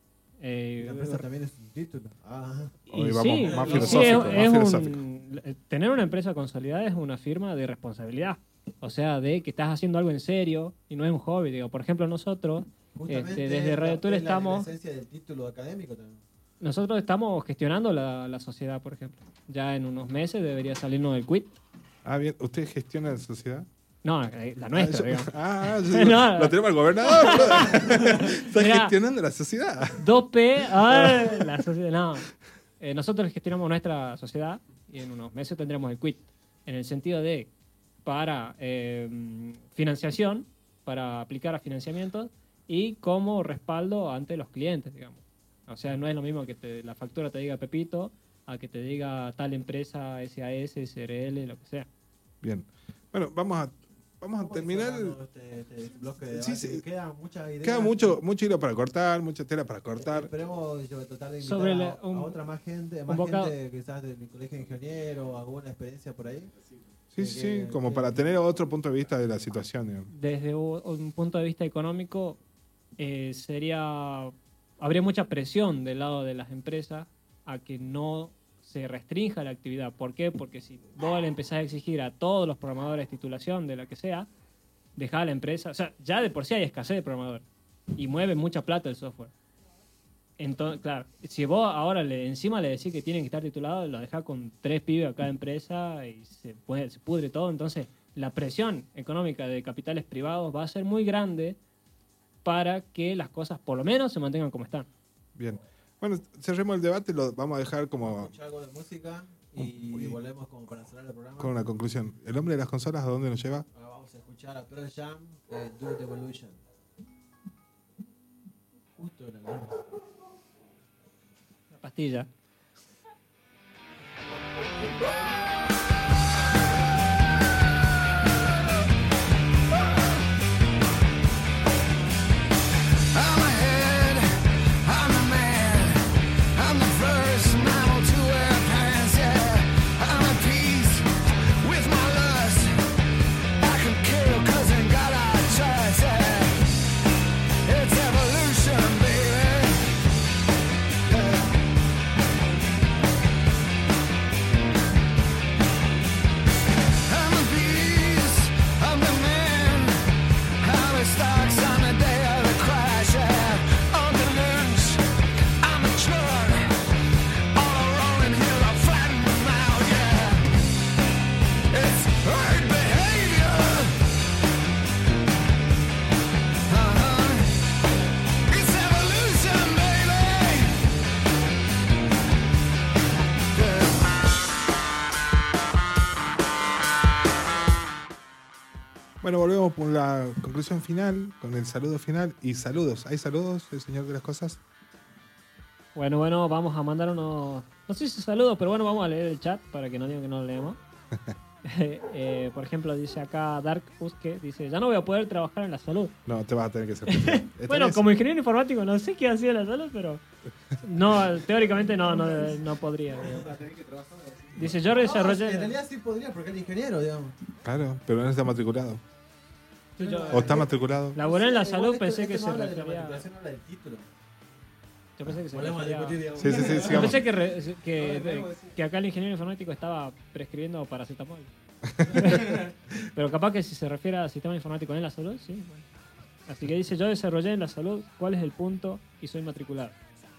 Eh, La empresa también es un título. Ah. Y Hoy vamos sí, más y sí, filosófico, es- más es filosófico. un- eh, tener una empresa consolidada es una firma de responsabilidad. O sea, de que estás haciendo algo en serio y no es un hobby. Digo, por ejemplo, nosotros, Justamente este, desde es Radio la- Tour es la- estamos, la esencia del título académico también. nosotros estamos gestionando la, la sociedad, por ejemplo. Ya en unos meses debería salirnos del quit. Ah, bien. ¿Usted gestiona la sociedad? No, eh, la nuestra, Ah, yo- digamos. ah, yo- No. lo tenemos al gobernador. bro. Está Mira. gestionando la sociedad. dos P, ah, la sociedad, no. Eh, nosotros gestionamos nuestra sociedad y en unos meses tendremos el quit. En el sentido de, para eh, financiación, para aplicar a financiamientos y como respaldo ante los clientes, digamos. O sea, no es lo mismo que te- la factura te diga Pepito a que te diga tal empresa, S A S, S R L, lo que sea. Bien. Bueno, vamos a, vamos a terminar. Este, este bloque de Sí, debate. sí. Queda muchas ideas. Queda mucho, mucho hilo para cortar, mucha tela para cortar. Esperemos yo, tratar de invitar Sobre a, la- un- a otra más gente, un más bocado- gente quizás del colegio de ingeniero, alguna experiencia por ahí. Sí, sí, sí, como para tener otro punto de vista de la situación. digamos. Desde u- un punto de vista económico, eh, sería habría mucha presión del lado de las empresas a que no se restrinja la actividad. ¿Por qué? Porque si vos le empezás a exigir a todos los programadores titulación de la que sea, dejá a la empresa. O sea, ya de por sí hay escasez de programadores y mueve mucha plata el software. Entonces, claro, si vos ahora le, encima le decís que tienen que estar titulados, lo dejás con tres pibes a cada empresa y se, puede, se pudre todo. Entonces, la presión económica de capitales privados va a ser muy grande para que las cosas por lo menos se mantengan como están. Bien. Bueno, cerremos el debate, lo vamos a dejar como Escuchar algo de música y, Uy. y volvemos como para cerrar el programa. con una conclusión. ¿El hombre de las consolas a dónde nos lleva? Ahora vamos a escuchar a Pearl Jam, eh, Do the Evolution. Justo en el alarma. La pastilla. I'm ahead, I'm the man, I'm the first mammal to wear pants, yeah. I'm at peace with my lust, I can kill cause ain't got a choice, yeah. It's evolution, baby. I'm the beast, I'm the man, I'm the stocks on the day of the crash, yeah. On the lunch, I'm a chud. On a rolling hill, I'm flattening them out, yeah. It's herd behavior. Uh-huh. It's evolution, baby. Bueno, volvemos por la conclusión final, con el saludo final. Y saludos. ¿Hay saludos, el señor de las cosas? Bueno, bueno, vamos a mandar unos, no sé si saludos, pero bueno, vamos a leer el chat para que no digan que no lo leemos. Eh, por ejemplo, dice acá Dark Uske, dice, ya no voy a poder trabajar en la salud. No, te vas a tener que ser. Bueno, como ingeniero informático no sé qué hacía en la salud, pero no, teóricamente no, no, no podría. digamos. Dice, yo No, desarrollé... en realidad sí podría, porque es ingeniero, digamos. Claro, pero no está matriculado. Yo- ¿O está matriculado? Laboré en la Igual salud, esto- pensé esto que no se habla de la refería... matriculación, habla del título. Yo pensé que se Volvemos a refería- discutir, digamos. Sí, sí, sí, Yo sigamos. pensé que, re- que, No, no, no, sí. que acá el ingeniero informático estaba prescribiendo paracetamol. Pero capaz que si se refiere al sistema informático en la salud, sí. Bueno. Así que dice, yo desarrollé en la salud, ¿cuál es el punto? Y soy matriculado.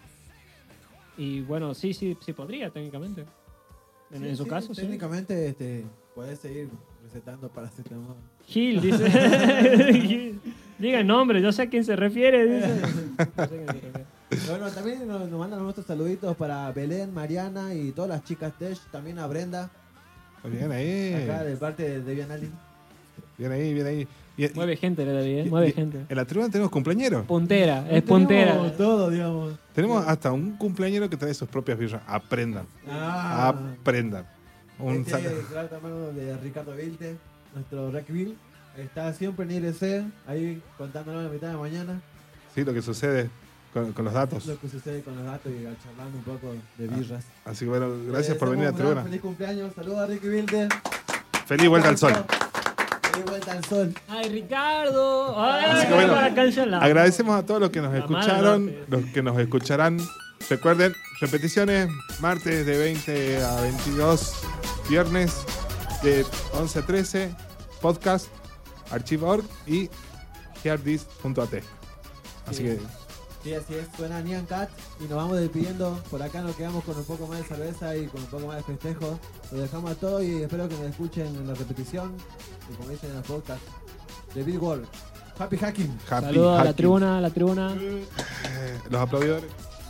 Y bueno, sí, sí, sí podría técnicamente. En, Sí, en su sí, caso, sí. técnicamente este, puedes seguir recetando paracetamol. Gil, dice. Diga el nombre, yo sé a quién se refiere. Dice. No sé a quién se refiere. Bueno, también nos, nos mandan nuestros saluditos para Belén, Mariana y todas las chicas Tech, también a Brenda. Bien ahí. Acá de parte de Debian Ali. Bien ahí, bien ahí. Y, Mueve gente, le David, y- mueve y- gente. En la tribuna tenemos cumpleañeros. Puntera, es puntera. Tenemos todo, digamos. Tenemos hasta un cumpleañero que trae sus propias birras. Aprendan. Ah. Aprendan. Un Este sa- es el gran hermano de Ricardo Vilte, nuestro Rec Bill. Está siempre en I R C, ahí contándonos a la mitad de la mañana Sí, lo que sucede con, con los datos. lo que sucede con los datos y charlando un poco de birras. Así que bueno, gracias Le por venir a la deseamos un tribuna. gran Feliz cumpleaños, saludos a Ricky Vilte. Feliz vuelta al sol. Feliz vuelta al sol. Ay, Ricardo. Ay, Así que bueno, la canción la- agradecemos a todos los que nos La escucharon, mala, los que nos escucharán. Recuerden, repeticiones, martes de veinte a veintidós, viernes de once a trece, podcast, archive punto org y hearthis punto a t. Así Sí. que Sí, así es, suena Nyan Cat y nos vamos despidiendo. Por acá nos quedamos con un poco más de cerveza y con un poco más de festejo. Lo dejamos a todos y espero que nos escuchen en la repetición y como dicen en el podcast de Bill Wall. Happy hacking. happy Saludos a la hacking. tribuna, a la tribuna. Eh, los aplaudidores.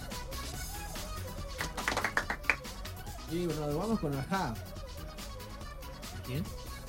Y bueno, nos vamos con Ajá. ¿Quién?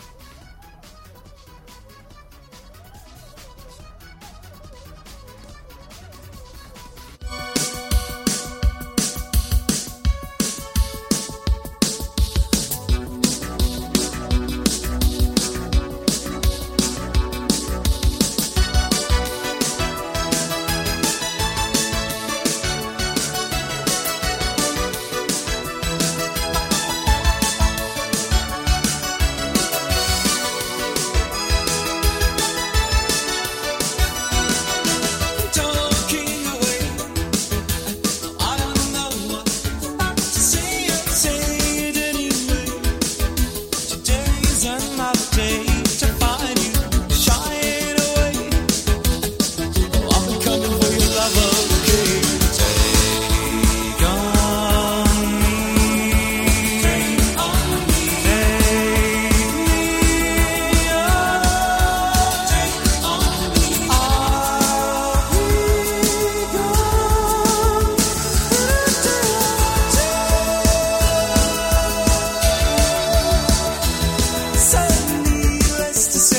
Talking away, I don't know what to say. Say it anyway. Today is another day to find you shying away. I've been coming for your love, okay? Take on me, take on me, take me on, take on me. Suddenly restless